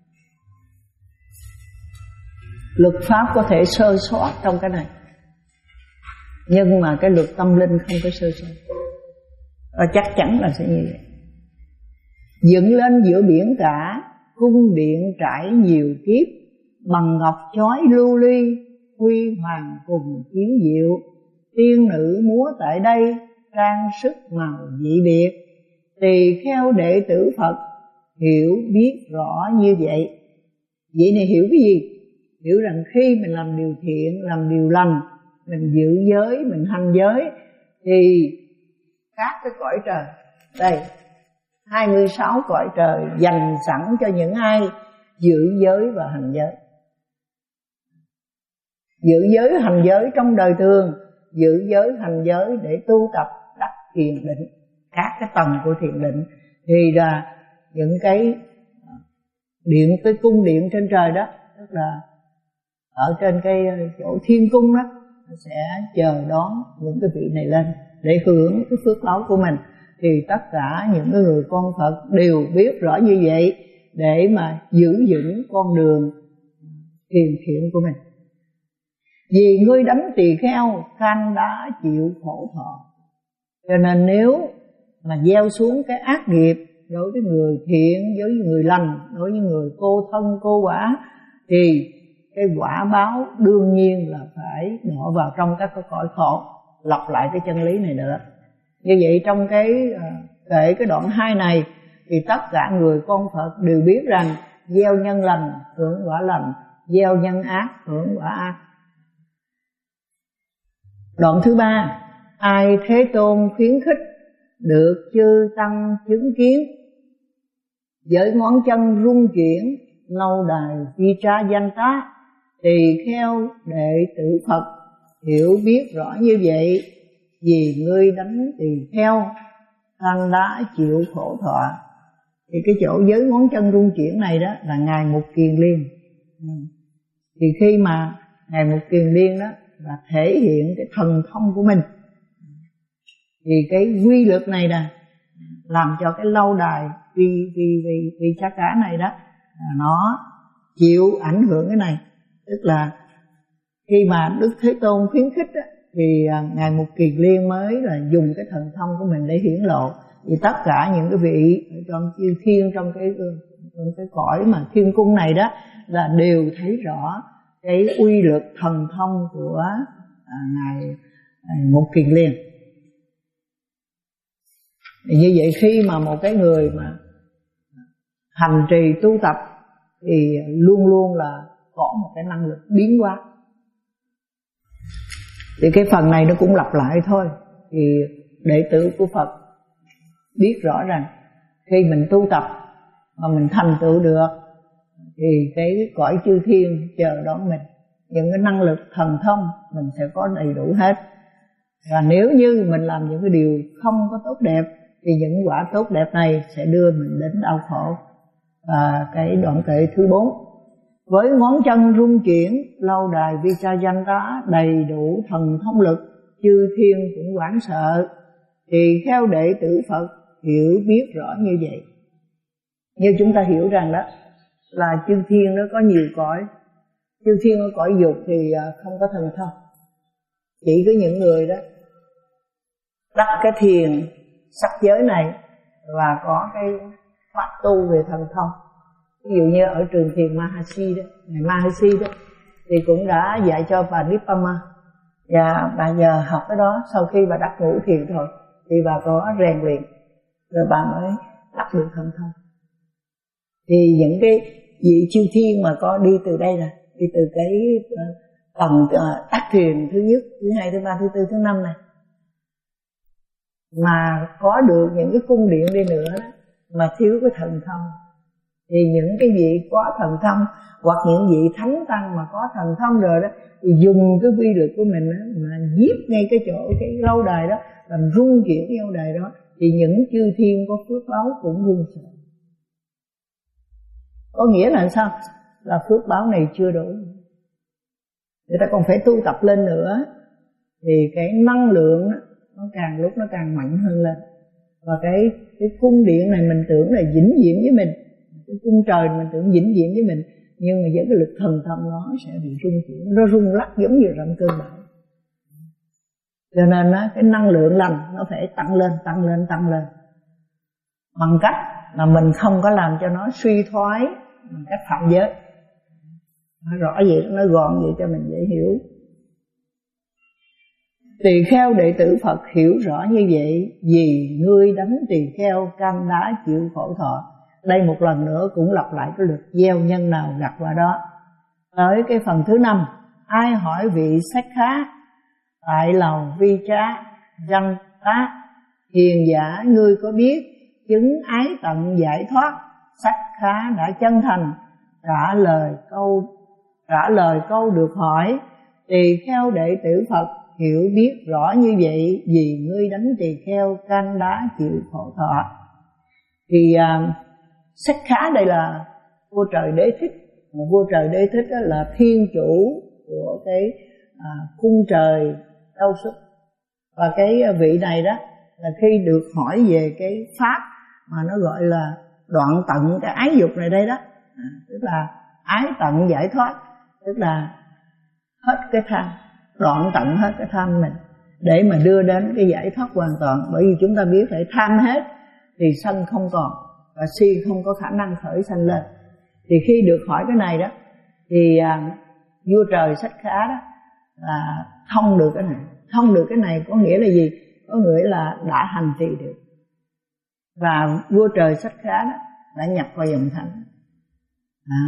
Luật pháp có thể sơ sót trong cái này, nhưng mà cái luật tâm linh không có sơ sót. Và chắc chắn là sẽ như vậy. Dựng lên giữa biển cả, cung điện trải nhiều kiếp, bằng ngọc chói lưu ly, huy hoàng cùng chiến diệu. Tiên nữ múa tại đây, trang sức màu dị biệt. Tỳ kheo đệ tử Phật hiểu biết rõ như vậy. Vậy này hiểu cái gì? Hiểu rằng khi mình làm điều thiện, làm điều lành, mình giữ giới, mình hành giới thì các cái cõi trời, đây hai mươi sáu cõi trời dành sẵn cho những ai giữ giới và hành giới. Giữ giới hành giới trong đời thường, giữ giới hành giới để tu tập đắc thiền định, các cái tầng của thiền định thì là những cái điện, cái cung điện trên trời đó, tức là ở trên cái chỗ thiên cung đó sẽ chờ đón những cái vị này lên để hưởng cái phước báo của mình. Thì tất cả những cái người con Phật đều biết rõ như vậy để mà giữ vững con đường thiền thiện của mình. Vì ngươi đánh tỳ kheo can đã chịu khổ thọ. Cho nên nếu mà gieo xuống cái ác nghiệp đối với người thiện, đối với người lành, đối với người cô thân cô quả thì cái quả báo đương nhiên là phải đọa vào trong các cái cõi khổ. Lặp lại cái chân lý này nữa. Như vậy trong cái kể cái đoạn hai này thì tất cả người con Phật đều biết rằng gieo nhân lành hưởng quả lành, gieo nhân ác hưởng quả ác. Đoạn thứ ba, ai Thế Tôn khuyến khích được chư tăng chứng kiến, với ngón chân rung chuyển lâu đài vi tra danh tá, tỳ kheo đệ tử Phật hiểu biết rõ như vậy, vì ngươi đánh tỳ kheo than đá chịu khổ thọ. Thì cái chỗ với ngón chân rung chuyển này đó là Ngài Mục Kiền Liên. Thì khi mà Ngài Mục Kiền Liên đó là thể hiện cái thần thông của mình, thì cái quy lực này nè làm cho cái lâu đài vi vi vi vi chá cá này đó nó chịu ảnh hưởng cái này. Tức là khi mà Đức Thế Tôn khuyến khích đó, thì Ngài Mục Kiền Liên mới là dùng cái thần thông của mình để hiển lộ. Thì tất cả những cái vị trong chư thiên, trong cái trong cái cõi mà thiên cung này đó là đều thấy rõ cái uy lực thần thông của à, Ngài, Ngài Mục Kiền Liên. Thì như vậy khi mà một cái người mà hành trì tu tập thì luôn luôn là có một cái năng lực biến hóa. Thì cái phần này nó cũng lặp lại thôi. Thì đệ tử của Phật biết rõ rằng khi mình tu tập mà mình thành tựu được thì cái cõi chư thiên chờ đón mình, những cái năng lực thần thông mình sẽ có đầy đủ hết. Và nếu như mình làm những cái điều không có tốt đẹp thì những quả tốt đẹp này sẽ đưa mình đến đau khổ. Và cái đoạn kệ thứ bốn, với ngón chân rung chuyển lâu đài vi cha danh tá, đầy đủ thần thông lực chư thiên cũng hoảng sợ, thì theo đệ tử Phật hiểu biết rõ như vậy. Như chúng ta hiểu rằng đó là chư thiên nó có nhiều cõi. Chư thiên ở cõi dục thì không có thần thông, chỉ có những người đó đắc cái thiền sắc giới này và có cái pháp tu về thần thông. Ví dụ như ở trường thiền Mahasi đó, Ngài Mahasi đó thì cũng đã dạy cho bà Nippama, và bà giờ học cái đó. Sau khi bà đắc ngũ thiền thôi thì bà có rèn luyện rồi bà mới đắc được thần thông. Thì những cái vị chư thiên mà có đi từ đây nè, đi từ cái tầng đắc thiền thứ nhất, thứ hai, thứ ba, thứ tư, thứ năm này, mà có được những cái cung điện đi nữa đó, mà thiếu cái thần thông, thì những cái vị có thần thông hoặc những vị thánh tăng mà có thần thông rồi đó thì dùng cái quy lực của mình đó, mà giết ngay cái chỗ cái lâu đài đó, làm rung chuyển cái lâu đài đó, thì những chư thiên có phước báo cũng run sợ. Có nghĩa là sao? Là phước báo này chưa đủ, người ta còn phải tu tập lên nữa, thì cái năng lượng đó, nó càng lúc nó càng mạnh hơn lên. Và cái cái cung điện này mình tưởng là vĩnh viễn với mình, cái cung trời mình tưởng vĩnh viễn với mình, nhưng mà với cái lực thần thông nó sẽ bị rung chuyển, nó rung lắc giống như trong cơn bão. Cho nên á, cái năng lượng lành nó phải tăng lên, tăng lên, tăng lên, bằng cách là mình không có làm cho nó suy thoái bằng cách phạm giới. Nó rõ vậy, nó gọn vậy cho mình dễ hiểu. Tỳ kheo đệ tử Phật hiểu rõ như vậy, vì ngươi đánh tỳ kheo cam đá chịu khổ thọ. Đây một lần nữa cũng lặp lại cái luật gieo nhân nào gặt qua đó. Tới cái phần thứ năm, ai hỏi vị sách khá tại lầu vi trá danh tá, hiền giả ngươi có biết chứng ái tận giải thoát. Sách khá đã chân thành trả lời câu trả lời câu được hỏi, tỳ kheo đệ tử Phật hiểu biết rõ như vậy, vì ngươi đánh tỳ kheo can đá chịu khổ thọ. Thì à, sách khá đây là vua trời Đế Thích. Vua trời Đế Thích đó là thiên chủ của cái à, cung trời Đâu Xuất. Và cái vị này đó là khi được hỏi về cái pháp mà nó gọi là đoạn tận cái ái dục này đây đó, à, tức là ái tận giải thoát, tức là hết cái tham, đoạn tận hết cái tham mình để mà đưa đến cái giải thoát hoàn toàn. Bởi vì chúng ta biết phải tham hết thì sanh không còn, và si không có khả năng khởi sanh lên. Thì khi được hỏi cái này đó thì à, vua trời Sách Khá đó là thông được cái này. Thông được cái này có nghĩa là gì? Có nghĩa là đã hành trì được. Và vua trời Sách Khá đó đã nhập vào dòng thánh. à.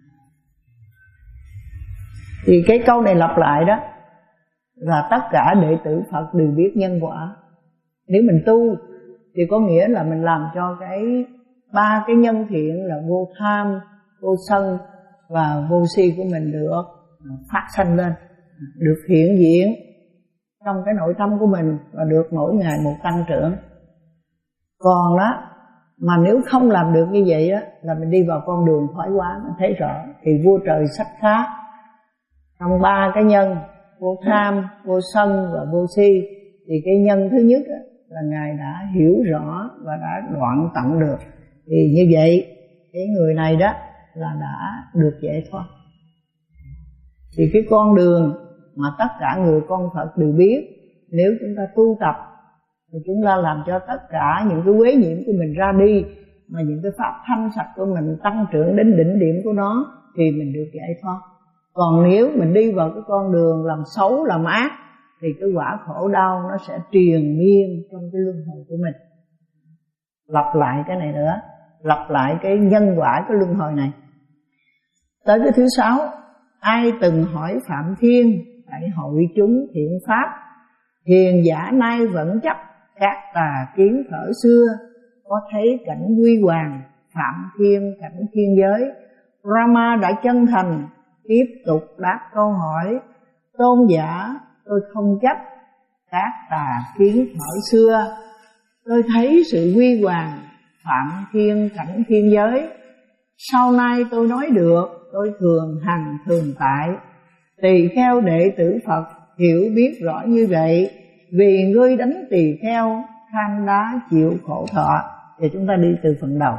Thì cái câu này lặp lại đó là tất cả đệ tử Phật đều biết nhân quả. Nếu mình tu thì có nghĩa là mình làm cho cái ba cái nhân thiện là vô tham, vô sân và vô si của mình được phát sanh lên, được hiện diện trong cái nội tâm của mình và được mỗi ngày một tăng trưởng. Còn đó mà nếu không làm được như vậy á, là mình đi vào con đường thoái hóa. Mình thấy rõ thì vua trời sách khác trong ba cái nhân vô tham, vô sân và vô si, thì cái nhân thứ nhất á, là Ngài đã hiểu rõ và đã đoạn tận được. Thì như vậy cái người này đó là đã được giải thoát. Thì cái con đường mà tất cả người con Phật đều biết, nếu chúng ta tu tập thì chúng ta làm cho tất cả những cái quế nhiễm của mình ra đi, mà những cái pháp thanh sạch của mình tăng trưởng đến đỉnh điểm của nó, thì mình được giải thoát. Còn nếu mình đi vào cái con đường làm xấu, làm ác, thì cái quả khổ đau nó sẽ triền miên trong cái luân hồi của mình. Lặp lại cái này nữa, lặp lại cái nhân quả cái luân hồi này. Tới cái thứ sáu, ai từng hỏi Phạm Thiên tại hội chúng thiện pháp, hiền giả nay vẫn chấp các tà kiến thuở xưa, có thấy cảnh quy hoàng Phạm Thiên cảnh thiên giới. Rama đã chân thành tiếp tục đáp câu hỏi, tôn giả tôi không chấp các tà kiến thuở xưa, tôi thấy sự quy hoàng Phạm Thiên cảnh thiên giới. Sau này tôi nói được, tôi thường hằng thường tại, tỳ kheo đệ tử Phật hiểu biết rõ như vậy, vì ngươi đánh tỳ kheo than đá chịu khổ thọ. Và chúng ta đi từ phần đầu.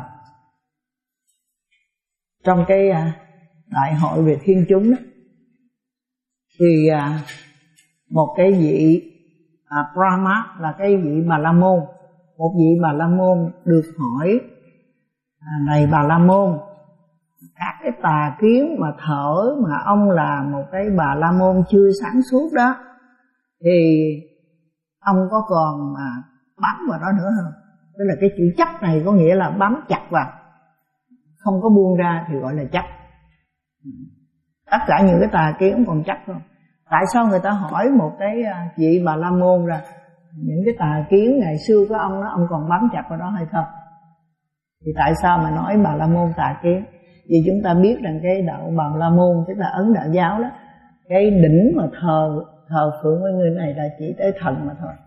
Trong cái đại hội về thiên chúng đó, thì một cái vị à, Brahma là cái vị Bà La Môn, một vị Bà La Môn được hỏi, à, này Bà La Môn, các cái tà kiến mà thở mà ông là một cái Bà La Môn chưa sáng suốt đó, thì ông có còn mà bám vào đó nữa không? Tức là cái chữ chấp này có nghĩa là bám chặt vào, không có buông ra thì gọi là chấp. Tất cả những cái tà kiến cũng còn chấp không? Tại sao người ta hỏi một cái vị Bà La Môn là những cái tà kiến ngày xưa của ông đó, ông còn bám chặt vào đó hay không? Thì tại sao mà nói Bà La Môn tà kiến? Vì chúng ta biết rằng cái đạo Bà La Môn, tức là Ấn Đạo giáo đó, cái đỉnh mà thờ thờ phượng với người này là chỉ tới thần mà thôi.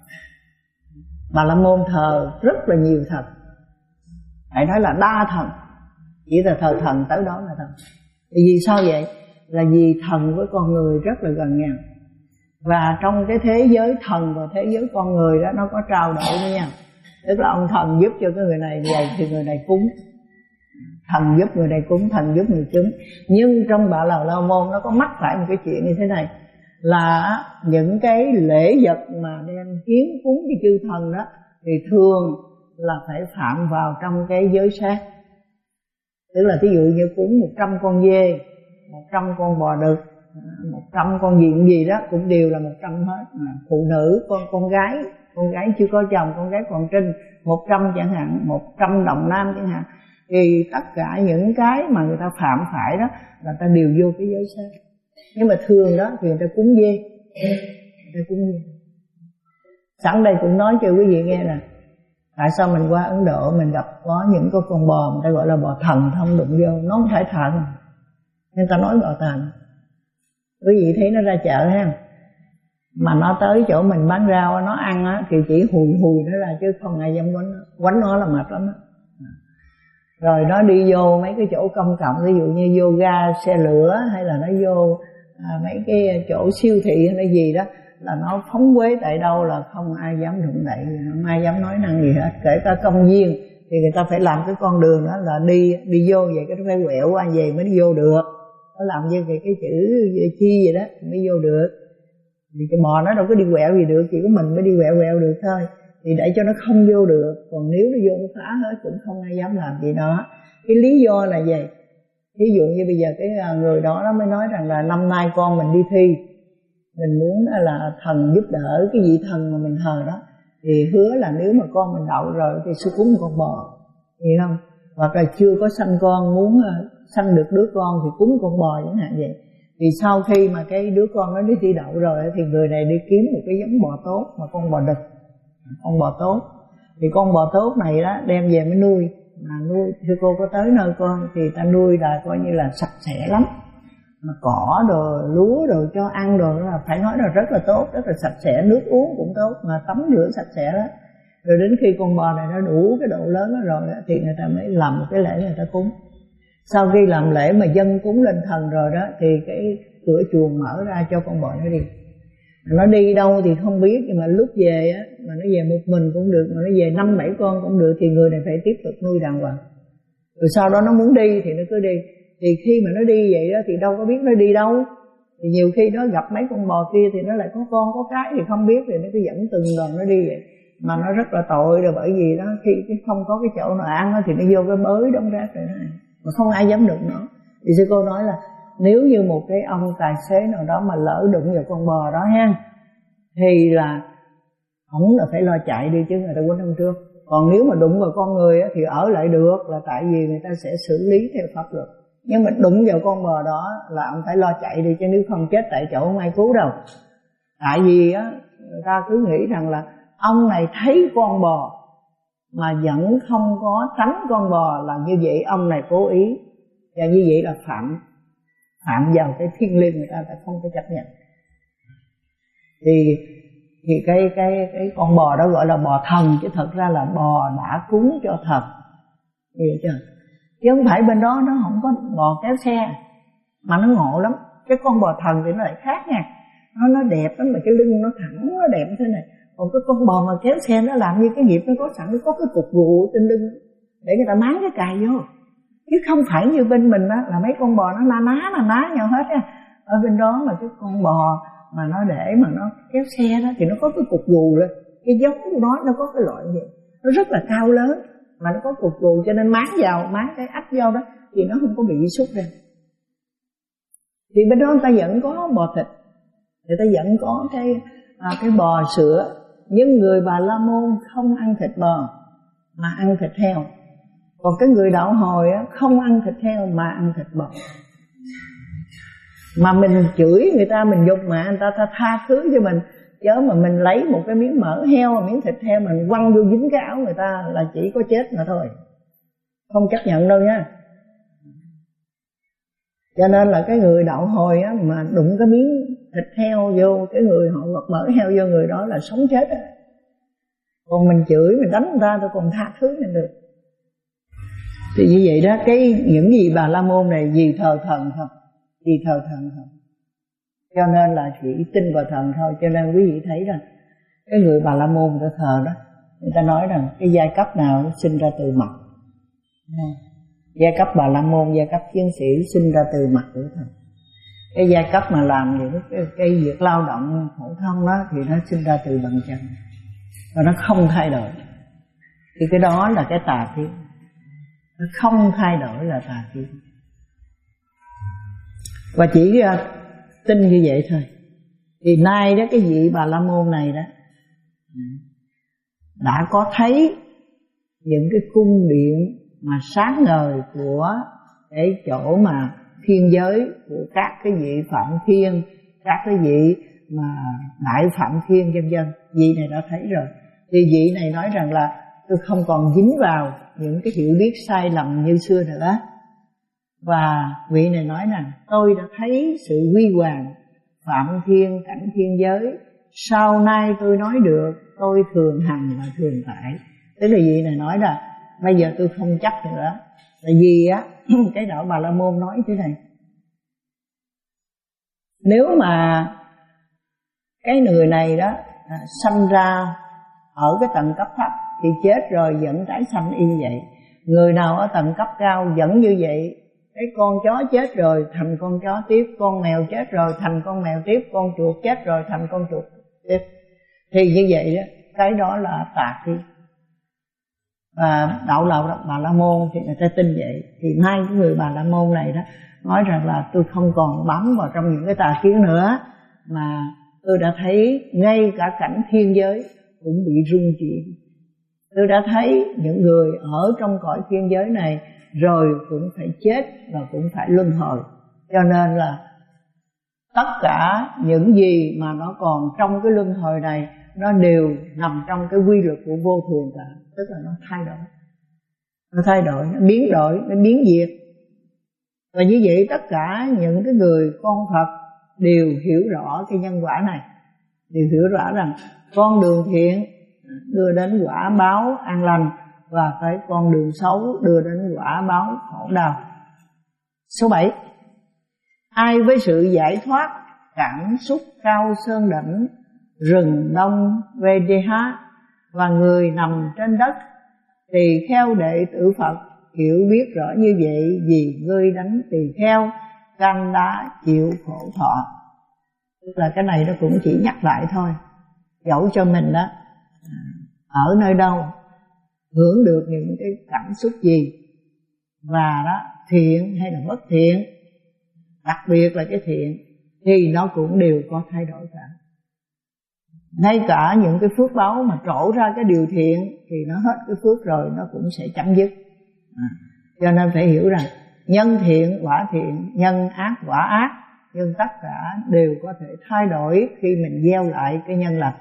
Bà La Môn thờ rất là nhiều thần, phải nói là đa thần, chỉ là thờ thần tới đó là thần. Thì vì sao vậy? Là vì thần với con người rất là gần nhau, và trong cái thế giới thần và thế giới con người đó, nó có trao đổi với nhau. Tức là ông thần giúp cho cái người này vậy thì người này cúng, thần giúp người này cúng, thần giúp người cúng. Nhưng trong Bà La Môn nó có mắc phải một cái chuyện như thế này, là những cái lễ vật mà đem hiến cúng cho chư thần đó thì thường là phải phạm vào trong cái giới sát. Tức là ví dụ như cúng một trăm con dê, một trăm con bò đực, một trăm con gì cũng gì đó cũng đều là một trăm hết. Phụ nữ, con con gái, con gái chưa có chồng, con gái còn trinh, một trăm chẳng hạn, một trăm đồng nam chẳng hạn. Thì tất cả những cái mà người ta phạm phải đó là ta đều vô cái giới sát. Nhưng mà thường đó thì người ta cúng dê, người ta cúng dê. Sẵn đây cũng nói cho quý vị nghe là tại sao mình qua Ấn Độ mình gặp có những cái con bò người ta gọi là bò thần, không đụng vô, nó không phải thần, người ta nói bò thần. Quý vị thấy nó ra chợ ha, mà nó tới chỗ mình bán rau nó ăn á, thì chỉ hùi hùi nó ra chứ không ai dám quánh nó, quánh nó là mệt lắm đó. Rồi nó đi vô mấy cái chỗ công cộng, ví dụ như vô ga xe lửa, hay là nó vô à, mấy cái chỗ siêu thị hay là gì đó, là nó phóng quế tại đâu là không ai dám đụng đậy, không ai dám nói năng gì hết. Kể cả công viên thì người ta phải làm cái con đường đó là đi đi vô vậy, cái nó phải quẹo qua về mới đi vô được. Nó làm như cái, cái chữ chi vậy đó mới vô được. Vì cái bò nó đâu có đi quẹo gì được, chỉ có mình mới đi quẹo quẹo được thôi. Thì để cho nó không vô được, còn nếu nó vô nó phá hết cũng không ai dám làm gì đó. Cái lý do là gì? Ví dụ như bây giờ cái người đó nó mới nói rằng là năm nay con mình đi thi, mình muốn là thần giúp đỡ cái vị thần mà mình thờ đó, thì hứa là nếu mà con mình đậu rồi thì sẽ cúng con bò, hiểu không? Hoặc là chưa có sanh con muốn sanh được đứa con thì cúng con bò chẳng hạn vậy. Thì sau khi mà cái đứa con nó đi thi đậu rồi thì người này đi kiếm một cái giống bò tốt, mà con bò đực, con bò tốt. Thì con bò tốt này đó đem về mới nuôi, mà nuôi thưa cô có tới nơi con thì ta nuôi là coi như là sạch sẽ lắm, mà cỏ đồ lúa đồ cho ăn đồ là phải nói là rất là tốt, rất là sạch sẽ, nước uống cũng tốt, mà tắm rửa sạch sẽ đó. Rồi đến khi con bò này nó đủ cái độ lớn đó rồi đó, thì người ta mới làm một cái lễ người ta cúng. Sau khi làm lễ mà dân cúng lên thần rồi đó thì cái cửa chuồng mở ra cho con bò nó đi. Nó đi đâu thì không biết, nhưng mà lúc về á, mà nó về một mình cũng được, mà nó về năm bảy con cũng được, thì người này phải tiếp tục nuôi đàng hoàng. Rồi sau đó nó muốn đi thì nó cứ đi. Thì khi mà nó đi vậy đó thì đâu có biết nó đi đâu. Thì nhiều khi nó gặp mấy con bò kia thì nó lại có con có cái thì không biết, thì nó cứ dẫn từng đoàn nó đi vậy. Mà nó rất là tội rồi, bởi vì đó khi không có cái chỗ nào ăn đó, thì nó vô cái bới đống rác rồi đó, mà không ai dám đụng nó. Thì sư cô nói là nếu như một cái ông tài xế nào đó mà lỡ đụng vào con bò đó ha, thì là ổng là phải lo chạy đi chứ người ta quên hôm trước. Còn nếu mà đụng vào con người á, thì ở lại được, là tại vì người ta sẽ xử lý theo pháp luật. Nhưng mà đụng vào con bò đó là ông phải lo chạy đi, chứ nếu không chết tại chỗ không ai cứu đâu. Tại vì á, người ta cứ nghĩ rằng là ông này thấy con bò mà vẫn không có tránh con bò, là như vậy ông này cố ý, và như vậy là phạm phạm vào cái thiêng liêng, người ta ta không có chấp nhận. Thì thì cái cái cái con bò đó gọi là bò thần, chứ thật ra là bò đã cúng cho thần, hiểu chưa? Chứ không phải bên đó nó không có bò kéo xe, mà nó ngộ lắm. Cái con bò thần thì nó lại khác nha, nó nó đẹp lắm, mà cái lưng nó thẳng, nó đẹp như thế này. Còn cái con bò mà kéo xe nó làm như cái nghiệp, nó có sẵn, nó có cái cục gù trên lưng để người ta máng cái cài vô. Chứ không phải như bên mình á, là mấy con bò nó na ná na ná nhau hết á. Ở bên đó mà cái con bò mà nó để mà nó kéo xe đó thì nó có cái cục gù lên. Cái giống của nó nó có cái loại gì, nó rất là cao lớn mà nó có cục gù, cho nên máng vào, máng cái ách vô đó thì nó không có bị xúc ra. Thì bên đó người ta vẫn có bò thịt, người ta vẫn có cái à, cái bò sữa. Nhưng người Bà La Môn không ăn thịt bò mà ăn thịt heo. Còn cái người đạo Hồi á, không ăn thịt heo mà ăn thịt bò. Mà mình chửi người ta, mình dục mà người ta, ta tha thứ cho mình. Chớ mà mình lấy một cái miếng mỡ heo, miếng thịt heo mình quăng vô dính cái áo người ta là chỉ có chết mà thôi, không chấp nhận đâu nha. Cho nên là cái người đạo Hồi á, mà đụng cái miếng thịt heo vô cái người họ, hoặc mỡ heo vô người đó là sống chết á. Còn mình chửi, mình đánh người ta tôi còn tha thứ mình được. Thì như vậy đó, cái những gì Bà La Môn này vì thờ thần thôi, vì thờ thần thôi, cho nên là chỉ tin vào thần thôi. Cho nên quý vị thấy rằng cái người Bà La Môn người ta thờ đó, người ta nói rằng cái giai cấp nào sinh ra từ mặt. Giai cấp Bà La Môn, giai cấp chiến sĩ sinh ra từ mặt của thần. Cái giai cấp mà làm những cái, cái việc lao động phổ thông đó thì nó sinh ra từ bằng chân, và nó không thay đổi. Thì cái đó là cái tà kiến, nó không thay đổi là tà kiến. Và chỉ uh, tin như vậy thôi. Thì nay đó cái vị Bà La Môn này đó đã có thấy những cái cung điện mà sáng ngời của cái chỗ mà thiên giới của các cái vị Phạm Thiên, các cái vị mà Đại Phạm Thiên vân vân, vị này đã thấy rồi. Thì vị này nói rằng là tôi không còn dính vào những cái hiểu biết sai lầm như xưa nữa. Và vị này nói rằng tôi đã thấy sự huy hoàng Phạm Thiên, cảnh thiên giới, sau nay tôi nói được, tôi thường hằng và thường tại. Tức là vị này nói là bây giờ tôi không chấp nữa. Tại vì á, cái đạo Bà La Môn nói thế này: nếu mà cái người này đó à, sanh ra ở cái tầng cấp thấp thì chết rồi vẫn tái sanh y như vậy. Người nào ở tầng cấp cao vẫn như vậy. Cái con chó chết rồi thành con chó tiếp, con mèo chết rồi thành con mèo tiếp, con chuột chết rồi thành con chuột tiếp. Thì như vậy đó, cái đó là tà kiến. Và đạo đạo Bà La Môn thì người ta tin vậy. Thì nay cái người Bà La Môn này đó nói rằng là tôi không còn bám vào trong những cái tà kiến nữa, mà tôi đã thấy ngay cả cảnh thiên giới cũng bị rung chuyển. Tôi đã thấy những người ở trong cõi thiên giới này rồi cũng phải chết và cũng phải luân hồi. Cho nên là tất cả những gì mà nó còn trong cái luân hồi này nó đều nằm trong cái quy luật của vô thường cả, tức là nó thay đổi, nó thay đổi, nó biến đổi, nó biến diệt. Và như vậy tất cả những cái người con Phật đều hiểu rõ cái nhân quả này, đều hiểu rõ rằng con đường thiện đưa đến quả báo an lành, và cái con đường xấu đưa đến quả báo khổ đau. Số bảy, ai với sự giải thoát cảm xúc cao sơn đỉnh rừng đông Vedeha và người nằm trên đất, tỳ kheo đệ tử Phật hiểu biết rõ như vậy, vì ngươi đánh tỳ kheo canh đá chịu khổ thọ. Tức là cái này nó cũng chỉ nhắc lại thôi, dẫu cho mình đó ở nơi đâu, hưởng được những cái cảm xúc gì, và đó thiện hay là bất thiện, đặc biệt là cái thiện, thì nó cũng đều có thay đổi cả. Ngay cả những cái phước báo mà trổ ra cái điều thiện thì nó hết cái phước rồi, nó cũng sẽ chấm dứt. à, Cho nên phải hiểu rằng nhân thiện quả thiện, nhân ác quả ác, nhưng tất cả đều có thể thay đổi khi mình gieo lại cái nhân lành.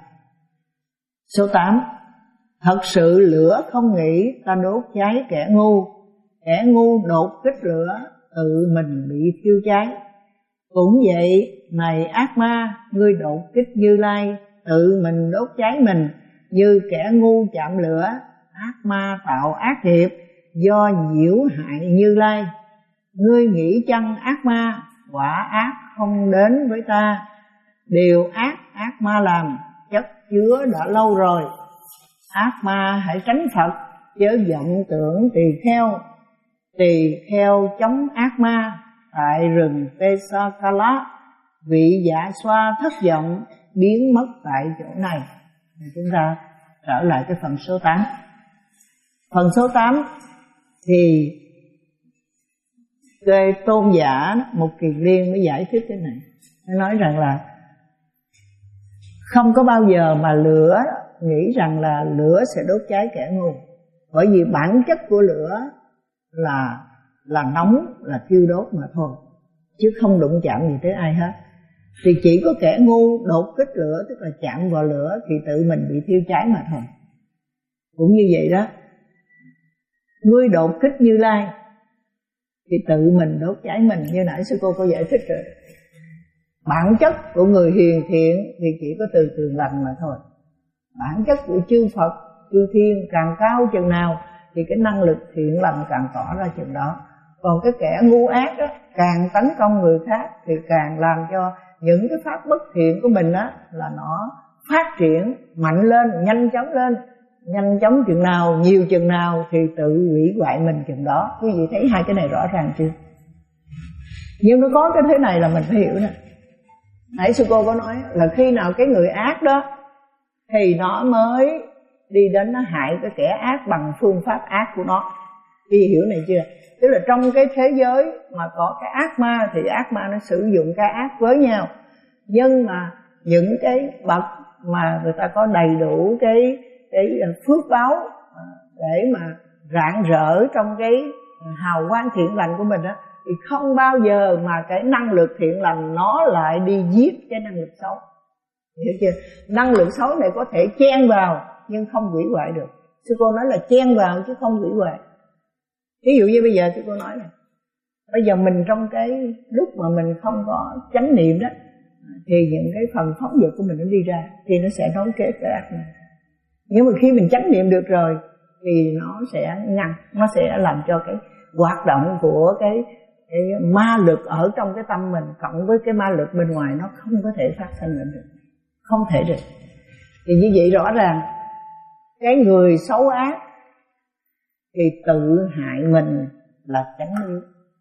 Số tám, thật sự lửa không nghĩ ta đốt cháy kẻ ngu, kẻ ngu đột kích lửa tự mình bị thiêu cháy. Cũng vậy, này ác ma, ngươi đột kích Như Lai, tự mình đốt cháy mình. Như kẻ ngu chạm lửa, ác ma tạo ác nghiệp do nhiễu hại Như Lai. Ngươi nghĩ chăng ác ma, quả ác không đến với ta, điều ác ác ma làm chất chứa đã lâu rồi. Ác ma hãy tránh Phật, chớ vọng tưởng tỳ kheo. Tỳ kheo chống ác ma tại rừng Pesakala, vị dạ xoa thất vọng biến mất tại chỗ này. Thì chúng ta trở lại cái phần số tám. Phần số tám thì cái tôn giả Một Kiền Liên mới giải thích thế này. Nó nói rằng là không có bao giờ mà lửa nghĩ rằng là lửa sẽ đốt cháy kẻ ngu, bởi vì bản chất của lửa là là nóng, là thiêu đốt mà thôi, chứ không đụng chạm gì tới ai hết. Thì chỉ có kẻ ngu đột kích lửa, tức là chạm vào lửa thì tự mình bị thiêu cháy mà thôi. Cũng như vậy đó, ngươi đột kích Như Lai thì tự mình đốt cháy mình. Như nãy sư cô có giải thích rồi, bản chất của người hiền thiện thì chỉ có từ tường lành mà thôi. Bản chất của chư Phật, chư Thiên càng cao chừng nào thì cái năng lực thiện lành càng tỏ ra chừng đó. Còn cái kẻ ngu ác đó, càng tấn công người khác thì càng làm cho những cái pháp bất thiện của mình á là nó phát triển mạnh lên, nhanh chóng lên. Nhanh chóng chừng nào, nhiều chừng nào thì tự hủy hoại mình chừng đó. Quý vị thấy hai cái này rõ ràng chưa? Nhưng nó có cái thế này là mình phải hiểu nè. Nãy sư cô có nói là khi nào cái người ác đó thì nó mới đi đến nó hại cái kẻ ác bằng phương pháp ác của nó. Quý vị hiểu này chưa? Tức là trong cái thế giới mà có cái ác ma thì ác ma nó sử dụng cái ác với nhau. Nhưng mà những cái bậc mà người ta có đầy đủ cái cái phước báo để mà rạng rỡ trong cái hào quang thiện lành của mình á, thì không bao giờ mà cái năng lực thiện lành nó lại đi giết cái năng lực xấu. Hiểu chưa? Năng lực xấu này có thể chen vào nhưng không hủy hoại được. Sư cô nói là chen vào chứ không hủy hoại. Ví dụ như bây giờ sư cô nói này, bây giờ mình trong cái lúc mà mình không có chánh niệm đó, thì những cái phần phóng dật của mình nó đi ra thì nó sẽ nối kết cái ác này. Nhưng mà khi mình chánh niệm được rồi thì nó sẽ ngăn, nó sẽ làm cho cái hoạt động của cái, cái ma lực ở trong cái tâm mình cộng với cái ma lực bên ngoài nó không có thể phát sinh lên được, không thể được. Thì như vậy rõ ràng cái người xấu ác thì tự hại mình là chánh niệm,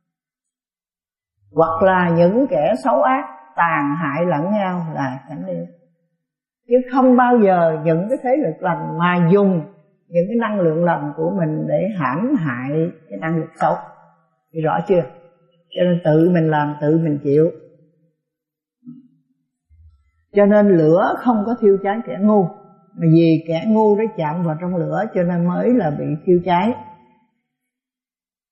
hoặc là những kẻ xấu ác tàn hại lẫn nhau là chánh niệm. Chứ không bao giờ những cái thế lực lành mà dùng những cái năng lượng lành của mình để hãm hại cái năng lực xấu. Thì rõ chưa? Cho nên tự mình làm tự mình chịu. Cho nên lửa không có thiêu cháy kẻ ngu, mà vì kẻ ngu đã chạm vào trong lửa cho nên mới là bị thiêu cháy.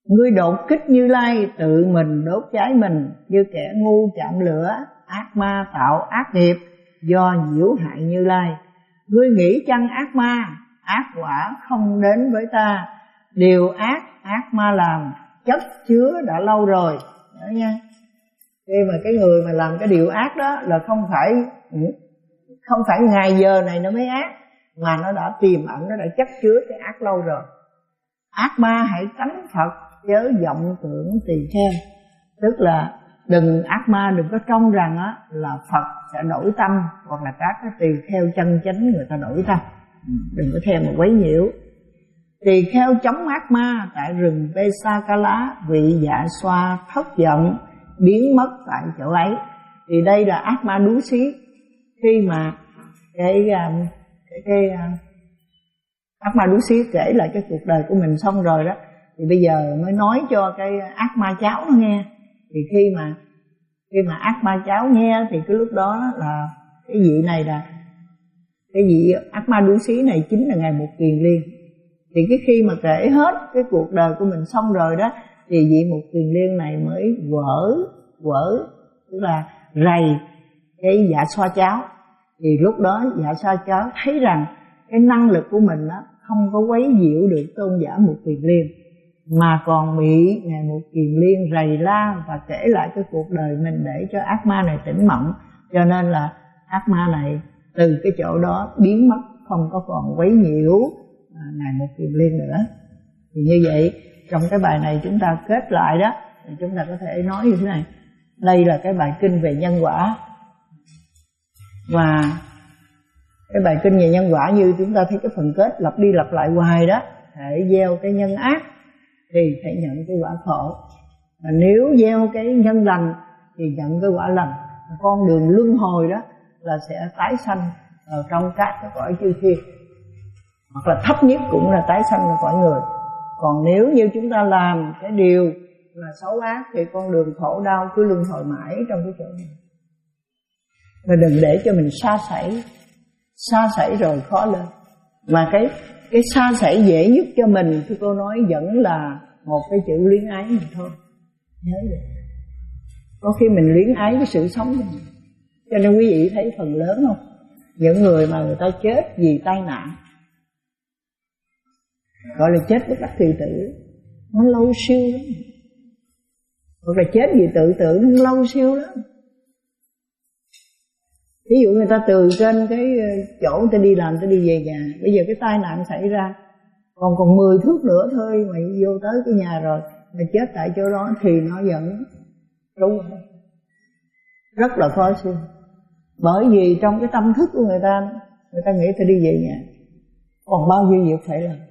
Ngươi đột kích Như Lai, tự mình đốt cháy mình, như kẻ ngu chạm lửa, ác ma tạo ác nghiệp do nhiễu hại Như Lai. Ngươi nghĩ chăng ác ma, ác quả không đến với ta, điều ác ác ma làm chất chứa đã lâu rồi. Đó nha. Khi mà cái người mà làm cái điều ác đó là không phải không phải ngày giờ này nó mới ác, mà nó đã tiềm ẩn, nó đã chất chứa cái ác lâu rồi. Ác ma hãy tránh Phật, chớ vọng tưởng tỳ kheo. Tức là đừng ác ma đừng có trông rằng á là Phật sẽ đổi tâm, hoặc là các cái tỳ kheo chân chánh người ta đổi tâm. Đừng có theo mà quấy nhiễu. Tỳ kheo chống ác ma tại rừng Vesakala, vị dạ xoa thất vọng biến mất tại chỗ ấy. Thì đây là ác ma đú xí. Khi mà cái cái, cái ác ma đú xí kể lại cái cuộc đời của mình xong rồi đó, thì bây giờ mới nói cho cái ác ma cháu nó nghe. Thì khi mà khi mà ác ma cháu nghe thì cái lúc đó là cái vị này là cái vị ác ma đú xí này chính là Ngài Một Kiền Liên. Thì cái khi mà kể hết cái cuộc đời của mình xong rồi đó, thì vị Một Kiền Liên này mới vỡ vỡ tức là rầy cái dạ xoa cháu. Thì lúc đó dạ xoa cháu thấy rằng cái năng lực của mình đó không có quấy nhiễu được tôn giả Một Kiền Liên, mà còn bị Ngài Một Kiền Liên rầy la và kể lại cái cuộc đời mình để cho ác ma này tỉnh mộng. Cho nên là ác ma này từ cái chỗ đó biến mất, không có còn quấy nhiễu à, Ngài Một Kiền Liên nữa. Thì như vậy trong cái bài này chúng ta kết lại đó, thì chúng ta có thể nói như thế này. Đây là cái bài kinh về nhân quả, và cái bài kinh về nhân quả như chúng ta thấy cái phần kết lặp đi lặp lại hoài đó, hãy gieo cái nhân ác thì phải nhận cái quả khổ, và nếu gieo cái nhân lành thì nhận cái quả lành. Con đường luân hồi đó là sẽ tái sanh ở trong các cái cõi chư thiên, hoặc là thấp nhất cũng là tái sanh ở cõi người. Còn nếu như chúng ta làm cái điều là xấu ác thì con đường khổ đau cứ luân hồi mãi trong cái chỗ này. Và đừng để cho mình sa sẩy, sa sẩy rồi khó lên. Mà cái cái sa sẩy dễ nhất cho mình thì cô nói vẫn là một cái chữ luyến ái mà thôi. Nhớ vậy. Có khi mình luyến ái với sự sống của mình. Cho nên quý vị thấy phần lớn không, những người mà người ta chết vì tai nạn, gọi là chết bất đắc kỳ tử, nó lâu siêu lắm. Hoặc là chết vì tự tử nó lâu siêu lắm. Ví dụ người ta từ trên cái chỗ người ta đi làm, người ta đi về nhà, bây giờ cái tai nạn xảy ra, còn còn mười thước nữa thôi mà vô tới cái nhà rồi, mà chết tại chỗ đó thì nó vẫn đúng rồi. Rất là khó siêu. Bởi vì trong cái tâm thức của người ta, người ta nghĩ ta đi về nhà, còn bao nhiêu việc phải làm.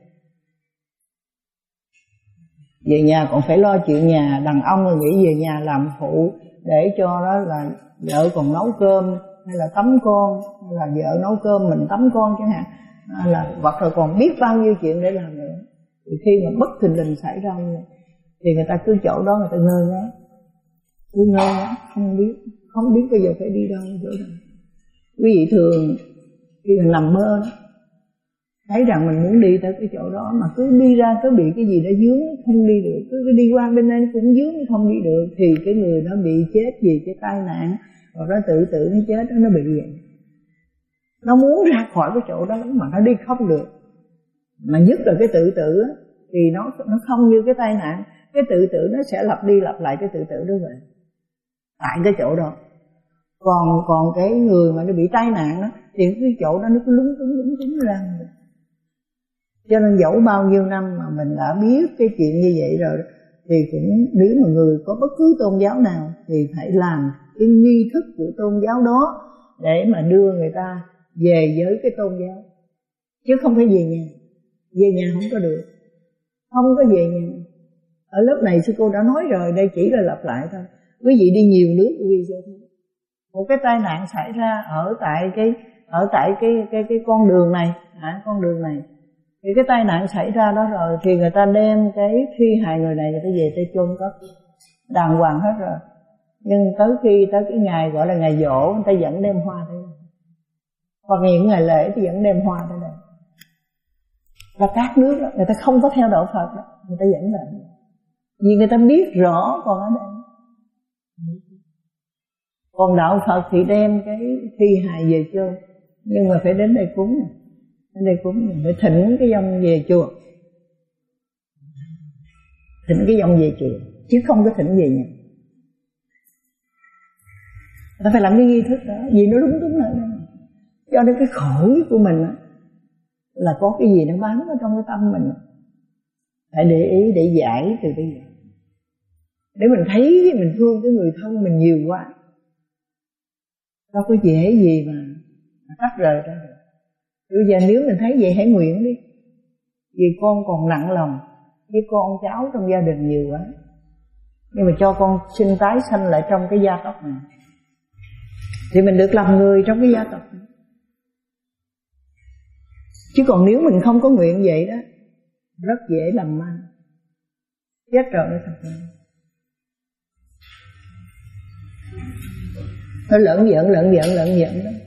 Về nhà còn phải lo chuyện nhà, đàn ông rồi nghĩ về nhà làm phụ để cho đó là vợ còn nấu cơm, hay là tắm con, hay là vợ nấu cơm mình tắm con chẳng hạn, hay là hoặc là còn biết bao nhiêu chuyện để làm nữa. Thì khi mà bất thình lình xảy ra thì người ta cứ chỗ đó người ta ngơ ngác, cứ ngơ ngác không biết, không biết bây giờ phải đi đâu chỗ đâu. Quý vị thường khi mình nằm mơ đó, thấy rằng mình muốn đi tới cái chỗ đó mà cứ đi ra cứ bị cái gì đó dướng không đi được, cứ, cứ đi qua bên đây cũng dướng không đi được, thì cái người đó bị chết vì cái tai nạn, hoặc nó tự tử nó chết đó, nó bị vậy. Nó muốn ra khỏi cái chỗ đó mà nó đi không được. Mà nhất là cái tự tử á, thì nó nó không như cái tai nạn. Cái tự tử nó sẽ lặp đi lặp lại cái tự tử đó vậy, tại cái chỗ đó. Còn còn cái người mà nó bị tai nạn đó, thì cái chỗ đó nó cứ lúng túng lúng túng ra. Cho nên dẫu bao nhiêu năm mà mình đã biết cái chuyện như vậy rồi, thì cũng nếu mà người có bất cứ tôn giáo nào thì phải làm cái nghi thức của tôn giáo đó để mà đưa người ta về với cái tôn giáo, chứ không phải về nhà. Về nhà không có được, không có về nhà. Ở lớp này sư cô đã nói rồi, đây chỉ là lặp lại thôi. Quý vị đi nhiều nước quý vị sẽ thấy một cái tai nạn xảy ra ở tại cái ở tại cái cái cái con đường này, à, con đường này. Thì cái tai nạn xảy ra đó rồi thì người ta đem cái thi hài người này người ta về tới chôn cất đàng hoàng hết rồi. Nhưng tới khi tới cái ngày gọi là ngày giỗ, người ta vẫn đem hoa tới đây, hoặc những ngày lễ thì vẫn đem hoa tới đây. Và các nước đó, người ta không có theo đạo Phật đó, người ta vẫn làm. Vì người ta biết rõ còn ở đây. Còn đạo Phật thì đem cái thi hài về chôn, nhưng mà phải đến đây cúng, đến đây cúng phải thỉnh cái vong về chùa, thỉnh cái vong về chùa, chứ không có thỉnh về nhà. Ta phải làm cái nghi thức đó, vì nó đúng đúng ở đây. Cho nên cái khổ của mình á, là có cái gì nó bám ở trong cái tâm mình. Phải để ý để giải từ bây giờ. Để mình thấy mình thương cái người thân mình nhiều quá, đâu có dễ gì mà, mà tách rời ra được. Bây giờ nếu mình thấy vậy hãy nguyện đi, vì con còn nặng lòng với con cháu trong gia đình nhiều quá, nhưng mà cho con xin tái sanh lại trong cái gia tộc này, thì mình được làm người trong cái gia tộc này. Chứ còn nếu mình không có nguyện vậy đó, rất dễ làm ma, chết rồi nó thật ra. Nó lợn giận, lợn giận, lợn giận đó.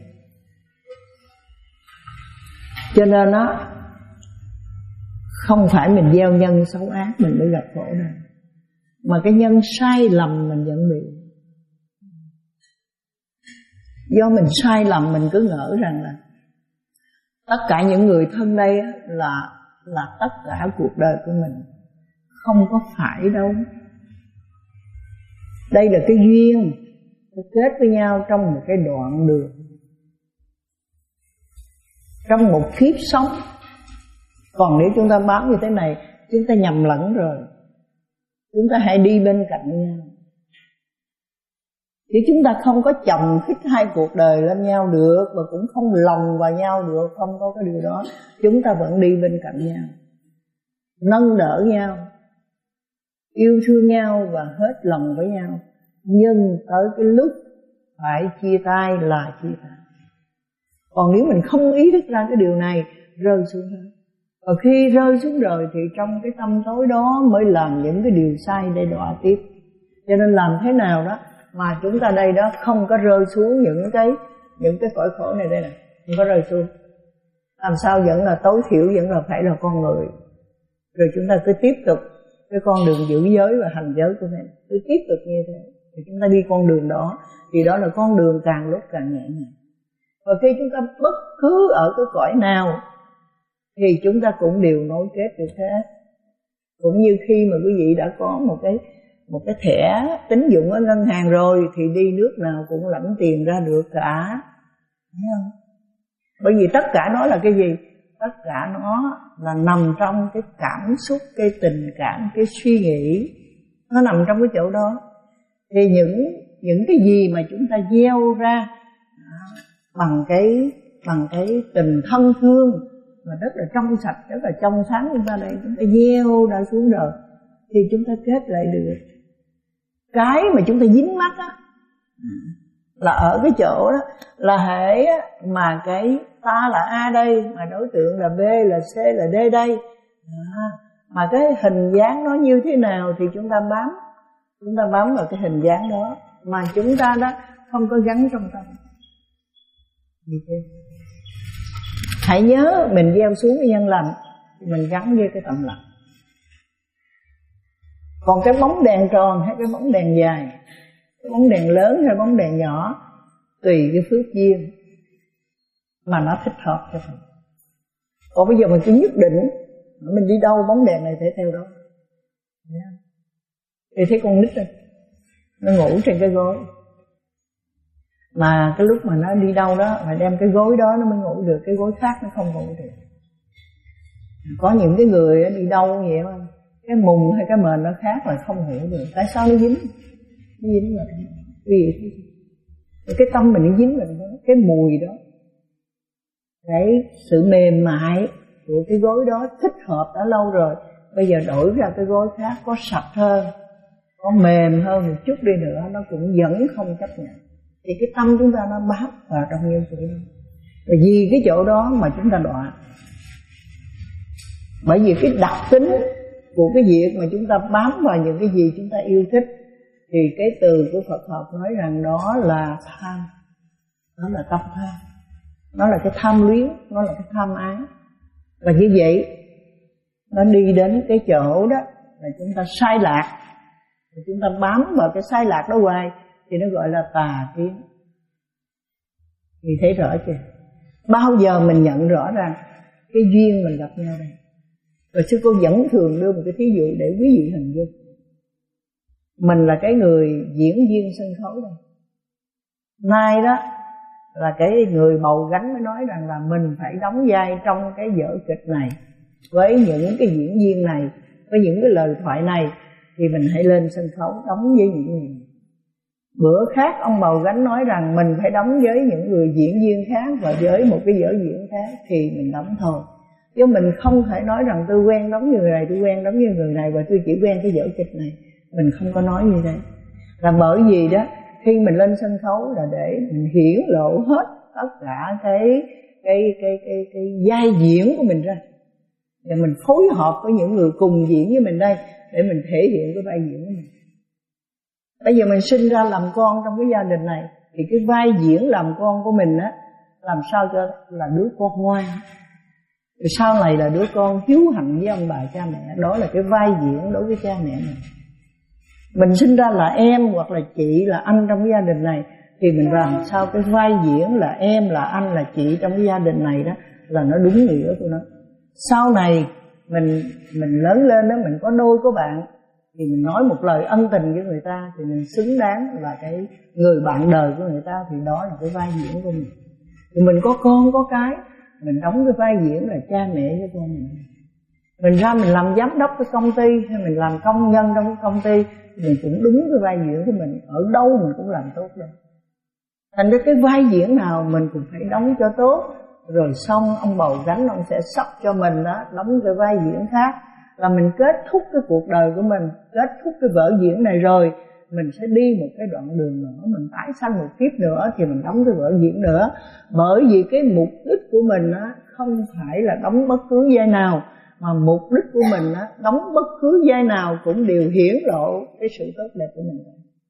Cho nên nó không phải mình gieo nhân xấu ác mình mới gặp khổ đâu, mà cái nhân sai lầm mình vẫn bị. Do mình sai lầm mình cứ ngỡ rằng là tất cả những người thân đây là là tất cả cuộc đời của mình. Không có phải đâu. Đây là cái duyên kết với nhau trong một cái đoạn đường, trong một kiếp sống. Còn nếu chúng ta bám như thế này, chúng ta nhầm lẫn rồi. Chúng ta hãy đi bên cạnh nhau, chứ chúng ta không có chồng khích hai cuộc đời lên nhau được, và cũng không lồng vào nhau được. Không có cái điều đó. Chúng ta vẫn đi bên cạnh nhau, nâng đỡ nhau, yêu thương nhau và hết lòng với nhau. Nhưng tới cái lúc phải chia tay là chia tay. Còn nếu mình không ý thức ra cái điều này, rơi xuống hết. Và khi rơi xuống rồi thì trong cái tâm tối đó mới làm những cái điều sai để đọa tiếp. Cho nên làm thế nào đó mà chúng ta đây đó không có rơi xuống những cái những cái cõi khổ này đây này, không có rơi xuống. Làm sao vẫn là tối thiểu vẫn là phải là con người. Rồi chúng ta cứ tiếp tục cái con đường giữ giới và hành giới của mình, cứ tiếp tục như thế. Thì chúng ta đi con đường đó, thì đó là con đường càng lúc càng nhẹ nhàng. Và khi chúng ta bất cứ ở cái cõi nào thì chúng ta cũng đều nối kết được hết. Cũng như khi mà quý vị đã có một cái một cái thẻ tín dụng ở ngân hàng rồi, thì đi nước nào cũng lãnh tiền ra được cả. Thấy không? Bởi vì tất cả đó là cái gì? Tất cả nó là nằm trong cái cảm xúc, cái tình cảm, cái suy nghĩ. Nó nằm trong cái chỗ đó. Thì những những cái gì mà chúng ta gieo ra bằng cái bằng cái tình thân thương mà rất là trong sạch, rất là trong sáng chúng ta đây, chúng ta gieo đã xuống rồi, thì chúng ta kết lại được. Cái mà chúng ta dính mắc á là ở cái chỗ đó là hễ mà cái ta là A đây, mà đối tượng là B, là C, là D đây, à, mà cái hình dáng nó như thế nào thì chúng ta bám, chúng ta bám vào cái hình dáng đó, mà chúng ta đó không có gắn trong tâm. Hãy nhớ mình gieo xuống cái nhân lành, mình gắn với cái tâm lành. Còn cái bóng đèn tròn hay cái bóng đèn dài, cái bóng đèn lớn hay bóng đèn nhỏ, tùy cái phước duyên mà nó thích hợp cho mình. Còn bây giờ mình cứ nhất định mình đi đâu bóng đèn này phải theo đó. Thì thấy con nít rồi, nó ngủ trên cái gối, mà cái lúc mà nó đi đâu đó phải đem cái gối đó nó mới ngủ được, cái gối khác nó không ngủ được. Có những cái người đi đâu vậy không, cái mùng hay cái mền nó khác là không ngủ được. Tại sao nó dính? Nó dính là vì cái tâm mình nó dính vào đó, cái mùi đó, cái sự mềm mại của cái gối đó thích hợp đã lâu rồi, bây giờ đổi ra cái gối khác có sạch hơn, có mềm hơn một chút đi nữa, nó cũng vẫn không chấp nhận. Thì cái tâm chúng ta nó bám vào trong như chỗ đó. Và vì cái chỗ đó mà chúng ta đọa. Bởi vì cái đặc tính của cái việc mà chúng ta bám vào những cái gì chúng ta yêu thích, thì cái từ của Phật học nói rằng đó là tham. Đó là tâm tham. Nó là cái tham luyến, nó là cái tham ái. Và như vậy nó đi đến cái chỗ đó là chúng ta sai lạc, chúng ta bám vào cái sai lạc đó hoài thì nó gọi là tà kiến. Thì thấy rõ chưa? Bao giờ mình nhận rõ rằng cái duyên mình gặp nhau đây. Rồi sư cô vẫn thường đưa một cái thí dụ để quý vị hình dung. Mình là cái người diễn viên sân khấu đây. Nay đó là cái người bầu gánh mới nói rằng là mình phải đóng vai trong cái vở kịch này, với những cái diễn viên này, với những cái lời thoại này, thì mình hãy lên sân khấu đóng với những người này. Bữa khác ông bầu gánh nói rằng mình phải đóng với những người diễn viên khác và với một cái vở diễn khác thì mình đóng thôi. Chứ mình không thể nói rằng tôi quen đóng như người này, tôi quen đóng như người này và tôi chỉ quen cái vở kịch này. Mình không có nói như thế. Là bởi vì đó, khi mình lên sân khấu là để mình hiển lộ hết tất cả cái cái cái cái cái vai diễn của mình ra, để mình phối hợp với những người cùng diễn với mình đây để mình thể hiện cái vai diễn của mình. Bây giờ mình sinh ra làm con trong cái gia đình này thì cái vai diễn làm con của mình á, làm sao cho là đứa con ngoan, rồi sau này là đứa con hiếu hạnh với ông bà cha mẹ. Đó là cái vai diễn đối với cha mẹ mình. Mình sinh ra là em hoặc là chị là anh trong cái gia đình này thì mình làm sao cái vai diễn là em là anh là chị trong cái gia đình này đó là nó đúng nghĩa của nó. Sau này mình mình lớn lên đó, mình có đôi có bạn thì mình nói một lời ân tình với người ta thì mình xứng đáng là cái người bạn đời của người ta, thì đó là cái vai diễn của mình. Thì mình có con có cái, mình đóng cái vai diễn là cha mẹ với con mình. Mình ra mình làm giám đốc cái công ty hay mình làm công nhân trong cái công ty, mình cũng đúng cái vai diễn của mình, ở đâu mình cũng làm tốt đâu. Thành ra cái vai diễn nào mình cũng phải đóng cho tốt. Rồi xong ông bầu gánh ông sẽ sắp cho mình đó đóng cái vai diễn khác, là mình kết thúc cái cuộc đời của mình, kết thúc cái vở diễn này rồi mình sẽ đi một cái đoạn đường nữa, mình tái sanh một kiếp nữa thì mình đóng cái vở diễn nữa. Bởi vì cái mục đích của mình á không phải là đóng bất cứ vai nào, mà mục đích của mình á đóng bất cứ vai nào cũng đều hiển lộ cái sự tốt đẹp của mình.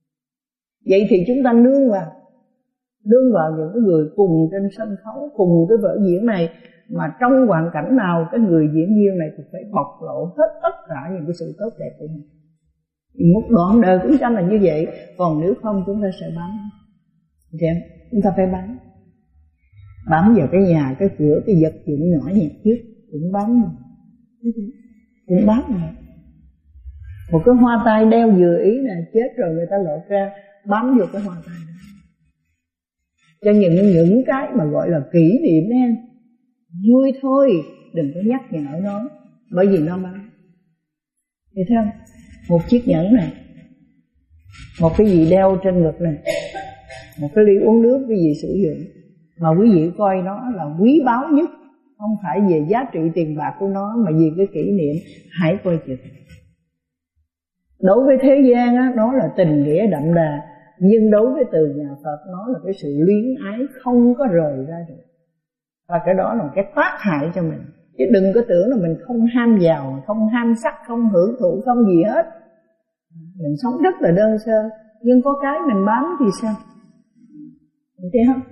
Vậy thì chúng ta nương vào nương vào những cái người cùng trên sân khấu, cùng cái vở diễn này, mà trong hoàn cảnh nào cái người diễn viên này cũng phải bộc lộ hết tất cả những cái sự tốt đẹp của mình. Một đoạn đời của chúng ta là như vậy. Còn nếu không chúng ta sẽ bám. Xem, chúng ta phải bám bám vào cái nhà, cái cửa, cái vật dụng nhỏ nhặt trước cũng bám, cũng bám rồi. Một cái hoa tai đeo vừa ý nè, chết rồi người ta lột ra, bám vô cái hoa tai đó. Cho những những cái mà gọi là kỷ niệm em vui thôi, đừng có nhắc nhở nó, bởi vì nó bám. Thấy không? Một chiếc nhẫn này, một cái gì đeo trên ngực này, một cái ly uống nước quý vị sử dụng, mà quý vị coi nó là quý báu nhất, không phải về giá trị tiền bạc của nó, mà vì cái kỷ niệm. Hãy coi chừng. Đối với thế gian á, nó là tình nghĩa đậm đà, nhưng đối với từ nhà Phật nó là cái sự luyến ái không có rời ra được. Và cái đó là cái tác hại cho mình. Chứ đừng có tưởng là mình không ham giàu, không ham sắc, không hưởng thụ, không gì hết. Mình sống rất là đơn sơ, nhưng có cái mình bám thì sao? Mình thấy không?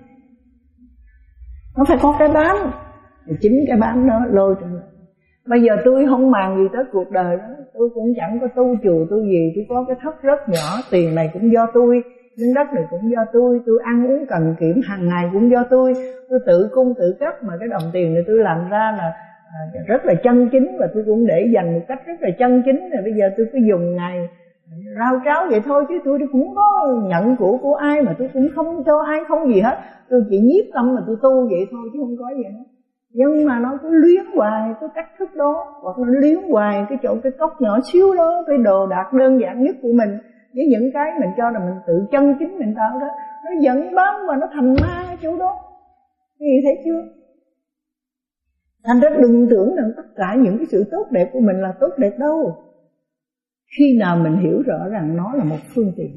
Nó phải có cái bám, thì chính cái bám đó lôi trở lại. Bây giờ tôi không màng gì tới cuộc đời đó, tôi cũng chẳng có tu chùa tu gì, tôi có cái thất rất nhỏ, tiền này cũng do tôi, miếng đất này cũng do tôi, tôi ăn uống cần kiệm hàng ngày cũng do tôi, tôi tự cung tự cấp, mà cái đồng tiền này tôi làm ra là à, rất là chân chính, và tôi cũng để dành một cách rất là chân chính, rồi bây giờ tôi cứ dùng ngày rau tráo vậy thôi, chứ tôi cũng có nhận của của ai, mà tôi cũng không cho ai không gì hết, tôi chỉ nhiếp tâm mà tôi tu vậy thôi chứ không có gì hết. Nhưng mà nó cứ luyến hoài cái cách thức đó, hoặc nó luyến hoài cái chỗ cái cốc nhỏ xíu đó, cái đồ đạc đơn giản nhất của mình, với những cái mình cho là mình tự chân chính mình tạo đó, nó dẫn bám và nó thành ma ở chỗ đó. Quý vị thấy chưa? Thành ra đừng tưởng rằng tất cả những cái sự tốt đẹp của mình là tốt đẹp đâu. Khi nào mình hiểu rõ rằng nó là một phương tiện,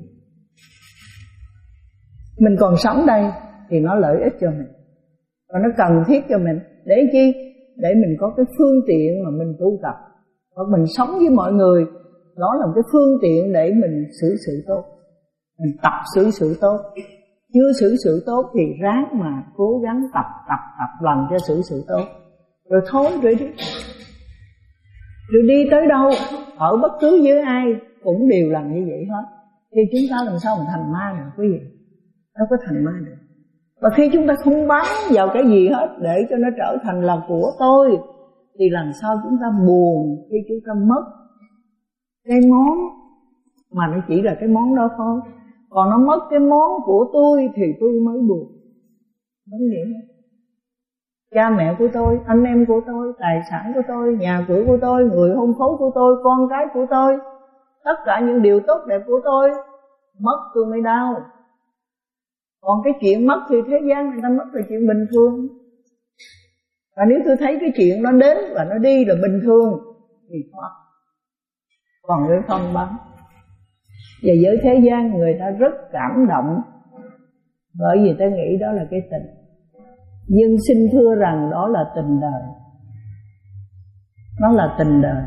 mình còn sống đây thì nó lợi ích cho mình, và nó cần thiết cho mình. Để chi? Để mình có cái phương tiện mà mình tu tập, và mình sống với mọi người. Đó là một cái phương tiện để mình xử sự tốt, mình tập xử sự tốt. Chưa xử sự tốt thì ráng mà cố gắng tập tập tập làm cho xử sự tốt, rồi thôi rồi đi. Rồi đi tới đâu, ở bất cứ với ai cũng đều làm như vậy hết. Thì chúng ta làm sao mà thành ma được quý vị? Đâu có thành ma được. Và khi chúng ta không bám vào cái gì hết để cho nó trở thành là của tôi, thì làm sao chúng ta buồn khi chúng ta mất cái món mà nó chỉ là cái món đó thôi. Còn nó mất cái món của tôi thì tôi mới buồn. Đúng vậy. Cha mẹ của tôi, anh em của tôi, tài sản của tôi, nhà cửa của tôi, người hôn phối của tôi, con cái của tôi, tất cả những điều tốt đẹp của tôi mất tôi mới đau. Còn cái chuyện mất thì thế gian người ta mất là chuyện bình thường. Và nếu tôi thấy cái chuyện nó đến và nó đi là bình thường thì thoát. Còn nếu không bắn. Và với thế gian người ta rất cảm động, bởi vì ta nghĩ đó là cái tình. Nhưng xin thưa rằng đó là tình đời. Nó là tình đời.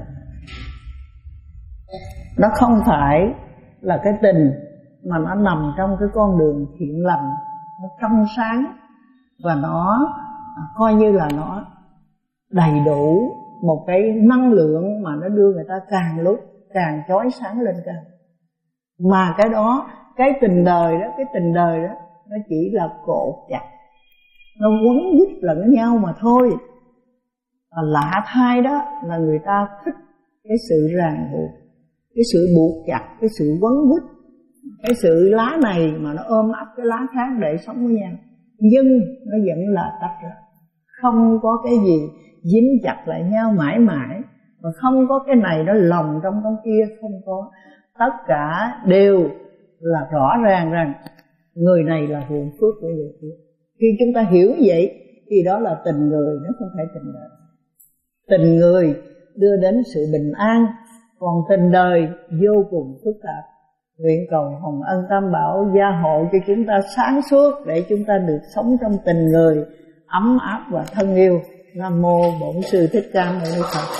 Nó không phải là cái tình mà nó nằm trong cái con đường thiện lành, nó trong sáng, và nó coi như là nó đầy đủ một cái năng lượng mà nó đưa người ta càng lúc càng chói sáng lên cao. Mà cái đó, cái tình đời đó, cái tình đời đó nó chỉ là cột chặt, nó quấn quýt lẫn nhau mà thôi. Và lạ thay đó là người ta thích cái sự ràng buộc, cái sự buộc chặt, cái sự quấn quýt, cái sự lá này mà nó ôm ấp cái lá khác để sống với nhau. Nhưng nó vẫn là tách ra, không có cái gì dính chặt lại nhau mãi mãi, mà không có cái này nó lồng trong con kia, không có. Tất cả đều là rõ ràng rằng người này là nguồn phước của người kia. Khi chúng ta hiểu vậy thì đó là tình người, nó không phải tình đời. Tình người đưa đến sự bình an, còn tình đời vô cùng phức tạp. Nguyện cầu Hồng Ân Tam Bảo gia hộ cho chúng ta sáng suốt để chúng ta được sống trong tình người ấm áp và thân yêu. Nam mô Bổn Sư Thích Ca Mâu Ni Phật.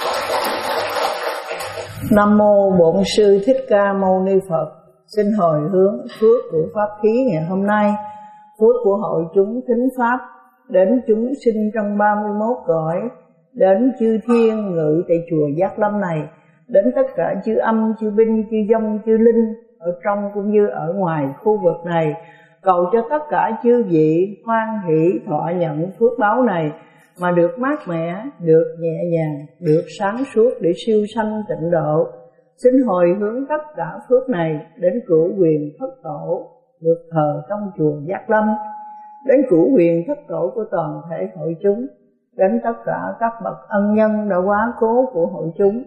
Nam mô Bổn Sư Thích Ca Mâu Ni Phật. Xin hồi hướng phước của pháp khí ngày hôm nay, phước của hội chúng thính pháp đến chúng sinh trong ba mươi mốt cõi, đến chư thiên ngự tại chùa Giác Lâm này, đến tất cả chư âm, chư binh, chư dông, chư linh ở trong cũng như ở ngoài khu vực này. Cầu cho tất cả chư vị hoan hỷ thọ nhận phước báo này, mà được mát mẻ, được nhẹ nhàng, được sáng suốt để siêu sanh tịnh độ. Xin hồi hướng tất cả phước này đến cửu quyền thất tổ được thờ trong chùa Giác Lâm, đến cửu quyền thất tổ của toàn thể hội chúng, đến tất cả các bậc ân nhân đã quá cố của hội chúng.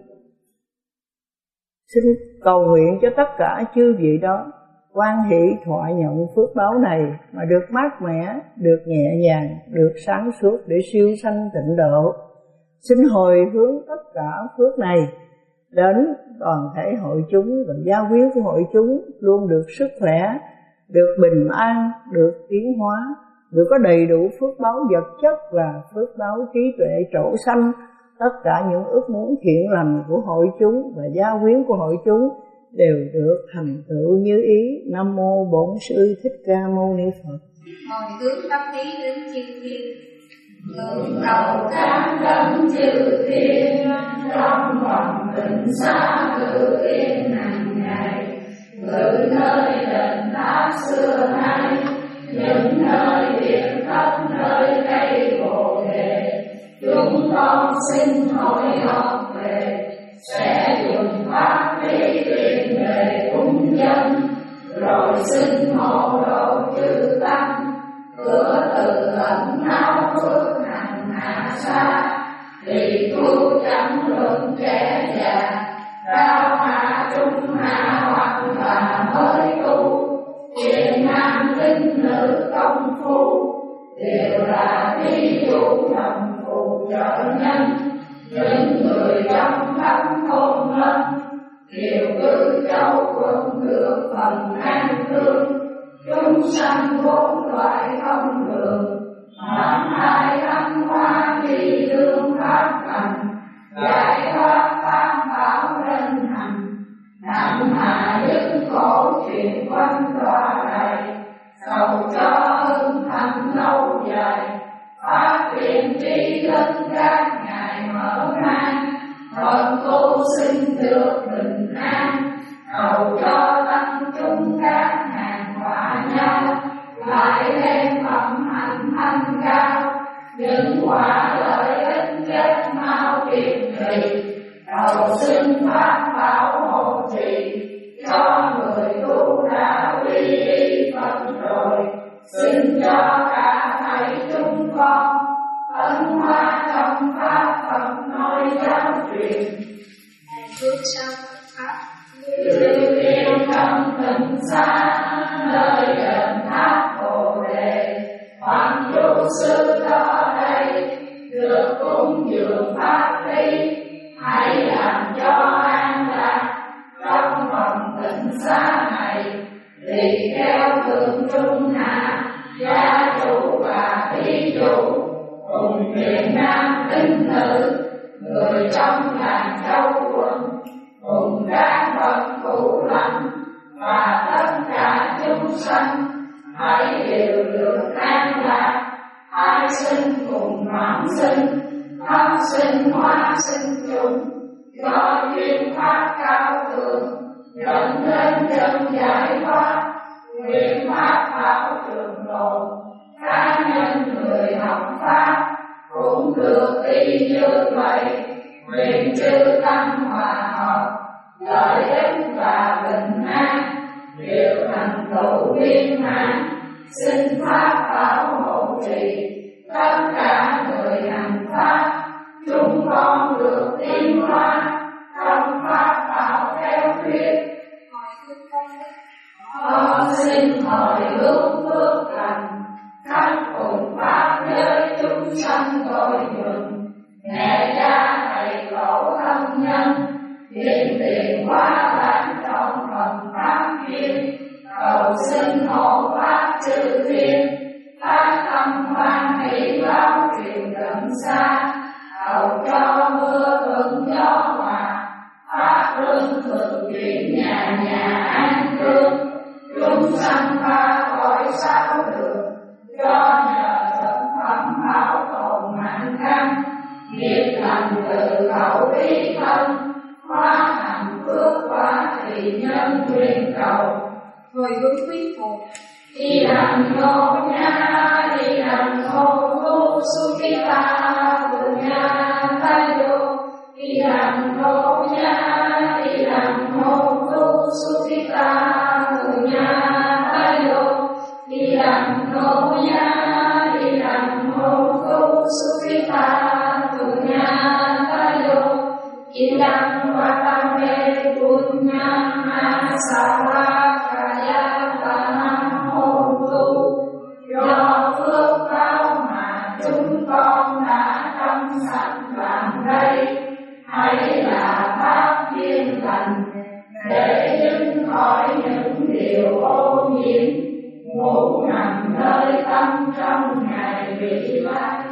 Xin cầu nguyện cho tất cả chư vị đó hoan hỷ thọ nhận phước báo này, mà được mát mẻ, được nhẹ nhàng, được sáng suốt để siêu sanh tịnh độ. Xin hồi hướng tất cả phước này đến toàn thể hội chúng và gia quyến của hội chúng luôn được sức khỏe, được bình an, được tiến hóa, được có đầy đủ phước báo vật chất và phước báo trí tuệ trổ sanh. Tất cả những ước muốn thiện lành của hội chúng và gia quyến của hội chúng đều được thành tựu như ý. Nam mô Bổn Sư Thích Ca Mâu Ni Phật. Hồi hướng pháp khí đến chư thiên, ngưỡng cầu cam tâm chư thiên, trong vòng bình xa cử yên hàng ngày, ngự nơi đền tháp xưa nay, những nơi biển khắp nơi cây bồ đề. Chúng con xin hội họp về, sẽ dùng pháp lý tiên về cúng dân, rồi xin hộ độ chư tăng, cửa từ ẩn thao phước hằng hạ xa. Vì tu chẳng luận trẻ già, cao hạ trung hạ hoặc là mới tu, thiện nam tinh nữ công phu, đều là thí dụ đồng phù trợ nhân. Những người trong khắp thôn lân, đều cư châu quận được phần an thương. Chúng sanh vốn loại không đường, mãn hai thăng hoa đi lương pháp hành, giải thoát tam bảo lên hành. Nặng hạ những khổ chuyện quanh tòa này, cầu cho hưng thành lâu dài. Phát triển trí linh các ngài mở mang, xin được bình an, cầu cho tăng chúng các hàng hòa nhau, lại thêm phẩm hạnh thanh cao, những quả lợi ích rất mau kịp trì. Cầu xin Pháp bảo hộ trì cho người tu đã quy y Phật rồi, xin cho cả thầy chúng con ân hoa trong Pháp Phật nói giáo truyền. Phước sau Pháp Như tiên trong tịnh xa, nơi đền tháp Bồ Đề, Hoàng Du Sư đó đây, được cúng dường pháp lý, hãy làm cho an lạc trong vòng tịnh xa này. Tỳ kheo thượng trung hạ, gia chủ và thí chủ, cùng thiện nam tín nữ, người trong làng châu quân, cùng các bậc phụ lãnh và tất cả chúng sanh, hãy đều được an lạc. Hai sinh cùng vãng sinh, thấp sinh hóa sinh chung, do duyên pháp cao thượng dẫn đến chân giải thoát. Nguyện pháp bảo trường tồn, cá nhân người học pháp cũng được y như vậy. Nguyện chư tăng hòa hợp, lợi ích và bình an đều thành tựu viên mãn. Xin pháp bảo hộ trì tất cả người hành pháp, chúng con được tiến hóa trong pháp bảo theo thuyết. Con xin hồi hướng phước lành, khắc cùng pháp giới chúng sanh tội dừng. Mẹ cha thầy tổ thân nhân, hiện tiền hóa bản trong phần pháp duyên, cầu xin hộ pháp chư thiên, phát tâm hoan hỷ báo truyền gần xa, cầu cho mưa thuận gió hòa, pháp lương thực chuyển nhà nhà an cư, chúng sanh pha khỏi sao được, do nhờ thực phẩm bảo tồn mạng căn, nghiệp lành từ khẩu ý thân, hóa thành phước quả thì nhân duyên cầu. hồi hướng quý phụ. Đi đằng ngô nha, đi đằng ngô tu sukita punya tayo. Đi đằng ngô nha, đi đằng ngô tu sukita punya tayo. Đi đằng ngô nha, đi đằng ngô tu sukita punya tayo. Đi đằng vatame punya asava kaya tanam hồn tu. Do phước báo mà chúng con đã trong sạch làm đây, hãy là pháp duyên lành để dứt khỏi những điều ô nhiễm ngủ nằm nơi tâm trong ngày vị lai.